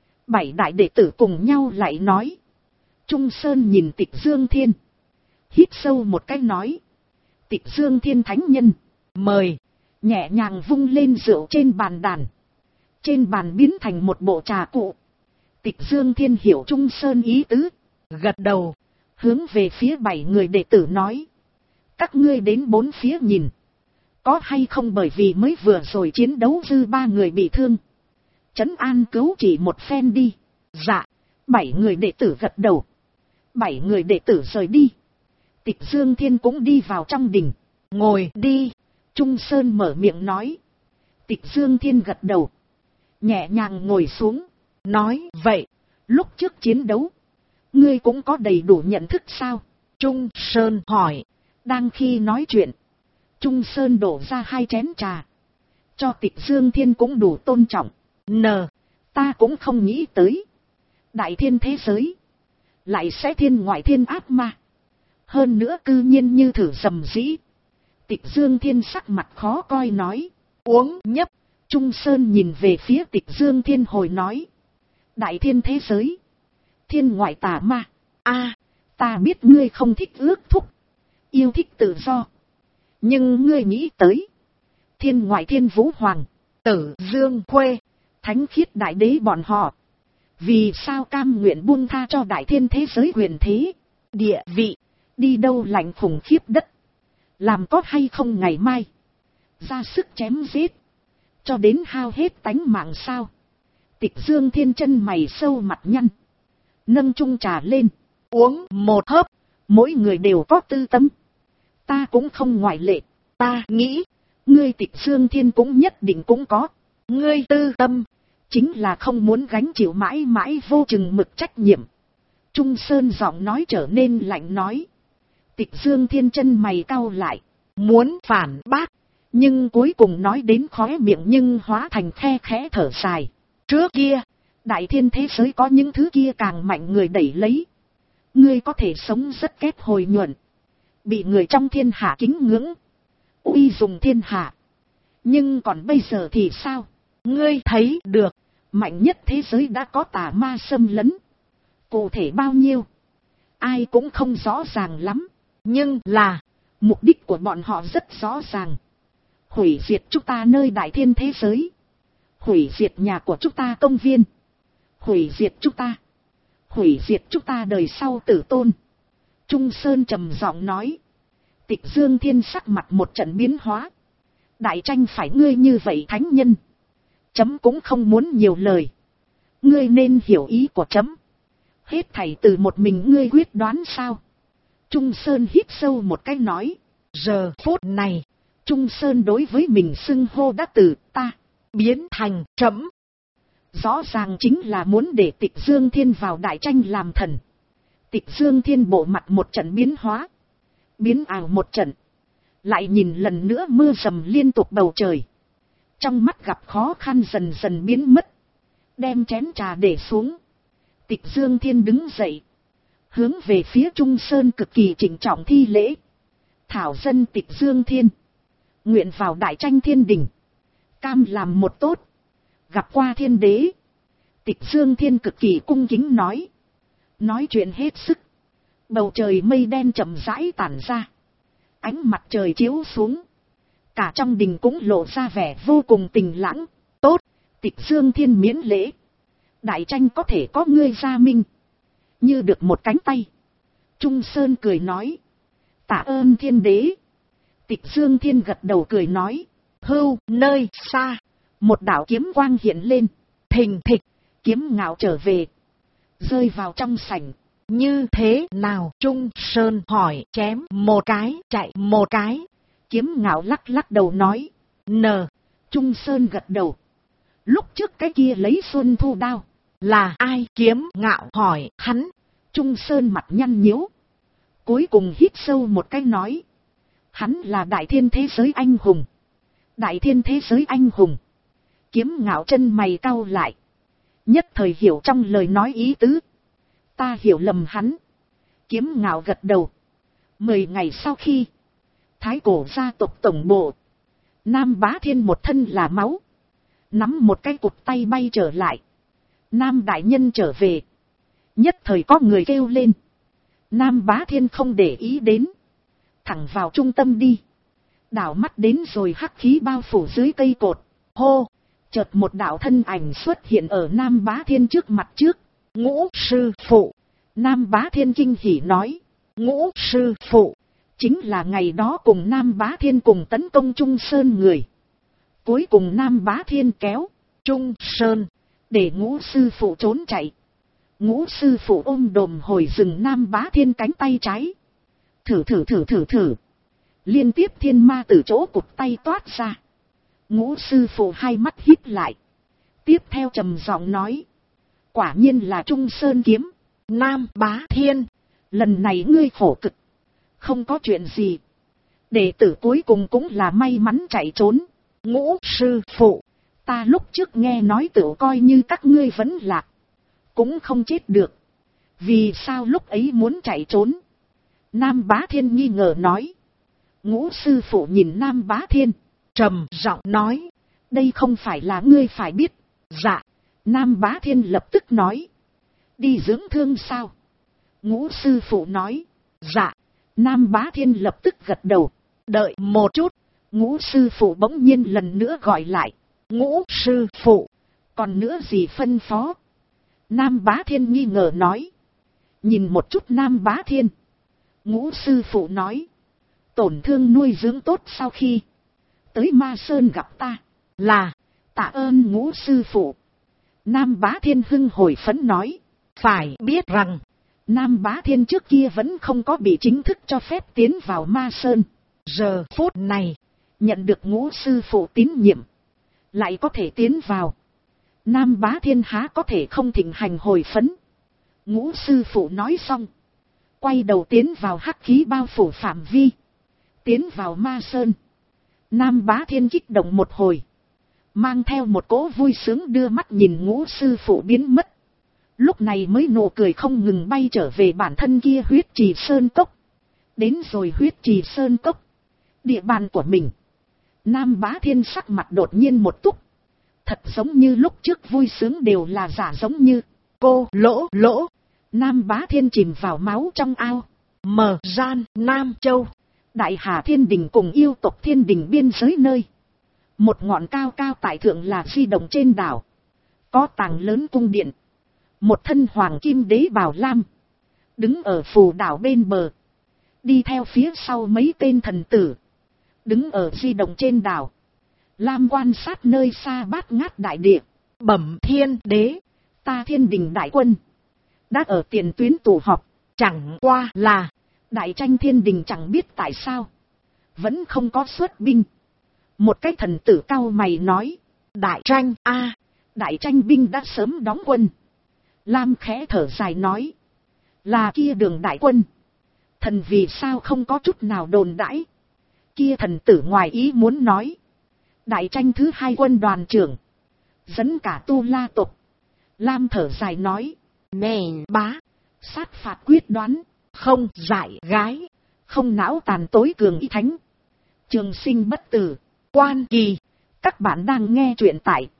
7 đại đệ tử cùng nhau lại nói. Trung Sơn nhìn Tịch Dương Thiên. Hít sâu một cái nói. Tịch Dương Thiên thánh nhân. Mời. Nhẹ nhàng vung lên rượu trên bàn đàn. Trên bàn biến thành một bộ trà cụ. Tịch Dương Thiên hiểu Trung Sơn ý tứ. Gật đầu. Hướng về phía 7 người đệ tử nói. Các ngươi đến 4 phía nhìn. Có hay không bởi vì mới vừa rồi chiến đấu dư 3 người bị thương. Trấn an cứu chỉ một phen đi. Dạ. 7 người đệ tử gật đầu. 7 người đệ tử rời đi. Tịch Dương Thiên cũng đi vào trong đình. Ngồi đi. Trung Sơn mở miệng nói. Tịch Dương Thiên gật đầu. Nhẹ nhàng ngồi xuống. Nói vậy. Lúc trước chiến đấu. Ngươi cũng có đầy đủ nhận thức sao? Trung Sơn hỏi. Đang khi nói chuyện. Trung Sơn đổ ra 2 chén trà. Cho Tịch Dương Thiên cũng đủ tôn trọng. Ta cũng không nghĩ tới. Đại thiên thế giới. Lại sẽ thiên ngoại thiên ác ma. Hơn nữa cư nhiên như thử dầm dĩ. Tịch Dương Thiên sắc mặt khó coi nói. Uống nhấp. Trung Sơn nhìn về phía Tịch Dương Thiên hồi nói. Đại thiên thế giới. Thiên ngoại tà ma. Ta biết ngươi không thích ước thúc. Yêu thích tự do. Nhưng ngươi nghĩ tới. Thiên ngoại thiên vũ hoàng. Tử Dương Khuê. Thánh khiết đại đế bọn họ. Vì sao cam nguyện buông tha cho đại thiên thế giới huyền thế. Địa vị. Đi đâu lạnh khủng khiếp đất. Làm có hay không ngày mai. Ra sức chém giết. Cho đến hao hết tánh mạng sao. Tịch Dương Thiên chân mày sâu mặt nhăn. Nâng chung trà lên. Uống một hớp. Mỗi người đều có tư tâm. Ta cũng không ngoại lệ. Ta nghĩ. Ngươi Tịch Dương Thiên cũng nhất định cũng có. Ngươi tư tâm. Chính là không muốn gánh chịu mãi mãi vô chừng mực trách nhiệm. Trung Sơn giọng nói trở nên lạnh nói. Tịch Dương Thiên chân mày cau lại. Muốn phản bác. Nhưng cuối cùng nói đến khóe miệng nhưng hóa thành khe khẽ thở dài. Trước kia. Đại thiên thế giới có những thứ kia càng mạnh người đẩy lấy. Ngươi có thể sống rất kép hồi nhuận. Bị người trong thiên hạ kính ngưỡng. Uy dùng thiên hạ. Nhưng còn bây giờ thì sao? Ngươi thấy được. Mạnh nhất thế giới đã có tà ma xâm lấn. Cụ thể bao nhiêu? Ai cũng không rõ ràng lắm. Nhưng là. Mục đích của bọn họ rất rõ ràng. Hủy diệt chúng ta nơi đại thiên thế giới. Hủy diệt nhà của chúng ta công viên. Hủy diệt chúng ta. Hủy diệt chúng ta đời sau tử tôn. Trung Sơn trầm giọng nói. Tịch Dương Thiên sắc mặt một trận biến hóa. Đại tranh phải ngươi như vậy thánh nhân. Chấm cũng không muốn nhiều lời. Ngươi nên hiểu ý của chấm. Hết thảy từ một mình ngươi quyết đoán sao? Trung Sơn hít sâu một cái nói. Giờ phút này, Trung Sơn đối với mình xưng hô đã từ ta biến thành trẫm. Rõ ràng chính là muốn để Tịch Dương Thiên vào đại tranh làm thần. Tịch Dương Thiên bộ mặt một trận biến hóa. Biến ảo một trận. Lại nhìn lần nữa mưa rầm liên tục bầu trời. Trong mắt gặp khó khăn dần dần biến mất. Đem chén trà để xuống. Tịch Dương Thiên đứng dậy. Hướng về phía Trung Sơn cực kỳ trịnh trọng thi lễ. Thảo dân Tịch Dương Thiên. Nguyện vào đại tranh thiên đình. Cam làm một tốt. Gặp qua thiên đế. Tịch Dương Thiên cực kỳ cung kính nói. Nói chuyện hết sức. Bầu trời mây đen chậm rãi tản ra. Ánh mặt trời chiếu xuống. Cả trong đình cũng lộ ra vẻ vô cùng tình lãng. Tốt, Tịch Dương Thiên miễn lễ. Đại tranh có thể có ngươi gia minh. Như được một cánh tay. Trung Sơn cười nói. Tạ ơn thiên đế. Tịch Dương Thiên gật đầu cười nói. Hưu nơi xa. Một đạo kiếm quang hiện lên. Thình thịch. Kiếm ngạo trở về. Rơi vào trong sảnh. Như thế nào? Trung Sơn hỏi. Chém một cái, chạy một cái. Kiếm ngạo lắc lắc đầu nói. Trung Sơn gật đầu. Lúc trước cái kia lấy xuân thu đao. Là ai? Kiếm ngạo hỏi hắn. Trung Sơn mặt nhăn nhíu. Cuối cùng hít sâu một cái nói. Hắn là đại thiên thế giới anh hùng. Đại thiên thế giới anh hùng. Kiếm ngạo chân mày cau lại. Nhất thời hiểu trong lời nói ý tứ. Ta hiểu lầm hắn. Kiếm ngạo gật đầu. 10 ngày sau khi. Thái cổ gia tộc tổng bộ. Nam Bá Thiên một thân là máu. Nắm một cái cụt tay bay trở lại. Nam đại nhân trở về. Nhất thời có người kêu lên. Nam Bá Thiên không để ý đến. Thẳng vào trung tâm đi. Đảo mắt đến rồi hắc khí bao phủ dưới cây cột. Hô. Chợt một đạo thân ảnh xuất hiện ở Nam Bá Thiên trước mặt trước. Ngũ sư phụ. Nam Bá Thiên kinh hỉ nói. Ngũ sư phụ. Chính là ngày đó cùng Nam Bá Thiên cùng tấn công Trung Sơn người. Cuối cùng Nam Bá Thiên kéo Trung Sơn. Để Ngũ sư phụ trốn chạy. Ngũ sư phụ ôm đồm hồi rừng Nam Bá Thiên cánh tay trái. Thử. Liên tiếp thiên ma từ chỗ cụt tay toát ra. Ngũ sư phụ hai mắt híp lại. Tiếp theo trầm giọng nói. Quả nhiên là Trung Sơn kiếm. Nam Bá Thiên. Lần này ngươi khổ cực. Không có chuyện gì. Đệ tử cuối cùng cũng là may mắn chạy trốn. Ngũ sư phụ. Ta lúc trước nghe nói tự coi như các ngươi vẫn lạc. Cũng không chết được. Vì sao lúc ấy muốn chạy trốn? Nam Bá Thiên nghi ngờ nói. Ngũ sư phụ nhìn Nam Bá Thiên. Trầm giọng nói. Đây không phải là ngươi phải biết. Dạ. Nam Bá Thiên lập tức nói. Đi dưỡng thương sao? Ngũ sư phụ nói. Dạ. Nam Bá Thiên lập tức gật đầu. Đợi một chút. Ngũ sư phụ bỗng nhiên lần nữa gọi lại. Ngũ sư phụ. Còn nữa gì phân phó? Nam Bá Thiên nghi ngờ nói. Nhìn một chút Nam Bá Thiên. Ngũ sư phụ nói. Tổn thương nuôi dưỡng tốt sau khi. Tới Ma Sơn gặp ta. Là. Tạ ơn Ngũ sư phụ. Nam Bá Thiên hưng hồi phấn nói. Phải biết rằng. Nam Bá Thiên trước kia vẫn không có bị chính thức cho phép tiến vào Ma Sơn. Giờ phút này. Nhận được Ngũ sư phụ tín nhiệm. Lại có thể tiến vào. Nam Bá Thiên há có thể không thịnh hành hồi phấn. Ngũ sư phụ nói xong. Quay đầu tiến vào hắc khí bao phủ phạm vi. Tiến vào Ma Sơn. Nam Bá Thiên kích động một hồi. Mang theo một cỗ vui sướng đưa mắt nhìn Ngũ sư phụ biến mất. Lúc này mới nụ cười không ngừng bay trở về bản thân kia huyết trì sơn cốc. Đến rồi huyết trì sơn cốc. Địa bàn của mình. Nam Bá Thiên sắc mặt đột nhiên một túc. Thật giống như lúc trước vui sướng đều là giả giống như. Cô lỗ. Nam Bá Thiên chìm vào máu trong ao. Mờ gian Nam Châu. Đại Hà Thiên Đình cùng yêu tộc Thiên Đình biên giới nơi. Một ngọn cao cao tại thượng là di động trên đảo. Có tàng lớn cung điện. Một thân hoàng kim đế bào lam. Đứng ở phù đảo bên bờ. Đi theo phía sau mấy tên thần tử. Đứng ở di động trên đảo. Lam quan sát nơi xa bát ngát đại địa. Bẩm thiên đế, Ta Thiên Đình đại quân đã ở tiền tuyến tụ họp. chẳng qua là Đại tranh Thiên Đình chẳng biết tại sao vẫn không có xuất binh. Một cái thần tử cau mày nói. đại tranh a. Đại tranh binh đã sớm đóng quân. Lam khẽ thở dài nói. Là kia Đường đại quân. Thần vì sao không có chút nào đồn đãi. Kia thần tử ngoài ý muốn nói. Đại tranh thứ hai quân đoàn trưởng dẫn cả Tu La tộc. Lam thở dài nói. Nền bá, Sát phạt quyết đoán, không dại gái, không não tàn tối cường ý thánh. Trường sinh bất tử. quan kỳ. Các bạn đang nghe truyện tại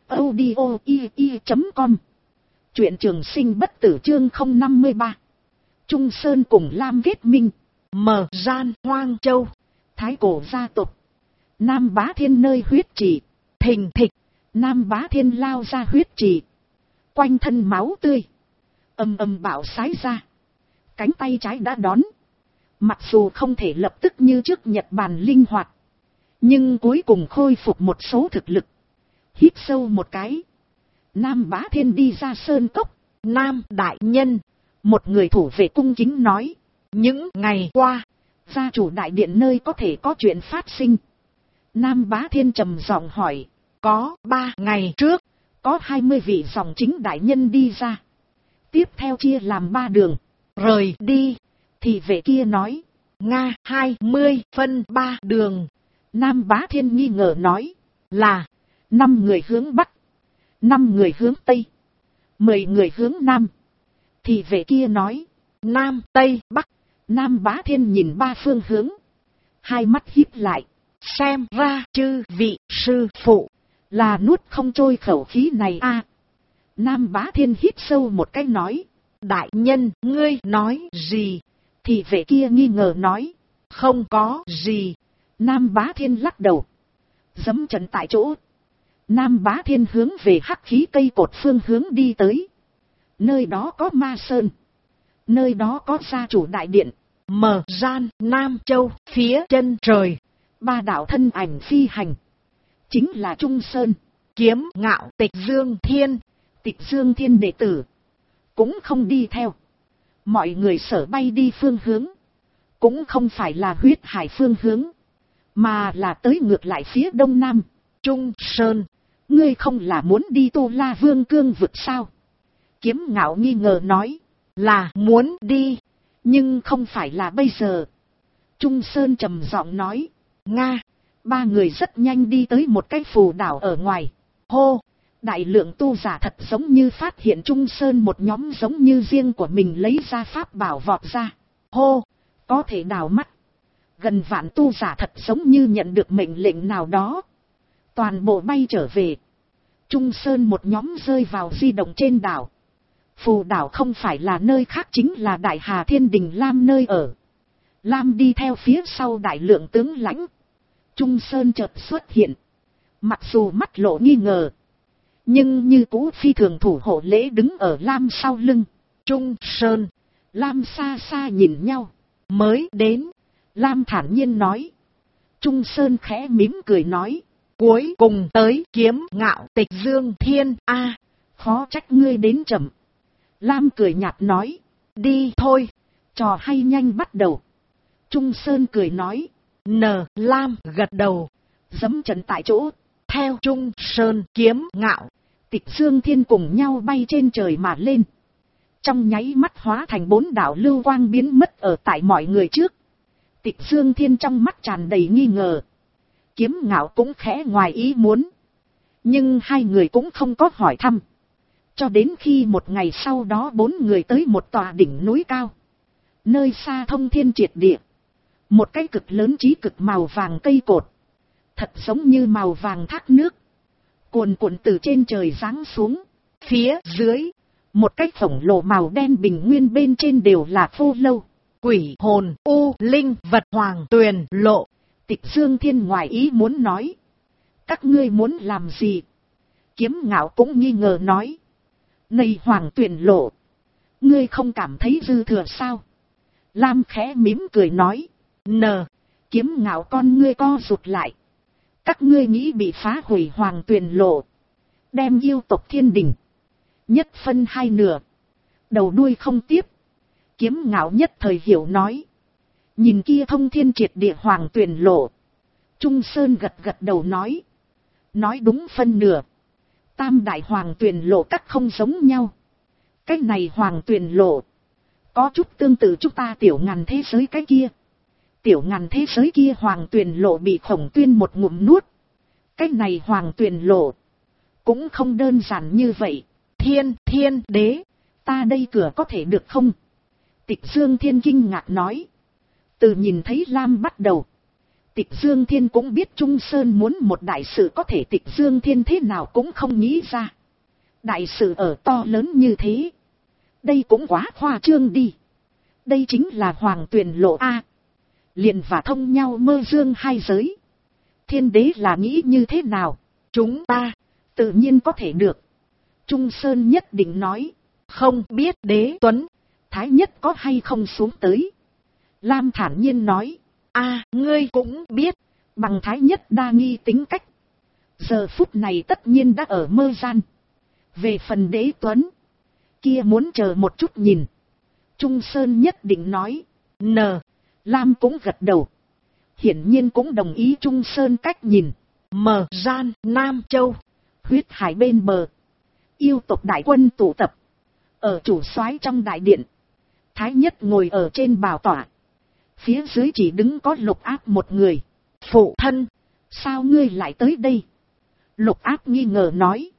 audio.com. Truyện Trường sinh bất tử chương 053. Trung Sơn cùng Lam kết minh. Mở gian Hoang Châu. Thái cổ gia tộc. Nam Bá Thiên nơi huyết trì. Thình thịch. Nam Bá Thiên lao ra huyết trì. Quanh thân máu tươi. Ầm ầm bạo sái ra. Cánh tay trái đã đón. Mặc dù không thể lập tức như trước Nhật Bản linh hoạt. Nhưng cuối cùng khôi phục một số thực lực. Hít sâu một cái. Nam Bá Thiên đi ra sơn cốc. Nam đại nhân. Một người thủ vệ cung kính nói. Những ngày qua, Gia chủ đại điện nơi có thể có chuyện phát sinh. Nam Bá Thiên trầm giọng hỏi. có 3 ngày trước, Có 20 vị dòng chính đại nhân đi ra. Tiếp theo chia làm 3 đường. rời đi. Thì vệ kia nói. Nga 20 phân 3 đường. Nam Bá Thiên nghi ngờ nói. Là 5 người hướng Bắc. 5 người hướng Tây. 10 người hướng Nam. Thì vệ kia nói. Nam Tây Bắc. Nam Bá Thiên nhìn 3 phương hướng. Hai mắt híp lại. Xem ra chư vị sư phụ Là nuốt không trôi khẩu khí này a. Nam Bá Thiên hít sâu một cái nói. đại nhân ngươi nói gì? Thì vệ kia nghi ngờ nói. Không có gì. Nam Bá Thiên lắc đầu. Giẫm chân tại chỗ. Nam Bá Thiên hướng về hắc khí cây cột phương hướng đi tới. Nơi đó có Ma Sơn. Nơi đó có gia chủ đại điện. Mở gian Nam Châu phía chân trời. 3 đạo thân ảnh phi hành. Chính là Trung Sơn, Kiếm Ngạo, Tịch Dương Thiên. Tịch Dương Thiên đệ tử cũng không đi theo. Mọi người sở bay đi phương hướng cũng không phải là huyết hải phương hướng, mà là tới ngược lại phía đông nam. Trung Sơn, Ngươi không là muốn đi Tu La Vương cương vực sao? Kiếm Ngạo nghi ngờ nói. là muốn đi. Nhưng không phải là bây giờ. Trung Sơn trầm giọng nói. Nga. 3 người rất nhanh đi tới một cái phù đảo ở ngoài. Hô! Đại lượng tu giả thật giống như phát hiện Trung Sơn một nhóm giống như riêng của mình lấy ra pháp bảo vọt ra. Hô! Có thể đào mắt. Gần vạn tu giả thật giống như nhận được mệnh lệnh nào đó. Toàn bộ bay trở về. Trung Sơn một nhóm rơi vào di động trên đảo. Phù đảo không phải là nơi khác, chính là Đại Hà Thiên Đình Lam nơi ở. Lam đi theo phía sau đại lượng tướng lãnh. Trung Sơn chợt xuất hiện. Mặc dù mắt lộ nghi ngờ, nhưng như cũ phi thường thủ hộ lễ đứng ở Lam sau lưng. Trung Sơn, Lam xa xa nhìn nhau. mới đến. Lam thản nhiên nói. Trung Sơn khẽ mím cười nói. Cuối cùng tới Kiếm Ngạo, Tịch Dương Thiên a. Khó trách ngươi đến chậm. Lam cười nhạt nói. Đi thôi. Trò hay nhanh bắt đầu. Trung Sơn cười nói. Lam gật đầu. Giẫm chân tại chỗ. Theo Trung Sơn, Kiếm Ngạo, Tịch Dương Thiên cùng nhau bay trên trời mà lên. Trong nháy mắt hóa thành 4 đạo lưu quang biến mất ở tại mọi người trước. Tịch Dương Thiên trong mắt tràn đầy nghi ngờ. Kiếm Ngạo cũng khẽ ngoài ý muốn. Nhưng 2 người cũng không có hỏi thăm. Cho đến khi một ngày sau đó 4 người tới một tòa đỉnh núi cao. Nơi xa thông thiên triệt địa. Một cái cực lớn chí cực màu vàng cây cột. Thật giống như màu vàng thác nước. Cuồn cuộn từ trên trời giáng xuống. Phía dưới, một cái khổng lồ màu đen bình nguyên bên trên đều là phô lâu. Quỷ hồn, u linh vật hoàng tuyền lộ. Tịch Dương Thiên ngoài ý muốn nói. Các ngươi muốn làm gì? Kiếm Ngạo cũng nghi ngờ nói. Này hoàng tuyền lộ, ngươi không cảm thấy dư thừa sao? Lam khẽ mím cười nói. Kiếm Ngạo con ngươi co rụt lại. Các ngươi nghĩ bị phá hủy Hoàng Tuyền Lộ, đem yêu tộc Thiên Đình nhất phân hai nửa, đầu đuôi không tiếp. Kiếm Ngạo nhất thời hiểu nói. Nhìn kia thông thiên triệt địa Hoàng Tuyền Lộ. Trung Sơn gật gật đầu nói. Nói đúng phân nửa. Tam đại Hoàng Tuyền Lộ các không giống nhau. Cái này Hoàng Tuyền Lộ có chút tương tự chúng ta tiểu ngàn thế giới cái kia. Tiểu ngàn thế giới kia Hoàng Tuyền Lộ bị Khổng Tuyên một ngụm nuốt. Cái này Hoàng Tuyền Lộ cũng không đơn giản như vậy. Thiên đế, ta đây cửa có thể được không? Tịch Dương Thiên kinh ngạc nói. Từ nhìn thấy Lam bắt đầu, Tịch Dương Thiên cũng biết Trung Sơn muốn một đại sự, có thể Tịch Dương Thiên thế nào cũng không nghĩ ra. Đại sự ở to lớn như thế, đây cũng quá khoa trương đi. Đây chính là Hoàng Tuyền Lộ A. Liền và thông nhau mơ dương hai giới. Thiên đế là nghĩ như thế nào? Chúng ta tự nhiên có thể được. Trung Sơn nhất định nói. Không biết Đế Tuấn Thái Nhất có hay không xuống tới. Lam thản nhiên nói. Ngươi cũng biết, bằng Thái Nhất đa nghi tính cách, giờ phút này tất nhiên đã ở mơ gian. Về phần Đế Tuấn kia muốn chờ một chút nhìn. Trung Sơn nhất định nói. Lam cũng gật đầu. Hiển nhiên cũng đồng ý Trung Sơn cách nhìn. Mờ gian Nam Châu, huyết hải bên bờ, yêu tộc đại quân tụ tập. Ở chủ soái trong đại điện, Thái Nhất ngồi ở trên bảo tọa. Phía dưới chỉ đứng có Lục Áp một người. Phụ thân, sao ngươi lại tới đây? Lục Áp nghi ngờ nói.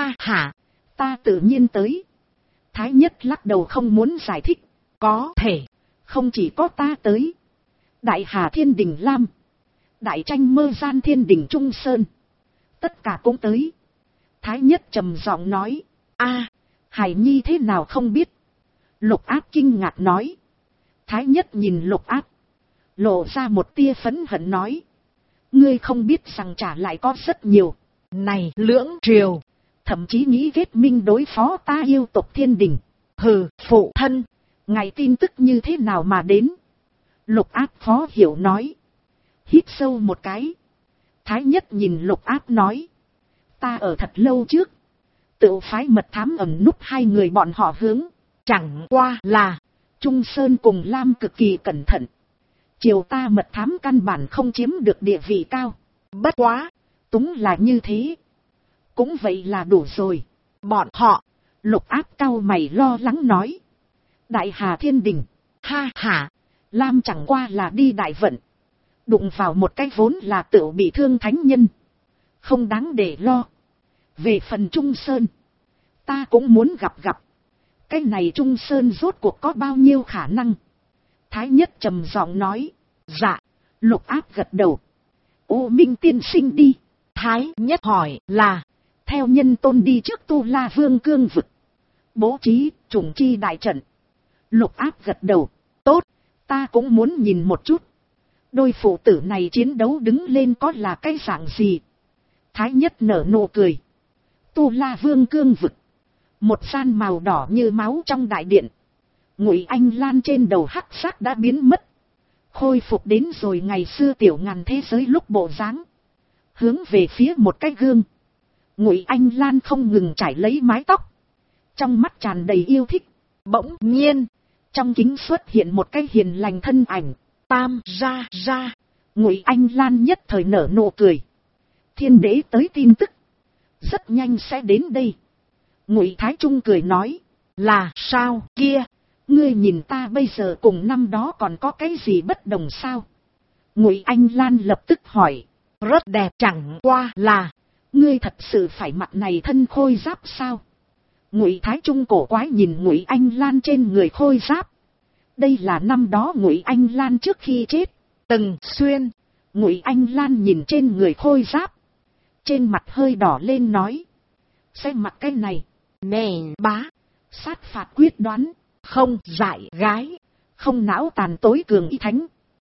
Ta tự nhiên tới. Thái Nhất lắc đầu không muốn giải thích. Có thể, không chỉ có ta tới. Đại Hà Thiên Đình Lam, Đại Tranh Mơ Gian Thiên Đình Trung Sơn, tất cả cũng tới. Thái Nhất trầm giọng nói. Hải Nhi thế nào không biết? Lục Áp kinh ngạc nói. Thái Nhất nhìn Lục Áp, lộ ra một tia phẫn hận nói. Ngươi không biết rằng trả lại có rất nhiều. Này lưỡng triều, thậm chí nghĩ kết minh đối phó ta yêu tộc Thiên Đình. Hừ, phụ thân, ngài tin tức như thế nào mà đến? Lục Áp khó hiểu nói. Hít sâu một cái. Thái Nhất nhìn Lục Áp nói. Ta ở thật lâu trước, tự phái mật thám ẩn núp hai người bọn họ hướng. Chẳng qua là Trung Sơn cùng Lam cực kỳ cẩn thận. Chiều ta mật thám căn bản không chiếm được địa vị cao. Bất quá, túng là như thế. Cũng vậy là đủ rồi. Bọn họ, Lục Áp cau mày lo lắng nói. Đại Hà Thiên Đình, Lam chẳng qua là đi đại vận, đụng vào một cái vốn là tự bị thương thánh nhân, không đáng để lo. Về phần Trung Sơn, ta cũng muốn gặp. Cái này Trung Sơn rốt cuộc có bao nhiêu khả năng? Thái Nhất trầm giọng nói. Dạ. Lục Áp gật đầu. U Minh tiên sinh đi. Thái Nhất hỏi là theo nhân tôn đi trước Tu La Vương cương vực, bố trí trùng chi đại trận. Lục Áp gật đầu. Tốt, ta cũng muốn nhìn một chút. Đôi phụ tử này chiến đấu đứng lên có là cái dạng gì? Thái Nhất nở nụ cười. Tu La Vương cương vực, một gian màu đỏ như máu trong đại điện. Ngụy Anh Lan trên đầu hắc sắc đã biến mất, khôi phục đến rồi ngày xưa tiểu ngàn thế giới lúc bộ dáng. Hướng về phía một cái gương, Ngụy Anh Lan không ngừng chải lấy mái tóc, trong mắt tràn đầy yêu thích. Bỗng nhiên, trong kính xuất hiện một cái hiền lành thân ảnh. Tam gia. Ngụy Anh Lan nhất thời nở nụ cười. Thiên đế tới tin tức, rất nhanh sẽ đến đây. Ngụy Thái Trung cười nói. Là sao kia? Ngươi nhìn ta bây giờ cùng năm đó còn có cái gì bất đồng sao? Ngụy Anh Lan lập tức hỏi. Rất đẹp, chẳng qua là ngươi thật sự phải mặt này thân khôi giáp sao? Ngụy Thái Trung cổ quái nhìn Ngụy Anh Lan trên người khôi giáp. Đây là năm đó Ngụy Anh Lan trước khi chết từng xuyên. Ngụy Anh Lan nhìn trên người khôi giáp, trên mặt hơi đỏ lên nói. Sẽ mặc cái này. Nè bá, sát phạt quyết đoán, không dại gái, không não tàn tối cường y thánh.